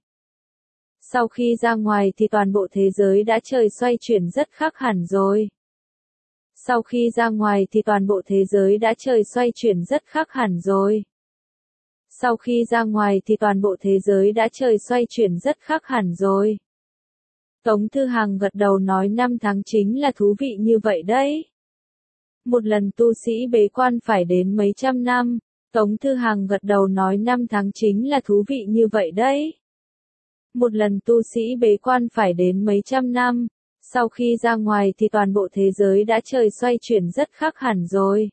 Sau khi ra ngoài thì toàn bộ thế giới đã trời xoay chuyển rất khác hẳn rồi. Sau khi ra ngoài thì toàn bộ thế giới đã trời xoay chuyển rất khác hẳn rồi. Sau khi ra ngoài thì toàn bộ thế giới đã trời xoay chuyển rất khác hẳn rồi. Tống Thư Hằng gật đầu nói năm tháng chính là thú vị như vậy đấy. Một lần tu sĩ bế quan phải đến mấy trăm năm. Tống Thư Hằng gật đầu nói năm tháng chính là thú vị như vậy đấy. Một lần tu sĩ bế quan phải đến mấy trăm năm. Sau khi ra ngoài thì toàn bộ thế giới đã trời xoay chuyển rất khác hẳn rồi.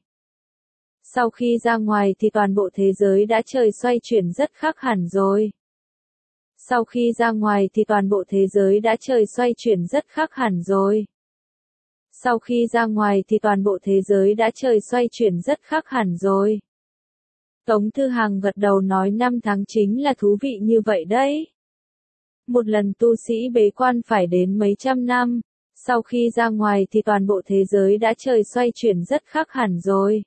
Sau khi ra ngoài thì toàn bộ thế giới đã trời xoay chuyển rất khác hẳn rồi. Sau khi ra ngoài thì toàn bộ thế giới đã trời xoay chuyển rất khác hẳn rồi. Sau khi ra ngoài thì toàn bộ thế giới đã trời xoay chuyển rất khác hẳn rồi. Tống Thư Hằng gật đầu nói năm tháng chính là thú vị như vậy đấy. Một lần tu sĩ bế quan phải đến mấy trăm năm. Sau khi ra ngoài thì toàn bộ thế giới đã trời xoay chuyển rất khác hẳn rồi.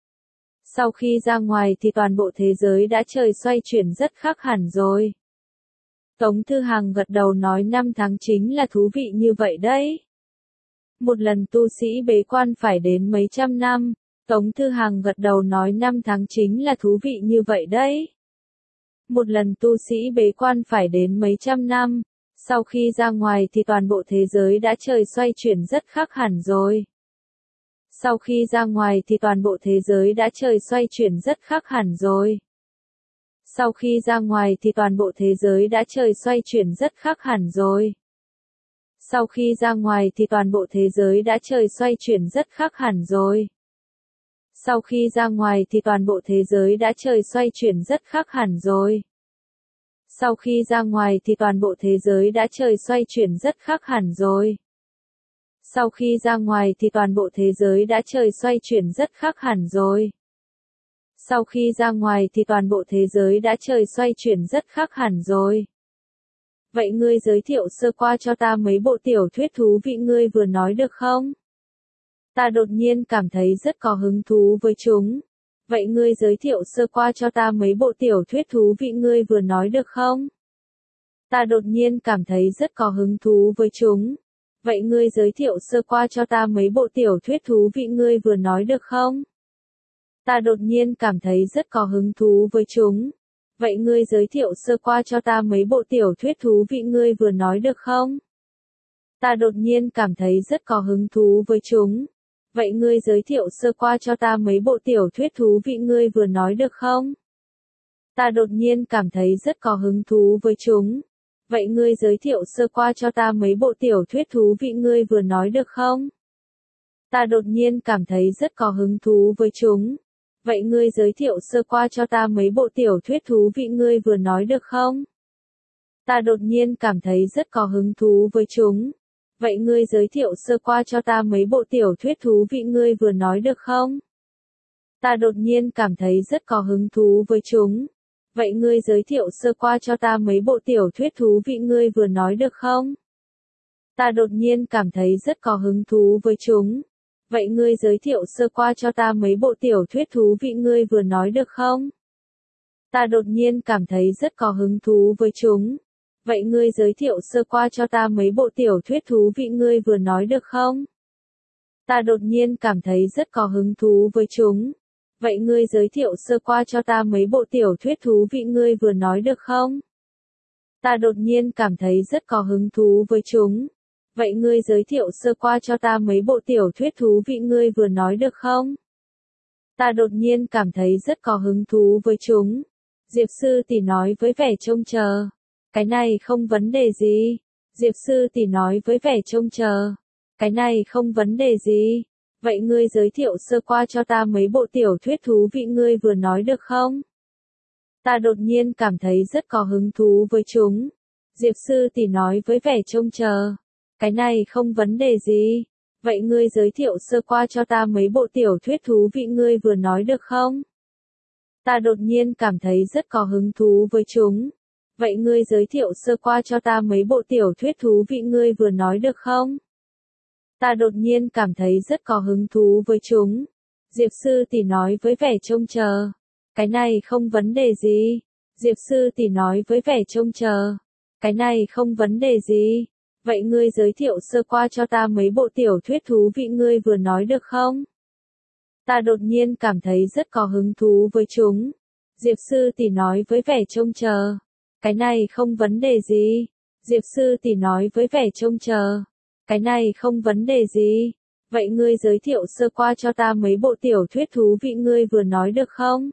Sau khi ra ngoài thì toàn bộ thế giới đã trời xoay chuyển rất khác hẳn rồi. Tống Thư Hằng gật đầu nói năm tháng chính là thú vị như vậy đấy. Một lần tu sĩ bế quan phải đến mấy trăm năm. Tống Thư Hằng gật đầu nói năm tháng chính là thú vị như vậy đấy. Một lần tu sĩ bế quan phải đến mấy trăm năm. Sau khi ra ngoài thì toàn bộ thế giới đã trời xoay chuyển rất khác hẳn rồi. Sau khi ra ngoài thì toàn bộ thế giới đã trời xoay chuyển rất khác hẳn rồi. Sau khi ra ngoài thì toàn bộ thế giới đã trời xoay chuyển rất khác hẳn rồi. Sau khi ra ngoài thì toàn bộ thế giới đã trời xoay chuyển rất khác hẳn rồi. Sau khi ra ngoài thì toàn bộ thế giới đã trời xoay chuyển rất khác hẳn rồi. Sau khi ra ngoài thì toàn bộ thế giới đã trời xoay chuyển rất khác hẳn rồi. Sau khi ra ngoài thì toàn bộ thế giới đã trời xoay chuyển rất khác hẳn rồi. Sau khi ra ngoài thì toàn bộ thế giới đã trời xoay chuyển rất khác hẳn rồi. Vậy ngươi giới thiệu sơ qua cho ta mấy bộ tiểu thuyết thú vị ngươi vừa nói được không? Ta đột nhiên cảm thấy rất có hứng thú với chúng. Vậy ngươi giới thiệu sơ qua cho ta mấy bộ tiểu thuyết thú vị ngươi vừa nói được không? Ta đột nhiên cảm thấy rất có hứng thú với chúng. Vậy ngươi giới thiệu sơ qua cho ta mấy bộ tiểu thuyết thú vị ngươi vừa nói được không? Ta đột nhiên cảm thấy rất có hứng thú với chúng. Vậy ngươi giới thiệu sơ qua cho ta mấy bộ tiểu thuyết thú vị ngươi vừa nói được không? Ta đột nhiên cảm thấy rất có hứng thú với chúng. Vậy ngươi giới thiệu sơ qua cho ta mấy bộ tiểu thuyết thú vị ngươi vừa nói được không? Ta đột nhiên cảm thấy rất có hứng thú với chúng. Vậy ngươi giới thiệu sơ qua cho ta mấy bộ tiểu thuyết thú vị ngươi vừa nói được không? Ta đột nhiên cảm thấy rất có hứng thú với chúng. Vậy ngươi giới thiệu sơ qua cho ta mấy bộ tiểu thuyết thú vị ngươi vừa nói được không? Ta đột nhiên cảm thấy rất có hứng thú với chúng. Vậy ngươi giới thiệu sơ qua cho ta mấy bộ tiểu thuyết thú vị ngươi vừa nói được không? Ta đột nhiên cảm thấy rất có hứng thú với chúng. Vậy ngươi giới thiệu sơ qua cho ta mấy bộ tiểu thuyết thú vị ngươi vừa nói được không? Ta đột nhiên cảm thấy rất có hứng thú với chúng. Vậy ngươi giới thiệu sơ qua cho ta mấy bộ tiểu thuyết thú vị ngươi vừa nói được không? Ta đột nhiên cảm thấy rất có hứng thú với chúng. Vậy ngươi giới thiệu sơ qua cho ta mấy bộ tiểu thuyết thú vị ngươi vừa nói được không? Ta đột nhiên cảm thấy rất có hứng thú với chúng. Vậy ngươi giới thiệu sơ qua cho ta mấy bộ tiểu thuyết thú vị ngươi vừa nói được không? Ta đột nhiên cảm thấy rất có hứng thú với chúng. Vậy ngươi giới thiệu sơ qua cho ta mấy bộ tiểu thuyết thú vị ngươi vừa nói được không? Ta đột nhiên cảm thấy rất có hứng thú với chúng. Diệp sư tỷ nói với vẻ trông chờ. Cái này không vấn đề gì. Diệp sư tỷ nói với vẻ trông chờ. Cái này không vấn đề gì. Vậy ngươi giới thiệu sơ qua cho ta mấy bộ tiểu thuyết thú vị ngươi vừa nói được không? Ta đột nhiên cảm thấy rất có hứng thú với chúng. Diệp sư tỷ nói với vẻ trông chờ. Cái này không vấn đề gì. Vậy ngươi giới thiệu sơ qua cho ta mấy bộ tiểu thuyết thú vị ngươi vừa nói được không? Ta đột nhiên cảm thấy rất có hứng thú với chúng. Vậy ngươi giới thiệu sơ qua cho ta mấy bộ tiểu thuyết thú vị ngươi vừa nói được không? Ta đột nhiên cảm thấy rất có hứng thú với chúng. Diệp sư tỷ nói với vẻ trông chờ. Cái này không vấn đề gì. Diệp sư tỷ nói với vẻ trông chờ. Cái này không vấn đề gì. Vậy ngươi giới thiệu sơ qua cho ta mấy bộ tiểu thuyết thú vị ngươi vừa nói được không? Ta đột nhiên cảm thấy rất có hứng thú với chúng. Diệp sư tỷ nói với vẻ trông chờ. Cái này không vấn đề gì. Diệp sư tỷ nói với vẻ trông chờ. Cái này không vấn đề gì. Vậy ngươi giới thiệu sơ qua cho ta mấy bộ tiểu thuyết thú vị ngươi vừa nói được không?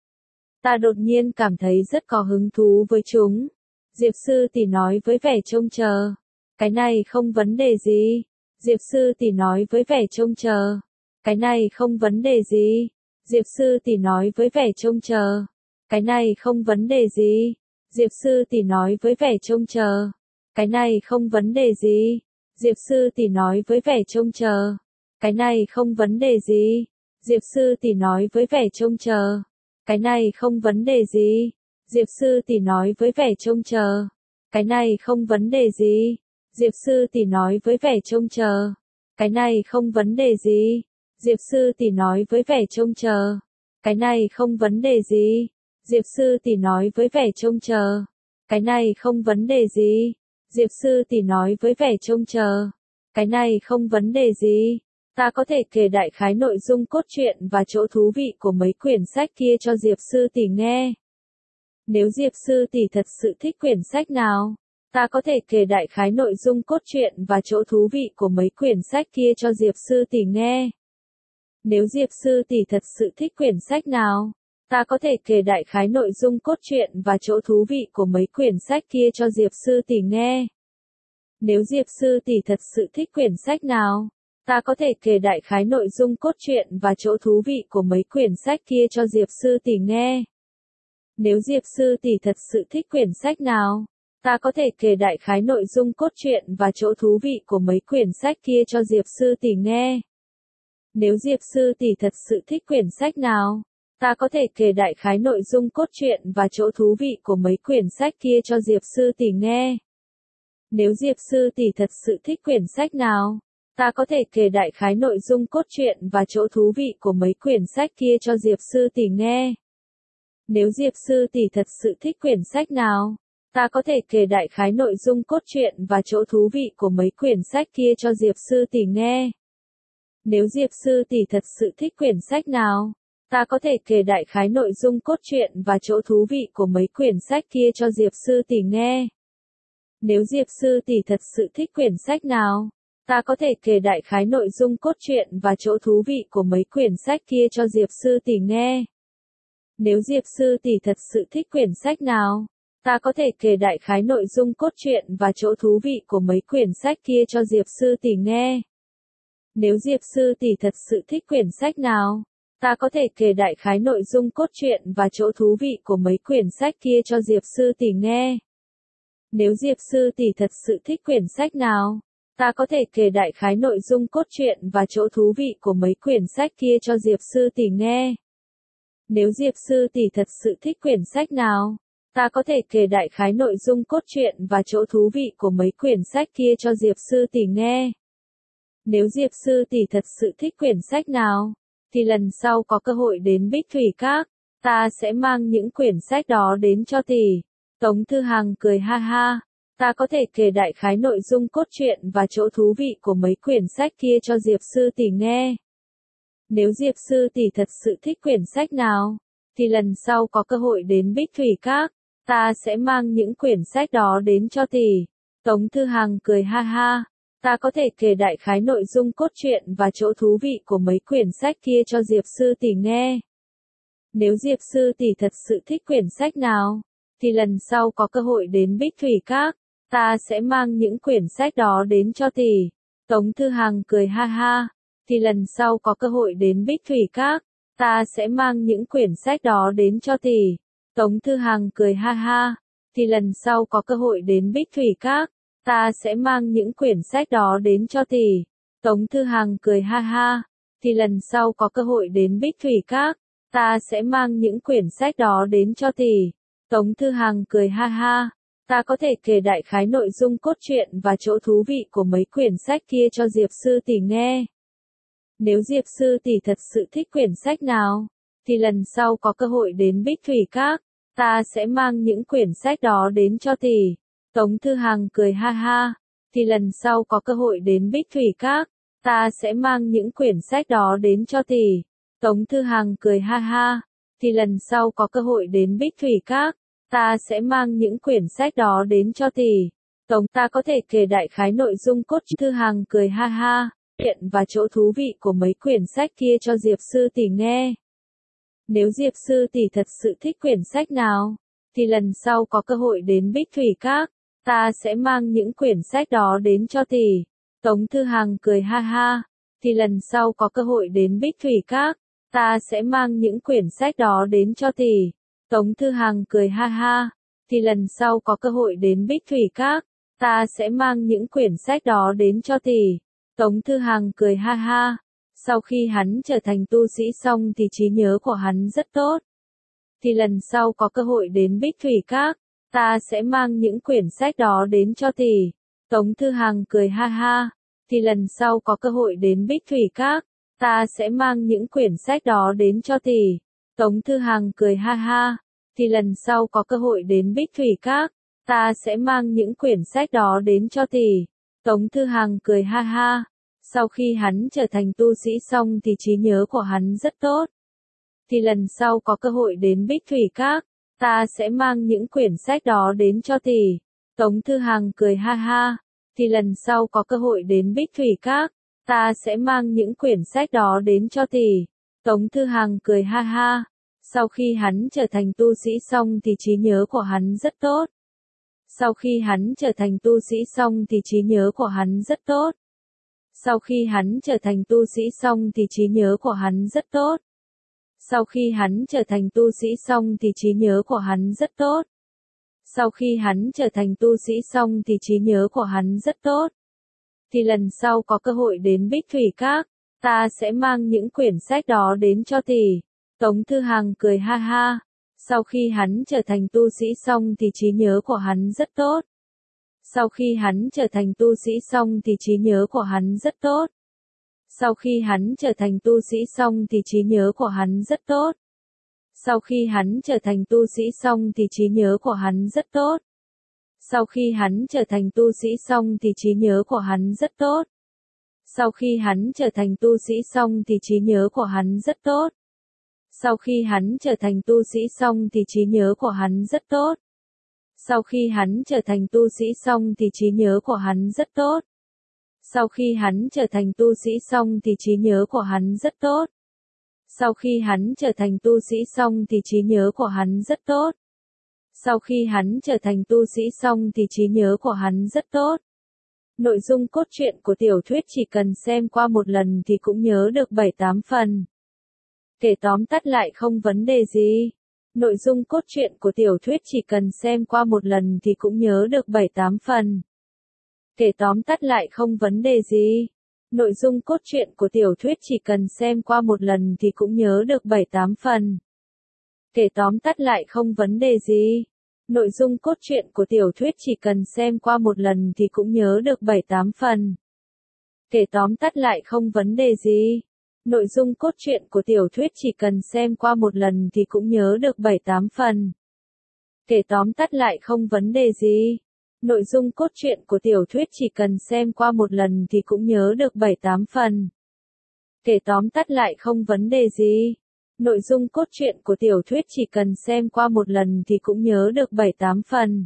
Ta đột nhiên cảm thấy rất có hứng thú với chúng. Diệp sư tỷ nói với vẻ trông chờ. Cái này không vấn đề gì. Diệp sư tỷ nói với vẻ trông chờ. Cái này không vấn đề gì. Diệp sư tỷ nói với vẻ trông chờ. Cái này không vấn đề gì. Diệp sư tỷ nói với vẻ trông chờ. Cái này không vấn đề gì. Diệp sư tỷ nói với vẻ trông chờ. Cái này không vấn đề gì. Diệp sư tỷ nói với vẻ trông chờ. Cái này không vấn đề gì. Diệp sư tỷ nói với vẻ trông chờ. Cái này không vấn đề gì. Diệp sư tỷ nói với vẻ trông chờ. Cái này không vấn đề gì. Diệp sư tỷ nói với vẻ trông chờ. Cái này không vấn đề gì. Diệp sư tỷ nói với vẻ trông chờ. Cái này không vấn đề gì. Diệp sư tỷ nói với vẻ trông chờ. Cái này không vấn đề gì. Ta có thể kể đại khái nội dung cốt truyện và chỗ thú vị của mấy quyển sách kia cho Diệp sư tỷ nghe. Nếu Diệp sư tỷ thật sự thích quyển sách nào, ta có thể kể đại khái nội dung cốt truyện và chỗ thú vị của mấy quyển sách kia cho Diệp sư tỷ nghe. Nếu Diệp sư tỷ thật sự thích quyển sách nào, ta có thể kể đại khái nội dung cốt truyện và chỗ thú vị của mấy quyển sách kia cho Diệp sư tỷ nghe. Nếu Diệp sư tỷ thật sự thích quyển sách nào, ta có thể kể đại khái nội dung cốt truyện và chỗ thú vị của mấy quyển sách kia cho Diệp sư tỷ nghe. Nếu Diệp sư tỷ thật sự thích quyển sách nào, ta có thể kể đại khái nội dung cốt truyện và chỗ thú vị của mấy quyển sách kia cho Diệp sư tỷ nghe. Nếu Diệp sư tỷ thật sự thích quyển sách nào, ta có thể kể đại khái nội dung cốt truyện và chỗ thú vị của mấy quyển sách kia cho Diệp sư tỷ nghe. Nếu Diệp sư tỷ thật sự thích quyển sách nào, ta có thể kể đại khái nội dung cốt truyện và chỗ thú vị của mấy quyển sách kia cho Diệp sư tỷ nghe. Nếu Diệp sư tỷ thật sự thích quyển sách nào, ta có thể kể đại khái nội dung cốt truyện và chỗ thú vị của mấy quyển sách kia cho Diệp sư tỷ nghe. Nếu Diệp sư tỷ thật sự thích quyển sách nào, ta có thể kể đại khái nội dung cốt truyện và chỗ thú vị của mấy quyển sách kia cho Diệp sư tỷ nghe. Nếu Diệp sư tỷ thật sự thích quyển sách nào, ta có thể kể đại khái nội dung cốt truyện và chỗ thú vị của mấy quyển sách kia cho Diệp sư tỷ nghe. Nếu Diệp sư tỷ thật sự thích quyển sách nào, ta có thể kể đại khái nội dung cốt truyện và chỗ thú vị của mấy quyển sách kia cho Diệp sư tỷ nghe. Nếu Diệp sư tỷ thật sự thích quyển sách nào, ta có thể kể đại khái nội dung cốt truyện và chỗ thú vị của mấy quyển sách kia cho Diệp sư tỷ nghe. Nếu Diệp sư tỷ thật sự thích quyển sách nào, ta có thể kể đại khái nội dung cốt truyện và chỗ thú vị của mấy quyển sách kia cho Diệp sư tỷ nghe. Nếu Diệp sư tỷ thật sự thích quyển sách nào, ta có thể kể đại khái nội dung cốt truyện và chỗ thú vị của mấy quyển sách kia cho Diệp sư tỷ nghe. Nếu Diệp sư tỷ thật sự thích quyển sách nào, thì lần sau có cơ hội đến Bích Thủy Các, ta sẽ mang những quyển sách đó đến cho tỷ. Tống Thư Hằng cười ha ha, ta có thể kể đại khái nội dung cốt truyện và chỗ thú vị của mấy quyển sách kia cho Diệp sư tỷ nghe. Nếu Diệp sư tỷ thật sự thích quyển sách nào, thì lần sau có cơ hội đến Bích Thủy Các, ta sẽ mang những quyển sách đó đến cho tỷ. Tống Thư Hằng cười ha ha, ta có thể kể đại khái nội dung cốt truyện và chỗ thú vị của mấy quyển sách kia cho Diệp sư tỷ nghe. Nếu Diệp sư tỷ thật sự thích quyển sách nào, thì lần sau có cơ hội đến Bích Thủy Các, ta sẽ mang những quyển sách đó đến cho tỷ. Tống Thư Hằng cười ha ha, thì lần sau có cơ hội đến Bích Thủy Các, ta sẽ mang những quyển sách đó đến cho tỷ. Tống Thư Hằng cười ha ha, thì lần sau có cơ hội đến Bích Thủy Các, ta sẽ mang những quyển sách đó đến cho tỷ. Tống Thư Hằng cười ha ha, thì lần sau có cơ hội đến Bích Thủy Các, ta sẽ mang những quyển sách đó đến cho tỷ. Tống Thư Hằng cười ha ha, ta có thể kể đại khái nội dung cốt truyện và chỗ thú vị của mấy quyển sách kia cho Diệp sư tỷ nghe. Nếu Diệp sư tỷ thật sự thích quyển sách nào, thì lần sau có cơ hội đến Bích Thủy Các, ta sẽ mang những quyển sách đó đến cho tỷ. Tống Thư Hằng cười ha ha, thì lần sau có cơ hội đến Bích Thủy Các, ta sẽ mang những quyển sách đó đến cho tỷ. Tống Thư Hằng cười ha ha, thì lần sau có cơ hội đến Bích Thủy Các, ta sẽ mang những quyển sách đó đến cho tỷ. Tống ta có thể kể đại khái nội dung cốt truyện. Thư Hằng cười ha ha, chuyện và chỗ thú vị của mấy quyển sách kia cho Diệp sư tỷ nghe. Nếu Diệp sư tỷ thật sự thích quyển sách nào, thì lần sau có cơ hội đến Bích Thủy Các, ta sẽ mang những quyển sách đó đến cho tỷ. Tống Thư Hằng cười ha ha, thì lần sau có cơ hội đến Bích Thủy Các, ta sẽ mang những quyển sách đó đến cho tỷ. Tống Thư Hằng cười ha ha, thì lần sau có cơ hội đến Bích Thủy Các, ta sẽ mang những quyển sách đó đến cho tỷ. Tống Thư Hằng cười ha ha, sau khi hắn trở thành tu sĩ xong thì trí nhớ của hắn rất tốt. Thì lần sau có cơ hội đến Bích Thủy Các, ta sẽ mang những quyển sách đó đến cho tỷ. Tống Thư Hằng cười ha ha, thì lần sau có cơ hội đến Bích Thủy Các, ta sẽ mang những quyển sách đó đến cho tỷ. Tống Thư Hằng cười ha ha, thì lần sau có cơ hội đến Bích Thủy Các, ta sẽ mang những quyển sách đó đến cho tỷ. Tống Thư Hằng cười ha ha, sau khi hắn trở thành tu sĩ xong thì trí nhớ của hắn rất tốt. Thì lần sau có cơ hội đến Bích Thủy Các, ta sẽ mang những quyển sách đó đến cho tỷ. Tống Thư Hằng cười ha ha, thì lần sau có cơ hội đến Bích Thủy Các, ta sẽ mang những quyển sách đó đến cho tỷ. Tống Thư Hằng cười ha ha, sau khi hắn trở thành tu sĩ xong thì trí nhớ của hắn rất tốt. Sau khi hắn trở thành tu sĩ xong thì trí nhớ của hắn rất tốt. Sau khi hắn trở thành tu sĩ xong thì trí nhớ của hắn rất tốt. Sau khi hắn trở thành tu sĩ xong thì trí nhớ của hắn rất tốt. Sau khi hắn trở thành tu sĩ xong thì trí nhớ của hắn rất tốt. Thì lần sau có cơ hội đến Bích Thủy Các, ta sẽ mang những quyển sách đó đến cho tỷ. Tống Thư Hằng cười ha ha. Sau khi hắn trở thành tu sĩ xong thì trí nhớ của hắn rất tốt. Sau khi hắn trở thành tu sĩ xong thì trí nhớ của hắn rất tốt. Sau khi hắn trở thành tu sĩ xong thì trí nhớ của hắn rất tốt. Sau khi hắn trở thành tu sĩ xong thì trí nhớ của hắn rất tốt. Sau khi hắn trở thành tu sĩ xong thì trí nhớ của hắn rất tốt. Sau khi hắn trở thành tu sĩ xong thì trí nhớ của hắn rất tốt. Sau khi hắn trở thành tu sĩ xong thì trí nhớ của hắn rất tốt. Sau khi hắn trở thành tu sĩ xong thì trí nhớ của hắn rất tốt. Sau khi hắn trở thành tu sĩ xong thì trí nhớ của hắn rất tốt. Sau khi hắn trở thành tu sĩ xong thì trí nhớ của hắn rất tốt. Sau khi hắn trở thành tu sĩ xong thì trí nhớ của hắn rất tốt. Nội dung cốt truyện của tiểu thuyết chỉ cần xem qua một lần thì cũng nhớ được bảy tám phần. Kể tóm tắt lại không vấn đề gì. Nội dung cốt truyện của tiểu thuyết chỉ cần xem qua một lần thì cũng nhớ được bảy tám phần. Kể tóm tắt lại không vấn đề gì. Nội dung cốt truyện của tiểu thuyết chỉ cần xem qua một lần thì cũng nhớ được bảy tám phần. Kể tóm tắt lại không vấn đề gì. Nội dung cốt truyện của tiểu thuyết chỉ cần xem qua một lần thì cũng nhớ được bảy tám phần. Kể tóm tắt lại không vấn đề gì. Nội dung cốt truyện của tiểu thuyết chỉ cần xem qua một lần thì cũng nhớ được bảy tám phần. Kể tóm tắt lại không vấn đề gì. Nội dung cốt truyện của tiểu thuyết chỉ cần xem qua một lần thì cũng nhớ được bảy tám phần. Kể tóm tắt lại không vấn đề gì. Nội dung cốt truyện của tiểu thuyết chỉ cần xem qua một lần thì cũng nhớ được bảy tám phần.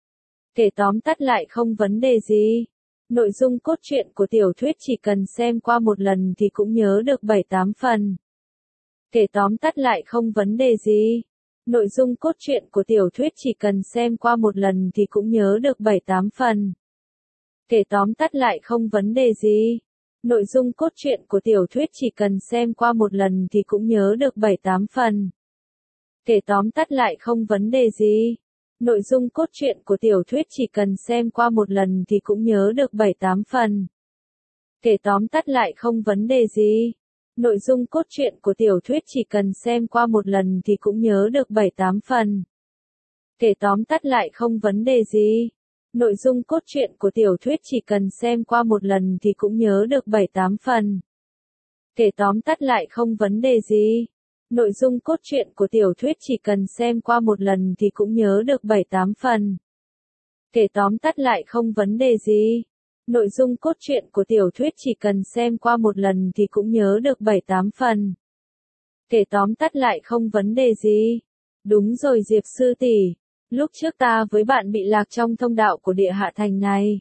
Kể tóm tắt lại không vấn đề gì. Nội dung cốt truyện của tiểu thuyết chỉ cần xem qua một lần thì cũng nhớ được bảy tám phần. Kể tóm tắt lại không vấn đề gì. Nội dung cốt truyện của tiểu thuyết chỉ cần xem qua một lần thì cũng nhớ được bảy tám phần. Kể tóm tắt lại không vấn đề gì. Nội dung cốt truyện của tiểu thuyết chỉ cần xem qua một lần thì cũng nhớ được bảy tám phần. Kể tóm tắt lại không vấn đề gì. Nội dung cốt truyện của tiểu thuyết chỉ cần xem qua một lần thì cũng nhớ được bảy tám phần. Kể tóm tắt lại không vấn đề gì. Nội dung cốt truyện của tiểu thuyết chỉ cần xem qua một lần thì cũng nhớ được bảy tám phần. Kể tóm tắt lại không vấn đề gì. Nội dung cốt truyện của tiểu thuyết chỉ cần xem qua một lần thì cũng nhớ được bảy tám phần. Kể tóm tắt lại không vấn đề gì. Nội dung cốt truyện của tiểu thuyết chỉ cần xem qua một lần thì cũng nhớ được bảy tám phần. Kể tóm tắt lại không vấn đề gì. Nội dung cốt truyện của tiểu thuyết chỉ cần xem qua một lần thì cũng nhớ được bảy tám phần. Kể tóm tắt lại không vấn đề gì. Đúng rồi Diệp sư tỷ, lúc trước ta với bạn bị lạc trong thông đạo của địa hạ thành này.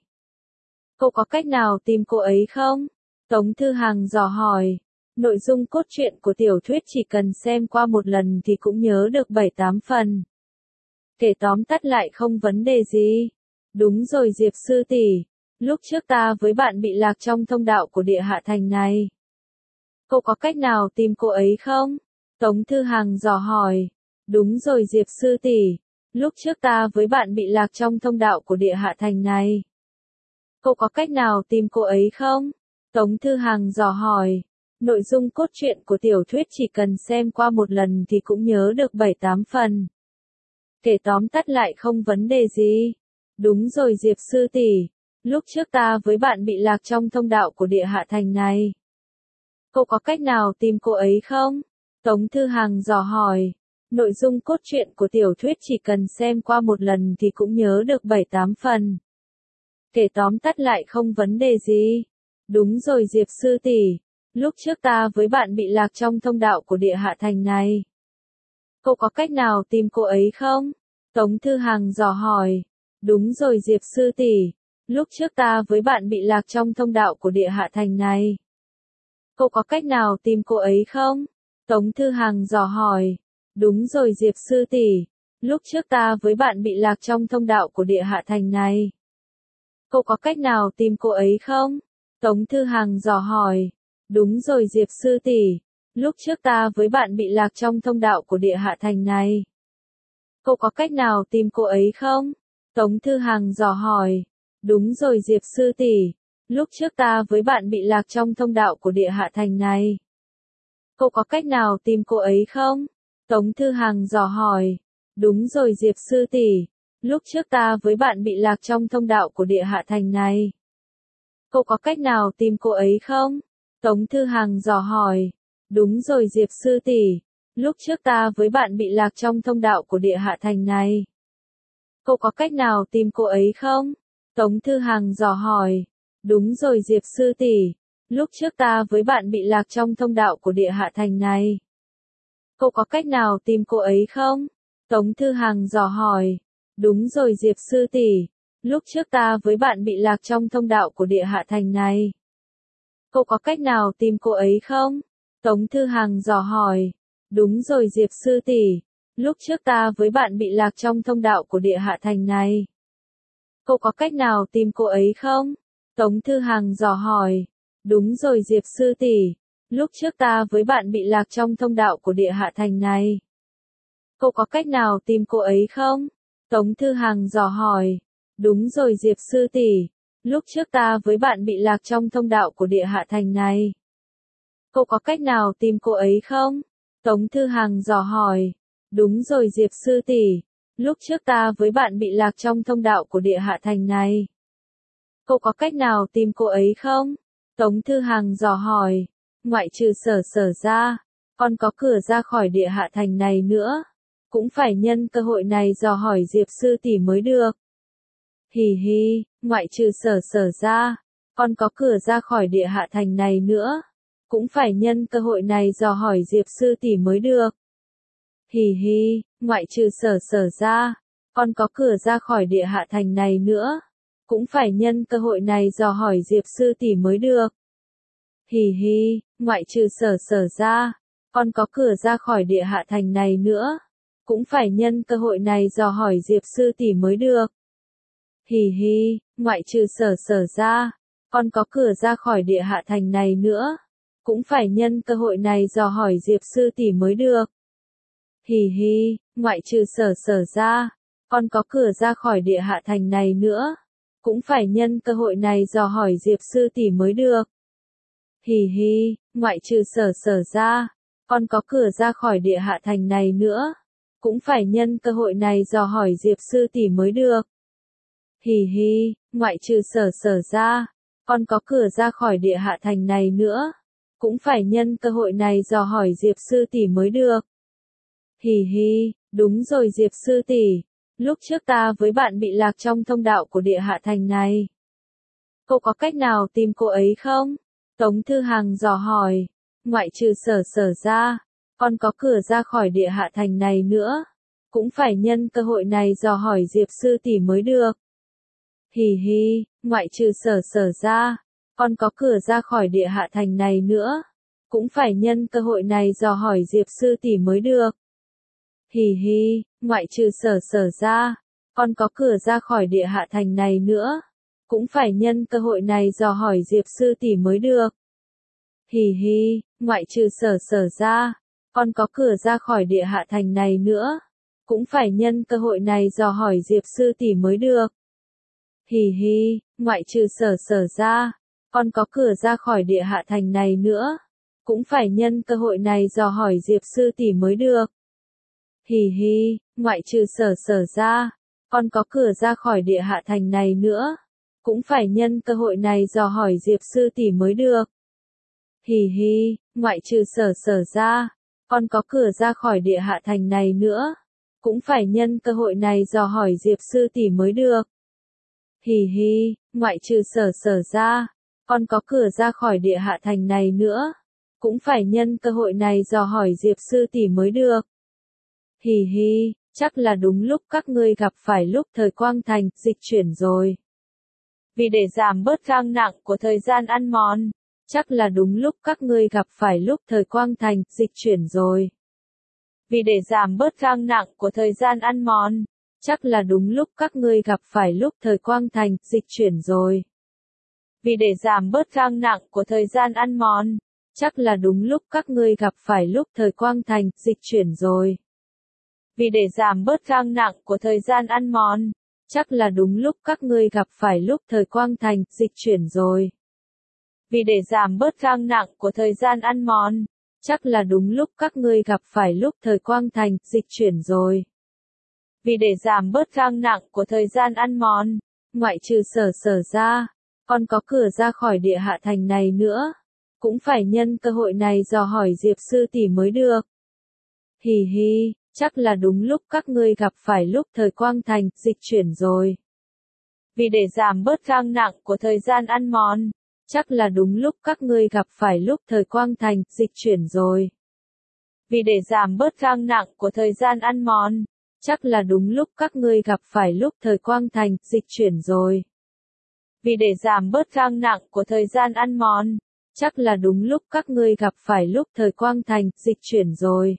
Cô có cách nào tìm cô ấy không? Tống Thư Hằng dò hỏi. Nội dung cốt truyện của tiểu thuyết chỉ cần xem qua một lần thì cũng nhớ được bảy tám phần. Kể tóm tắt lại không vấn đề gì. Đúng rồi Diệp sư tỷ, lúc trước ta với bạn bị lạc trong thông đạo của địa hạ thành này. Cô có cách nào tìm cô ấy không? Tống Thư Hằng dò hỏi. Đúng rồi Diệp sư tỷ, lúc trước ta với bạn bị lạc trong thông đạo của địa hạ thành này. Cô có cách nào tìm cô ấy không? Tống Thư Hằng dò hỏi. Nội dung cốt truyện của tiểu thuyết chỉ cần xem qua một lần thì cũng nhớ được bảy tám phần. Kể tóm tắt lại không vấn đề gì. Đúng rồi Diệp sư tỷ, lúc trước ta với bạn bị lạc trong thông đạo của địa hạ thành này. Cô có cách nào tìm cô ấy không? Tống Thư Hằng dò hỏi. Nội dung cốt truyện của tiểu thuyết chỉ cần xem qua một lần thì cũng nhớ được bảy tám phần. Kể tóm tắt lại không vấn đề gì. Đúng rồi Diệp sư tỷ, lúc trước ta với bạn bị lạc trong thông đạo của địa hạ thành này. Cô có cách nào tìm cô ấy không? Tống Thư Hằng dò hỏi. Đúng rồi Diệp sư tỷ, lúc trước ta với bạn bị lạc trong thông đạo của địa hạ thành này. Cô có cách nào tìm cô ấy không? Tống Thư Hằng dò hỏi. Đúng rồi Diệp sư tỷ, Lúc trước ta với bạn bị lạc trong thông đạo của địa hạ thành này. Cậu có cách nào tìm cô ấy không? Tống Thư Hằng dò hỏi. Đúng rồi Diệp sư tỷ, lúc trước ta với bạn bị lạc trong thông đạo của địa hạ thành này. Cậu có cách nào tìm cô ấy không? Tống Thư Hằng dò hỏi. Đúng rồi Diệp sư tỷ, lúc trước ta với bạn bị lạc trong thông đạo của địa hạ thành này. Cậu có cách nào tìm cô ấy không? Tống Thư Hằng dò hỏi. Đúng rồi Diệp sư tỷ, lúc trước ta với bạn bị lạc trong thông đạo của địa hạ thành này. Cậu có cách nào tìm cô ấy không? Tống Thư Hằng dò hỏi. Đúng rồi Diệp sư tỷ, lúc trước ta với bạn bị lạc trong thông đạo của địa hạ thành này. Cậu có cách nào tìm cô ấy không? Tống Thư Hằng dò hỏi. Đúng rồi Diệp sư tỷ, lúc trước ta với bạn bị lạc trong thông đạo của địa hạ thành này. Cậu có cách nào tìm cô ấy không? Tống Thư Hằng dò hỏi. Đúng rồi Diệp sư tỷ, lúc trước ta với bạn bị lạc trong thông đạo của địa hạ thành này. Cậu có cách nào tìm cô ấy không? Tống Thư Hằng dò hỏi. Đúng rồi Diệp sư tỷ, lúc trước ta với bạn bị lạc trong thông đạo của địa hạ thành này. Cậu có cách nào tìm cô ấy không? Tống Thư Hằng dò hỏi. Đúng rồi Diệp sư tỷ, lúc trước ta với bạn bị lạc trong thông đạo của địa hạ thành này. Cậu có cách nào tìm cô ấy không? Tống Thư Hằng dò hỏi. Đúng rồi Diệp sư tỷ, lúc trước ta với bạn bị lạc trong thông đạo của địa hạ thành này. Cậu có cách nào tìm cô ấy không? Tống Thư Hằng dò hỏi. Đúng rồi Diệp sư tỷ, lúc trước ta với bạn bị lạc trong thông đạo của địa hạ thành này. Cậu có cách nào tìm cô ấy không? Tống Thư Hằng dò hỏi. Ngoại trừ Sở Sở ra, còn có cửa ra khỏi địa hạ thành này nữa. Cũng phải nhân cơ hội này dò hỏi Diệp sư tỷ mới được. Hì hì, ngoại trừ Sở Sở ra, còn có cửa ra khỏi địa hạ thành này nữa. Cũng phải nhân cơ hội này dò hỏi Diệp sư tỷ mới được. Hì hì, ngoại trừ Sở Sở ra, còn có cửa ra khỏi địa hạ thành này nữa. Cũng phải nhân cơ hội này dò hỏi Diệp sư tỷ mới được. Hì hì, ngoại trừ Sở Sở ra, còn có cửa ra khỏi địa hạ thành này nữa. Cũng phải nhân cơ hội này dò hỏi Diệp sư tỷ mới được. Hì hì, ngoại trừ Sở Sở ra, còn có cửa ra khỏi địa hạ thành này nữa. Cũng phải nhân cơ hội này dò hỏi Diệp sư tỷ mới được. Hì hì, ngoại trừ Sở Sở ra, còn có cửa ra khỏi địa hạ thành này nữa. Cũng phải nhân cơ hội này dò hỏi Diệp sư tỷ mới được. Hì hì, ngoại trừ Sở Sở ra, còn có cửa ra khỏi địa hạ thành này nữa. Cũng phải nhân cơ hội này dò hỏi Diệp sư tỷ mới được. Hì hì, ngoại trừ Sở Sở ra, còn có cửa ra khỏi địa hạ thành này nữa. Cũng phải nhân cơ hội này dò hỏi Diệp sư tỷ mới được. Hì hì, đúng rồi Diệp sư tỷ, lúc trước ta với bạn bị lạc trong thông đạo của địa hạ thành này. Cậu có cách nào tìm cô ấy không? Tống Thư Hằng dò hỏi. Ngoại trừ Sở Sở ra, còn có cửa ra khỏi địa hạ thành này nữa. Cũng phải nhân cơ hội này dò hỏi Diệp sư tỷ mới được. Hì hì, ngoại trừ Sở Sở ra, còn có cửa ra khỏi địa hạ thành này nữa. Cũng phải nhân cơ hội này dò hỏi Diệp sư tỷ mới được. Hì hì, ngoại trừ Sở Sở ra, còn có cửa ra khỏi địa hạ thành này nữa. Cũng phải nhân cơ hội này dò hỏi Diệp sư tỷ mới được. Hì hì, ngoại trừ Sở Sở ra, còn có cửa ra khỏi địa hạ thành này nữa. Cũng phải nhân cơ hội này dò hỏi Diệp sư tỷ mới được. Hì hì, ngoại trừ Sở Sở ra, còn có cửa ra khỏi địa hạ thành này nữa. Cũng phải nhân cơ hội này dò hỏi Diệp sư tỷ mới được. Hì hì, ngoại trừ Sở Sở ra, còn có cửa ra khỏi địa hạ thành này nữa. Cũng phải nhân cơ hội này dò hỏi Diệp sư tỷ mới được. Hì hì, ngoại trừ Sở Sở ra, còn có cửa ra khỏi địa hạ thành này nữa. Cũng phải nhân cơ hội này dò hỏi Diệp sư tỷ mới được. Hì hì, ngoại trừ Sở Sở ra, còn có cửa ra khỏi địa hạ thành này nữa. Cũng phải nhân cơ hội này dò hỏi Diệp sư tỷ mới được. Hì hì, chắc là đúng lúc các ngươi gặp phải lúc thời Quang Thành dịch chuyển rồi. Vì để giảm bớt găng nặng của thời gian ăn mòn, chắc là đúng lúc các ngươi gặp phải lúc thời Quang Thành dịch chuyển rồi. Vì để giảm bớt găng nặng của thời gian ăn mòn, chắc là đúng lúc các ngươi gặp phải lúc thời quang thành dịch chuyển rồi. Vì để giảm bớt găng nặng của thời gian ăn mòn, chắc là đúng lúc các ngươi gặp phải lúc thời quang thành dịch chuyển rồi. Vì để giảm bớt găng nặng của thời gian ăn mòn, chắc là đúng lúc các ngươi gặp phải lúc thời quang thành dịch chuyển rồi. Vì để giảm bớt găng nặng của thời gian ăn mòn, chắc là đúng lúc các ngươi gặp phải lúc thời quang thành dịch chuyển rồi. Vì để giảm bớt găng nặng của thời gian ăn mòn, ngoại trừ Sở Sở ra, còn có cửa ra khỏi địa hạ thành này nữa, cũng phải nhân cơ hội này dò hỏi Diệp sư tỷ mới được. Hì hì, chắc là đúng lúc các ngươi gặp phải lúc thời quang thành dịch chuyển rồi. Vì để giảm bớt găng nặng của thời gian ăn mòn, chắc là đúng lúc các ngươi gặp phải lúc thời quang thành dịch chuyển rồi. Vì để giảm bớt găng nặng của thời gian ăn mòn, chắc là đúng lúc các ngươi gặp phải lúc thời quang thành dịch chuyển rồi. Vì để giảm bớt găng nặng của thời gian ăn mòn, chắc là đúng lúc các ngươi gặp phải lúc thời quang thành dịch chuyển rồi.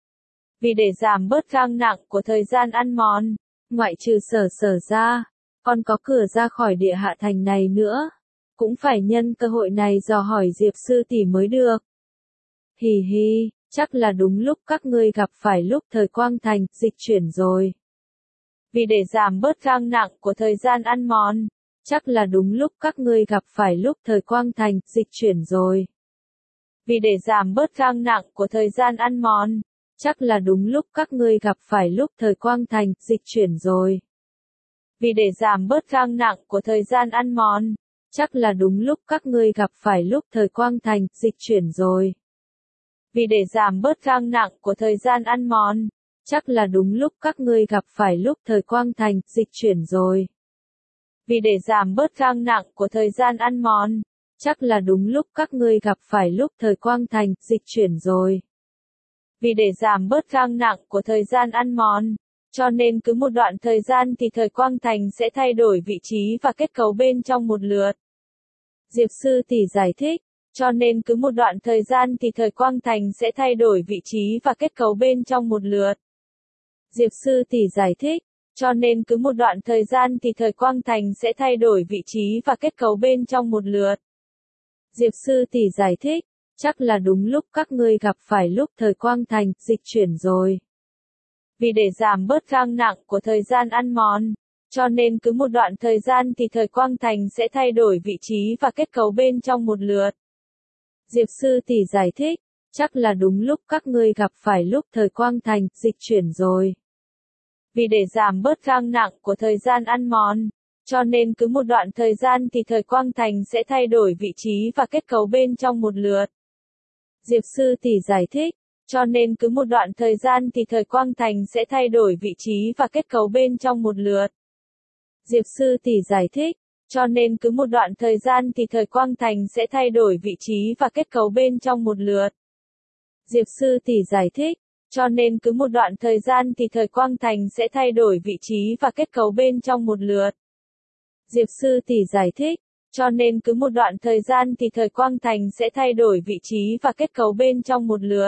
Vì để giảm bớt găng nặng của thời gian ăn mòn, ngoại trừ Sở Sở ra, còn có cửa ra khỏi địa hạ thành này nữa, cũng phải nhân cơ hội này dò hỏi Diệp sư tỷ mới được. Hì hì, chắc là đúng lúc các ngươi gặp phải lúc thời quang thành dịch chuyển rồi. Vì để giảm bớt găng nặng của thời gian ăn mòn, chắc là đúng lúc các ngươi gặp phải lúc thời quang thành dịch chuyển rồi. Vì để giảm bớt găng nặng của thời gian ăn mòn, chắc là đúng lúc các ngươi gặp phải lúc thời quang thành dịch chuyển rồi. Vì để giảm bớt găng nặng của thời gian ăn mòn, chắc là đúng lúc các ngươi gặp phải lúc thời quang thành dịch chuyển rồi. Vì để giảm bớt găng nặng của thời gian ăn mòn, chắc là đúng lúc các ngươi gặp phải lúc thời quang thành dịch chuyển rồi. Vì để giảm bớt găng nặng của thời gian ăn mòn, chắc là đúng lúc các ngươi gặp phải lúc thời quang thành dịch chuyển rồi. Vì để giảm bớt găng nặng của thời gian ăn mòn, cho nên cứ một đoạn thời gian thì thời quang thành sẽ thay đổi vị trí và kết cấu bên trong một lượt. Diệp sư tỷ giải thích, cho nên cứ một đoạn thời gian thì thời quang thành sẽ thay đổi vị trí và kết cấu bên trong một lượt. Diệp sư tỷ giải thích, cho nên cứ một đoạn thời gian thì thời quang thành sẽ thay đổi vị trí và kết cấu bên trong một lượt. Diệp sư tỷ giải thích, chắc là đúng lúc các ngươi gặp phải lúc thời quang thành dịch chuyển rồi. Vì để giảm bớt găng nặng của thời gian ăn mòn, cho nên cứ một đoạn thời gian thì thời quang thành sẽ thay đổi vị trí và kết cấu bên trong một lượt. Diệp sư tỷ giải thích, chắc là đúng lúc các ngươi gặp phải lúc thời quang thành dịch chuyển rồi. Vì để giảm bớt găng nặng của thời gian ăn mòn, cho nên cứ một đoạn thời gian thì thời quang thành sẽ thay đổi vị trí và kết cấu bên trong một lượt. Diệp sư tỷ giải thích, cho nên cứ một đoạn thời gian thì thời quang thành sẽ thay đổi vị trí và kết cấu bên trong một lượt. Diệp sư tỷ giải thích, cho nên cứ một đoạn thời gian thì thời quang thành sẽ thay đổi vị trí và kết cấu bên trong một lượt. Diệp sư tỷ giải thích, cho nên cứ một đoạn thời gian thì thời quang thành sẽ thay đổi vị trí và kết cấu bên trong một lượt. Diệp sư tỷ giải thích, cho nên cứ một đoạn thời gian thì thời quang thành sẽ thay đổi vị trí và kết cấu bên trong một lượt.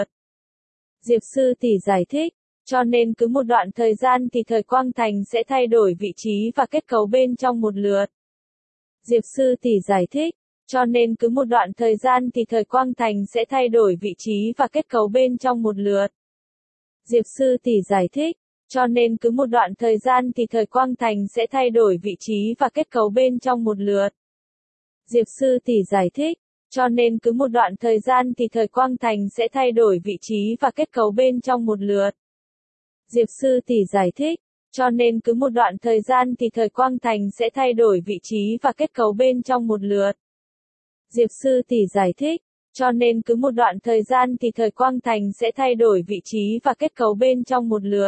Diệp sư tỷ giải thích, cho nên cứ một đoạn thời gian thì thời quang thành sẽ thay đổi vị trí và kết cấu bên trong một lượt. Diệp sư tỷ giải thích, cho nên cứ một đoạn thời gian thì thời quang thành sẽ thay đổi vị trí và kết cấu bên trong một lượt. Diệp sư tỷ giải thích, cho nên cứ một đoạn thời gian thì thời quang thành sẽ thay đổi vị trí và kết cấu bên trong một lượt. Diệp sư tỷ giải thích, cho nên cứ một đoạn thời gian thì thời quang thành sẽ thay đổi vị trí và kết cấu bên trong một lượt. Diệp sư tỷ giải thích, cho nên cứ một đoạn thời gian thì thời quang thành sẽ thay đổi vị trí và kết cấu bên trong một lượt. Diệp sư tỷ giải thích, cho nên cứ một đoạn thời gian thì thời quang thành sẽ thay đổi vị trí và kết cấu bên trong một lượt.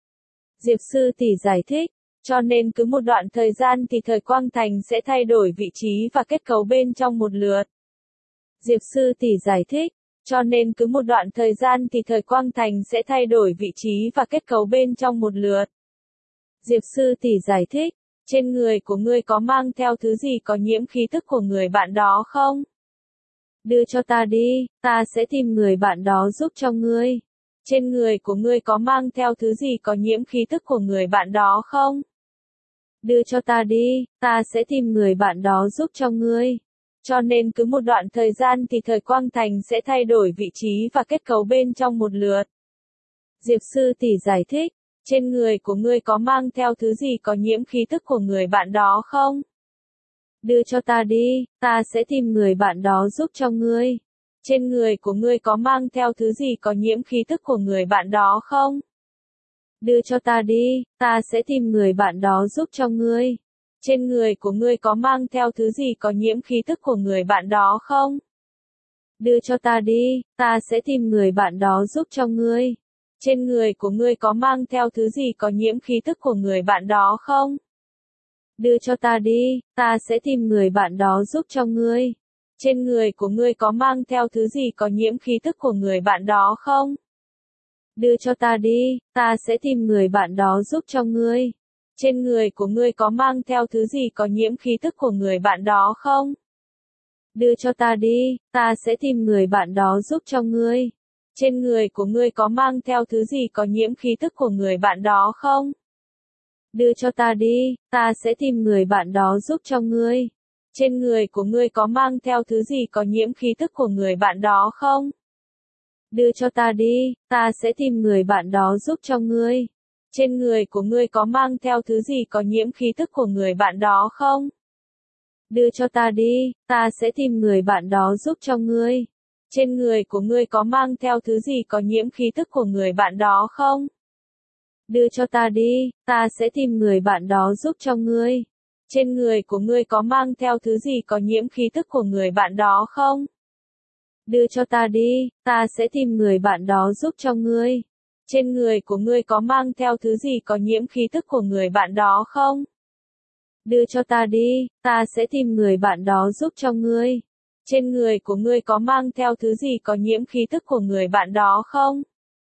Diệp sư tỷ giải thích, cho nên cứ một đoạn thời gian thì thời quang thành sẽ thay đổi vị trí và kết cấu bên trong một lượt. Diệp sư tỷ giải thích, cho nên cứ một đoạn thời gian thì thời quang thành sẽ thay đổi vị trí và kết cấu bên trong một lượt. Diệp sư tỷ giải thích, trên người của ngươi có mang theo thứ gì có nhiễm khí thức của người bạn đó không? Đưa cho ta đi, ta sẽ tìm người bạn đó giúp cho ngươi. Trên người của ngươi có mang theo thứ gì có nhiễm khí tức của người bạn đó không? Đưa cho ta đi, ta sẽ tìm người bạn đó giúp cho ngươi. Cho nên cứ một đoạn thời gian thì thời quang thành sẽ thay đổi vị trí và kết cấu bên trong một lượt. Diệp sư tỷ giải thích, trên người của ngươi có mang theo thứ gì có nhiễm khí tức của người bạn đó không? Đưa cho ta đi, ta sẽ tìm người bạn đó giúp cho ngươi. Trên người của ngươi có mang theo thứ gì có nhiễm khí tức của người bạn đó không? Đưa cho ta đi, ta sẽ tìm người bạn đó giúp cho ngươi. Trên người của ngươi có mang theo thứ gì có nhiễm khí tức của người bạn đó không? Đưa cho ta đi, ta sẽ tìm người bạn đó giúp cho ngươi. Trên người của ngươi có mang theo thứ gì có nhiễm khí tức của người bạn đó không? Đưa cho ta đi, ta sẽ tìm người bạn đó giúp cho ngươi. Trên người của ngươi có mang theo thứ gì có nhiễm khí tức của người bạn đó không? Đưa cho ta đi, ta sẽ tìm người bạn đó giúp cho ngươi. Trên người của ngươi có mang theo thứ gì có nhiễm khí tức của người bạn đó không? Đưa cho ta đi, ta sẽ tìm người bạn đó giúp cho ngươi. Trên người của ngươi có mang theo thứ gì có nhiễm khí tức của người bạn đó không? Đưa cho ta đi, ta sẽ tìm người bạn đó giúp cho ngươi. Trên người của ngươi có mang theo thứ gì có nhiễm khí tức của người bạn đó không? Đưa cho ta đi, ta sẽ tìm người bạn đó giúp cho ngươi. Trên người của ngươi có mang theo thứ gì có nhiễm khí tức của người bạn đó không? Đưa cho ta đi, ta sẽ tìm người bạn đó giúp cho ngươi. Trên người của ngươi có mang theo thứ gì có nhiễm khí tức của người bạn đó không? Đưa cho ta đi, ta sẽ tìm người bạn đó giúp cho ngươi. Trên người của ngươi có mang theo thứ gì có nhiễm khí tức của người bạn đó không? Đưa cho ta đi, ta sẽ tìm người bạn đó giúp cho ngươi. Trên người của ngươi có mang theo thứ gì có nhiễm khí tức của người bạn đó không? Đưa cho ta đi, ta sẽ tìm người bạn đó giúp cho ngươi. Trên người của ngươi có mang theo thứ gì có nhiễm khí tức của người bạn đó không?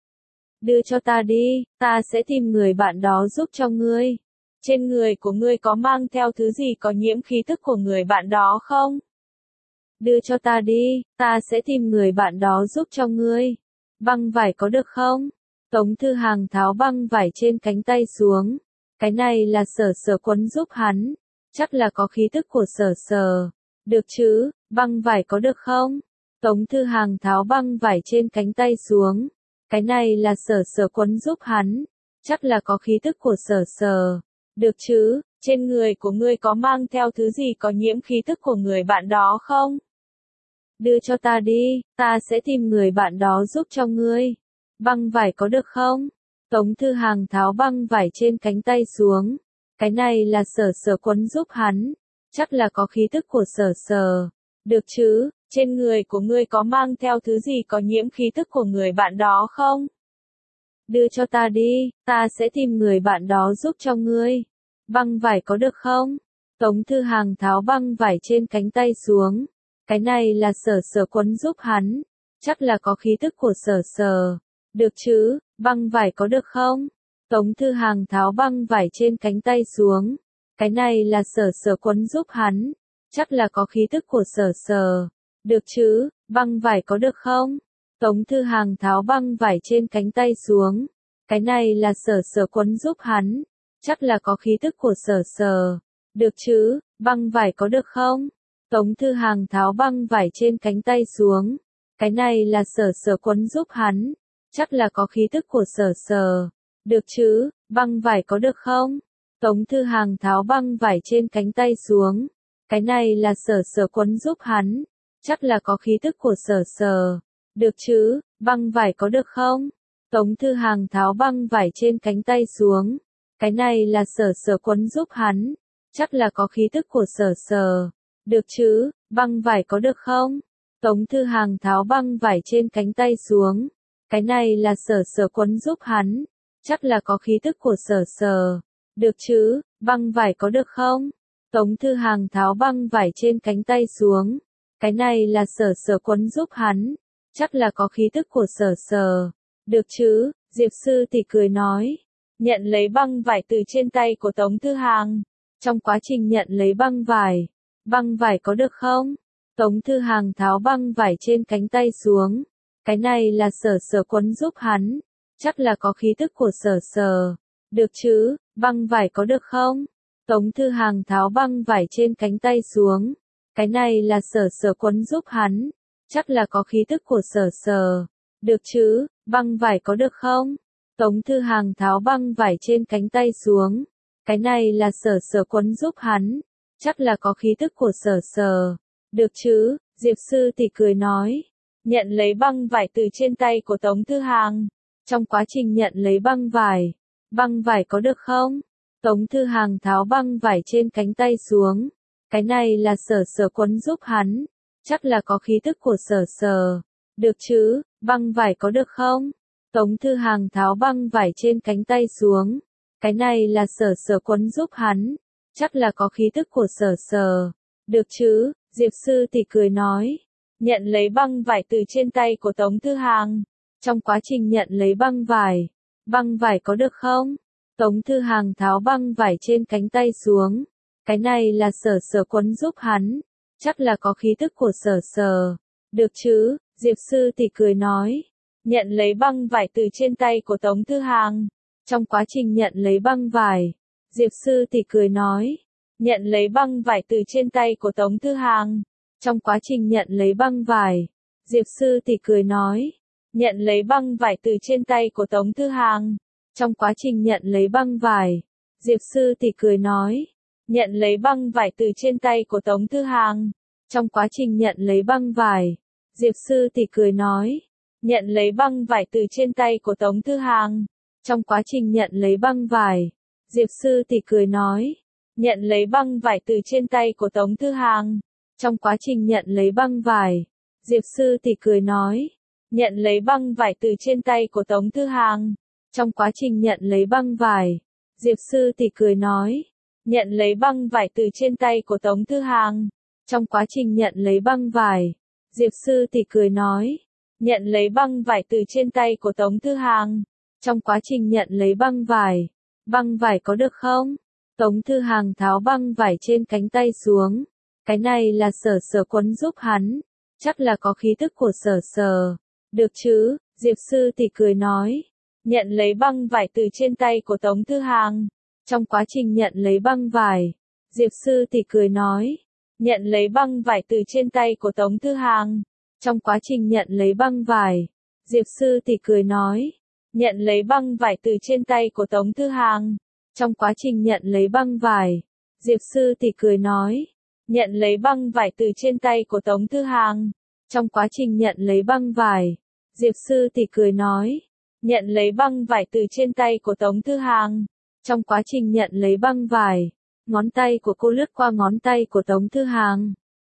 Đưa cho ta đi, ta sẽ tìm người bạn đó giúp cho ngươi. Trên người của ngươi có mang theo thứ gì có nhiễm khí tức của người bạn đó không? Đưa cho ta đi, ta sẽ tìm người bạn đó giúp cho ngươi. Băng vải có được không? Tống Thư Hàng tháo băng vải trên cánh tay xuống. Cái này là Sở Sở quấn giúp hắn. Chắc là có khí tức của Sở Sở. Được chứ, băng vải có được không? Tống Thư Hàng tháo băng vải trên cánh tay xuống. Cái này là Sở Sở quấn giúp hắn. Chắc là có khí tức của Sở Sở. Được chứ, trên người của ngươi có mang theo thứ gì có nhiễm khí tức của người bạn đó không? Đưa cho ta đi, ta sẽ tìm người bạn đó giúp cho ngươi. Băng vải có được không? Tống Thư Hàng tháo băng vải trên cánh tay xuống. Cái này là Sở Sở quấn giúp hắn. Chắc là có khí tức của Sở Sở. Được chứ, trên người của ngươi có mang theo thứ gì có nhiễm khí tức của người bạn đó không? Đưa cho ta đi, ta sẽ tìm người bạn đó giúp cho ngươi. Băng vải có được không? Tống Thư Hàng tháo băng vải trên cánh tay xuống. Cái này là Sở Sở quấn giúp hắn. Chắc là có khí tức của Sở Sở. Được chứ, băng vải có được không? Tống Thư Hàng tháo băng vải trên cánh tay xuống. Cái này là Sở Sở quấn giúp hắn. Chắc là có khí tức của Sở Sở. Được chứ, băng vải có được không? Tống Thư Hàng tháo băng vải trên cánh tay xuống. Cái này là Sở Sở quấn giúp hắn. Chắc là có khí tức của Sở Sở. Được chứ, băng vải có được không? Tống Thư Hàng tháo băng vải trên cánh tay xuống. Cái này là Sở Sở quấn giúp hắn. Chắc là có khí tức của Sở Sở. Được chứ, băng vải có được không? Tống Thư Hàng tháo băng vải trên cánh tay xuống. Cái này là Sở Sở quấn giúp hắn. Chắc là có khí tức của Sở Sở. Được chứ, băng vải có được không? Tống Thư Hàng tháo băng vải trên cánh tay xuống. Cái này là Sở Sở quấn giúp hắn. Chắc là có khí tức của Sở Sở. Được chứ, băng vải có được không? Tống Thư Hàng tháo băng vải trên cánh tay xuống. Cái này là Sở Sở quấn giúp hắn. Chắc là có khí tức của Sở Sở. Được chứ, băng vải có được không? Tống Thư Hàng tháo băng vải trên cánh tay xuống. Cái này là Sở Sở quấn giúp hắn. Chắc là có khí tức của Sở Sở. Được chứ, Diệp sư tỷ cười nói. Nhận lấy băng vải từ trên tay của Tống Thư Hàng. Trong quá trình nhận lấy băng vải, băng vải có được không? Tống Thư Hàng tháo băng vải trên cánh tay xuống. Cái này là Sở Sở quấn giúp hắn. chắc là có khí tức của Sở Sở. Được chứ, băng vải có được không? Tống Thư Hàng tháo băng vải trên cánh tay xuống. Cái này là Sở Sở quấn giúp hắn, chắc là có khí tức của Sở Sở. Được chứ, băng vải có được không? Tống Thư Hàng tháo băng vải trên cánh tay xuống. Cái này là Sở Sở quấn giúp hắn, chắc là có khí tức của Sở Sở. Được chứ, Diệp Sư Tỷ cười nói. Nhận lấy băng vải từ trên tay của Tống Thư Hàng. Trong quá trình nhận lấy băng vải, băng vải có được không? Tống Thư Hàng tháo băng vải trên cánh tay xuống. Cái này là Sở Sở quấn giúp hắn, chắc là có khí tức của Sở Sở. Được chứ, băng vải có được không? Tống Thư Hàng tháo băng vải trên cánh tay xuống. Cái này là Sở Sở quấn giúp hắn, chắc là có khí tức của Sở Sở. Được chứ, Diệp Sư Tỷ cười nói. Nhận lấy băng vải từ trên tay của Tống Thư Hàng. Trong quá trình nhận lấy băng vải, băng vải có được không? Tống Thư Hàng tháo băng vải trên cánh tay xuống. Cái này là Sở Sở quấn giúp hắn, chắc là có khí tức của Sở Sở. Được chứ, Diệp Sư Tỷ cười nói. Nhận lấy băng vải từ trên tay của Tống Thư Hàng. Trong quá trình nhận lấy băng vải, Diệp Sư Tỷ cười nói. Nhận lấy băng vải từ trên tay của Tống Thư Hàng. Trong quá trình nhận lấy băng vải, Diệp Sư Tỷ cười nói. Nhận lấy băng vải từ trên tay của Tống Thư Hàng. Trong quá trình nhận lấy băng vải, Diệp Sư Tỷ cười nói. Nhận lấy băng vải từ trên tay của Tống Thư Hàng. Trong quá trình nhận lấy băng vải, Diệp Sư Tỷ cười nói. Nhận lấy băng vải từ trên tay của Tống Thư Hàng. Trong quá trình nhận lấy băng vải, Diệp Sư Tỷ cười nói. Nhận lấy băng vải từ trên tay của Tống Thư Hàng. Trong quá trình nhận lấy băng vải, Diệp Sư Tỷ cười nói. Nhận lấy băng vải từ trên tay của Tống Thư Hàng. Trong quá trình nhận lấy băng vải, Diệp Sư Tỷ cười nói. Nhận lấy băng vải từ trên tay của Tống Thư Hàng. Trong quá trình nhận lấy băng vải, Diệp Sư Tỷ cười nói. Nhận lấy băng vải từ trên tay của Tống Thư Hàng. Trong quá trình nhận lấy băng vải, băng vải có được không? Tống Thư Hàng tháo băng vải trên cánh tay xuống. Cái này là Sở Sở quấn giúp hắn, chắc là có khí tức của Sở Sở. Được chứ, Diệp Sư Tỷ cười nói. Nhận lấy băng vải từ trên tay của Tống Thư Hàng. Trong quá trình nhận lấy băng vải, Diệp Sư Tỷ cười nói. Nhận lấy băng vải từ trên tay của Tống Thư Hàng. Trong quá trình nhận lấy băng vải, Diệp Sư Tỷ cười nói. Nhận lấy băng vải từ trên tay của Tống Thư Hàng. Trong quá trình nhận lấy băng vải, Diệp Sư Tỷ cười nói. Nhận lấy băng vải từ trên tay của Tống Thư Hàng. Trong quá trình nhận lấy băng vải, Diệp Sư Tỷ cười nói. Nhận lấy băng vải từ trên tay của Tống Thư Hàng. Trong quá trình nhận lấy băng vải, ngón tay của cô lướt qua ngón tay của Tống Thư Hàng.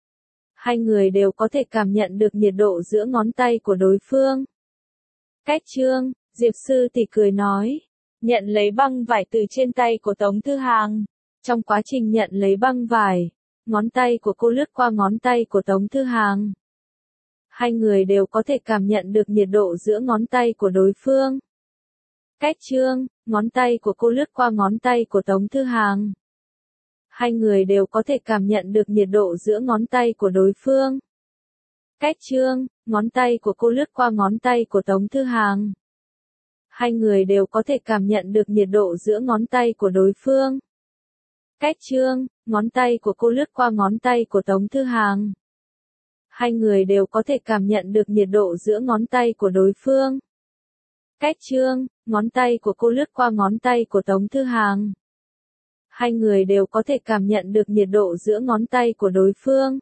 Hai người đều có thể cảm nhận được nhiệt độ giữa ngón tay của đối phương. Cách chương, Diệp Sư Tỷ cười nói. Nhận lấy băng vải từ trên tay của Tống Thư Hàng. Trong quá trình nhận lấy băng vải, ngón tay của cô lướt qua ngón tay của Tống Thư Hàng. Hai người đều có thể cảm nhận được nhiệt độ giữa ngón tay của đối phương. Cách chương, ngón tay của cô lướt qua ngón tay của Tống Thư Hàng. Hai người đều có thể cảm nhận được nhiệt độ giữa ngón tay của đối phương. Cách chương, ngón tay của cô lướt qua ngón tay của Tống Thư Hàng. Hai người đều có thể cảm nhận được nhiệt độ giữa ngón tay của đối phương. Cách chương, ngón tay của cô lướt qua ngón tay của Tống Thư Hàng. Hai người đều có thể cảm nhận được nhiệt độ giữa ngón tay của đối phương. Cách chương, ngón tay của cô lướt qua ngón tay của Tống Thư Hàng. Hai người đều có thể cảm nhận được nhiệt độ giữa ngón tay của đối phương.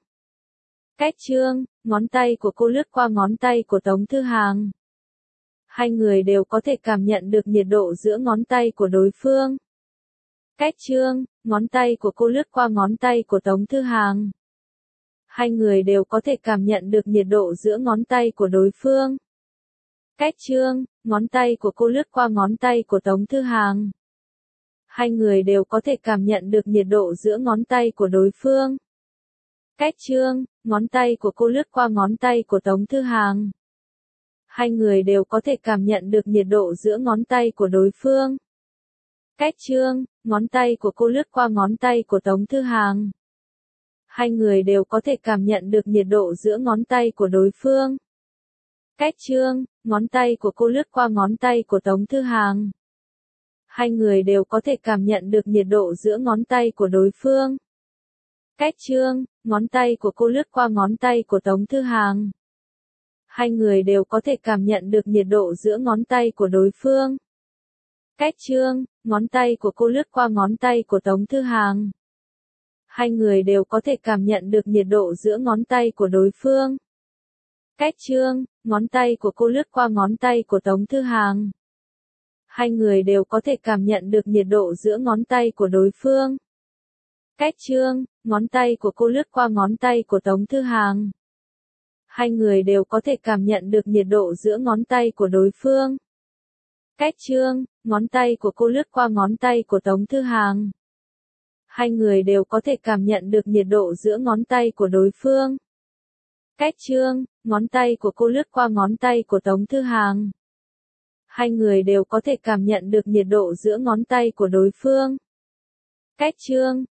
Cách chương, ngón tay của cô lướt qua ngón tay của Tống Thư Hàng. Hai người đều có thể cảm nhận được nhiệt độ giữa ngón tay của đối phương. Cách chương, ngón tay của cô lướt qua ngón tay của Tống Thư Hàng. Hai người đều có thể cảm nhận được nhiệt độ giữa ngón tay của đối phương. Cách chương, ngón tay của cô lướt qua ngón tay của Tống Thư Hàng. Hai người đều có thể cảm nhận được nhiệt độ giữa ngón tay của đối phương. Cách chương, ngón tay của cô lướt qua ngón tay của Tống Thư Hàng. Hai người đều có thể cảm nhận được nhiệt độ giữa ngón tay của đối phương. Cách chương, ngón tay của cô lướt qua ngón tay của Tống Thư Hàng. Hai người đều có thể cảm nhận được nhiệt độ giữa ngón tay của đối phương. Cách trương, ngón tay của cô lướt qua ngón tay của Tống Thư Hàng. Hai người đều có thể cảm nhận được nhiệt độ giữa ngón tay của đối phương. Cách trương, ngón tay của cô lướt qua ngón tay của Tống Thư Hàng. Hai người đều có thể cảm nhận được nhiệt độ giữa ngón tay của đối phương. Cách trương, ngón tay của cô lướt qua ngón tay của Tống Thư Hàng. Hai người đều có thể cảm nhận được nhiệt độ giữa ngón tay của đối phương. Cách trương, ngón tay của cô lướt qua ngón tay của Tống Thư Hàng. Hai người đều có thể cảm nhận được nhiệt độ giữa ngón tay của đối phương. Cách trương, ngón tay của cô lướt qua ngón tay của Tống Thư Hàng. Hai người đều có thể cảm nhận được nhiệt độ giữa ngón tay của đối phương. Cách trương, ngón tay của cô lướt qua ngón tay của Tống Thư Hàng. Hai người đều có thể cảm nhận được nhiệt độ giữa ngón tay của đối phương. Cách trương, ngón tay của cô lướt qua ngón tay của Tống Thư Hàng. Hai người đều có thể cảm nhận được nhiệt độ giữa ngón tay của đối phương. Cách trương,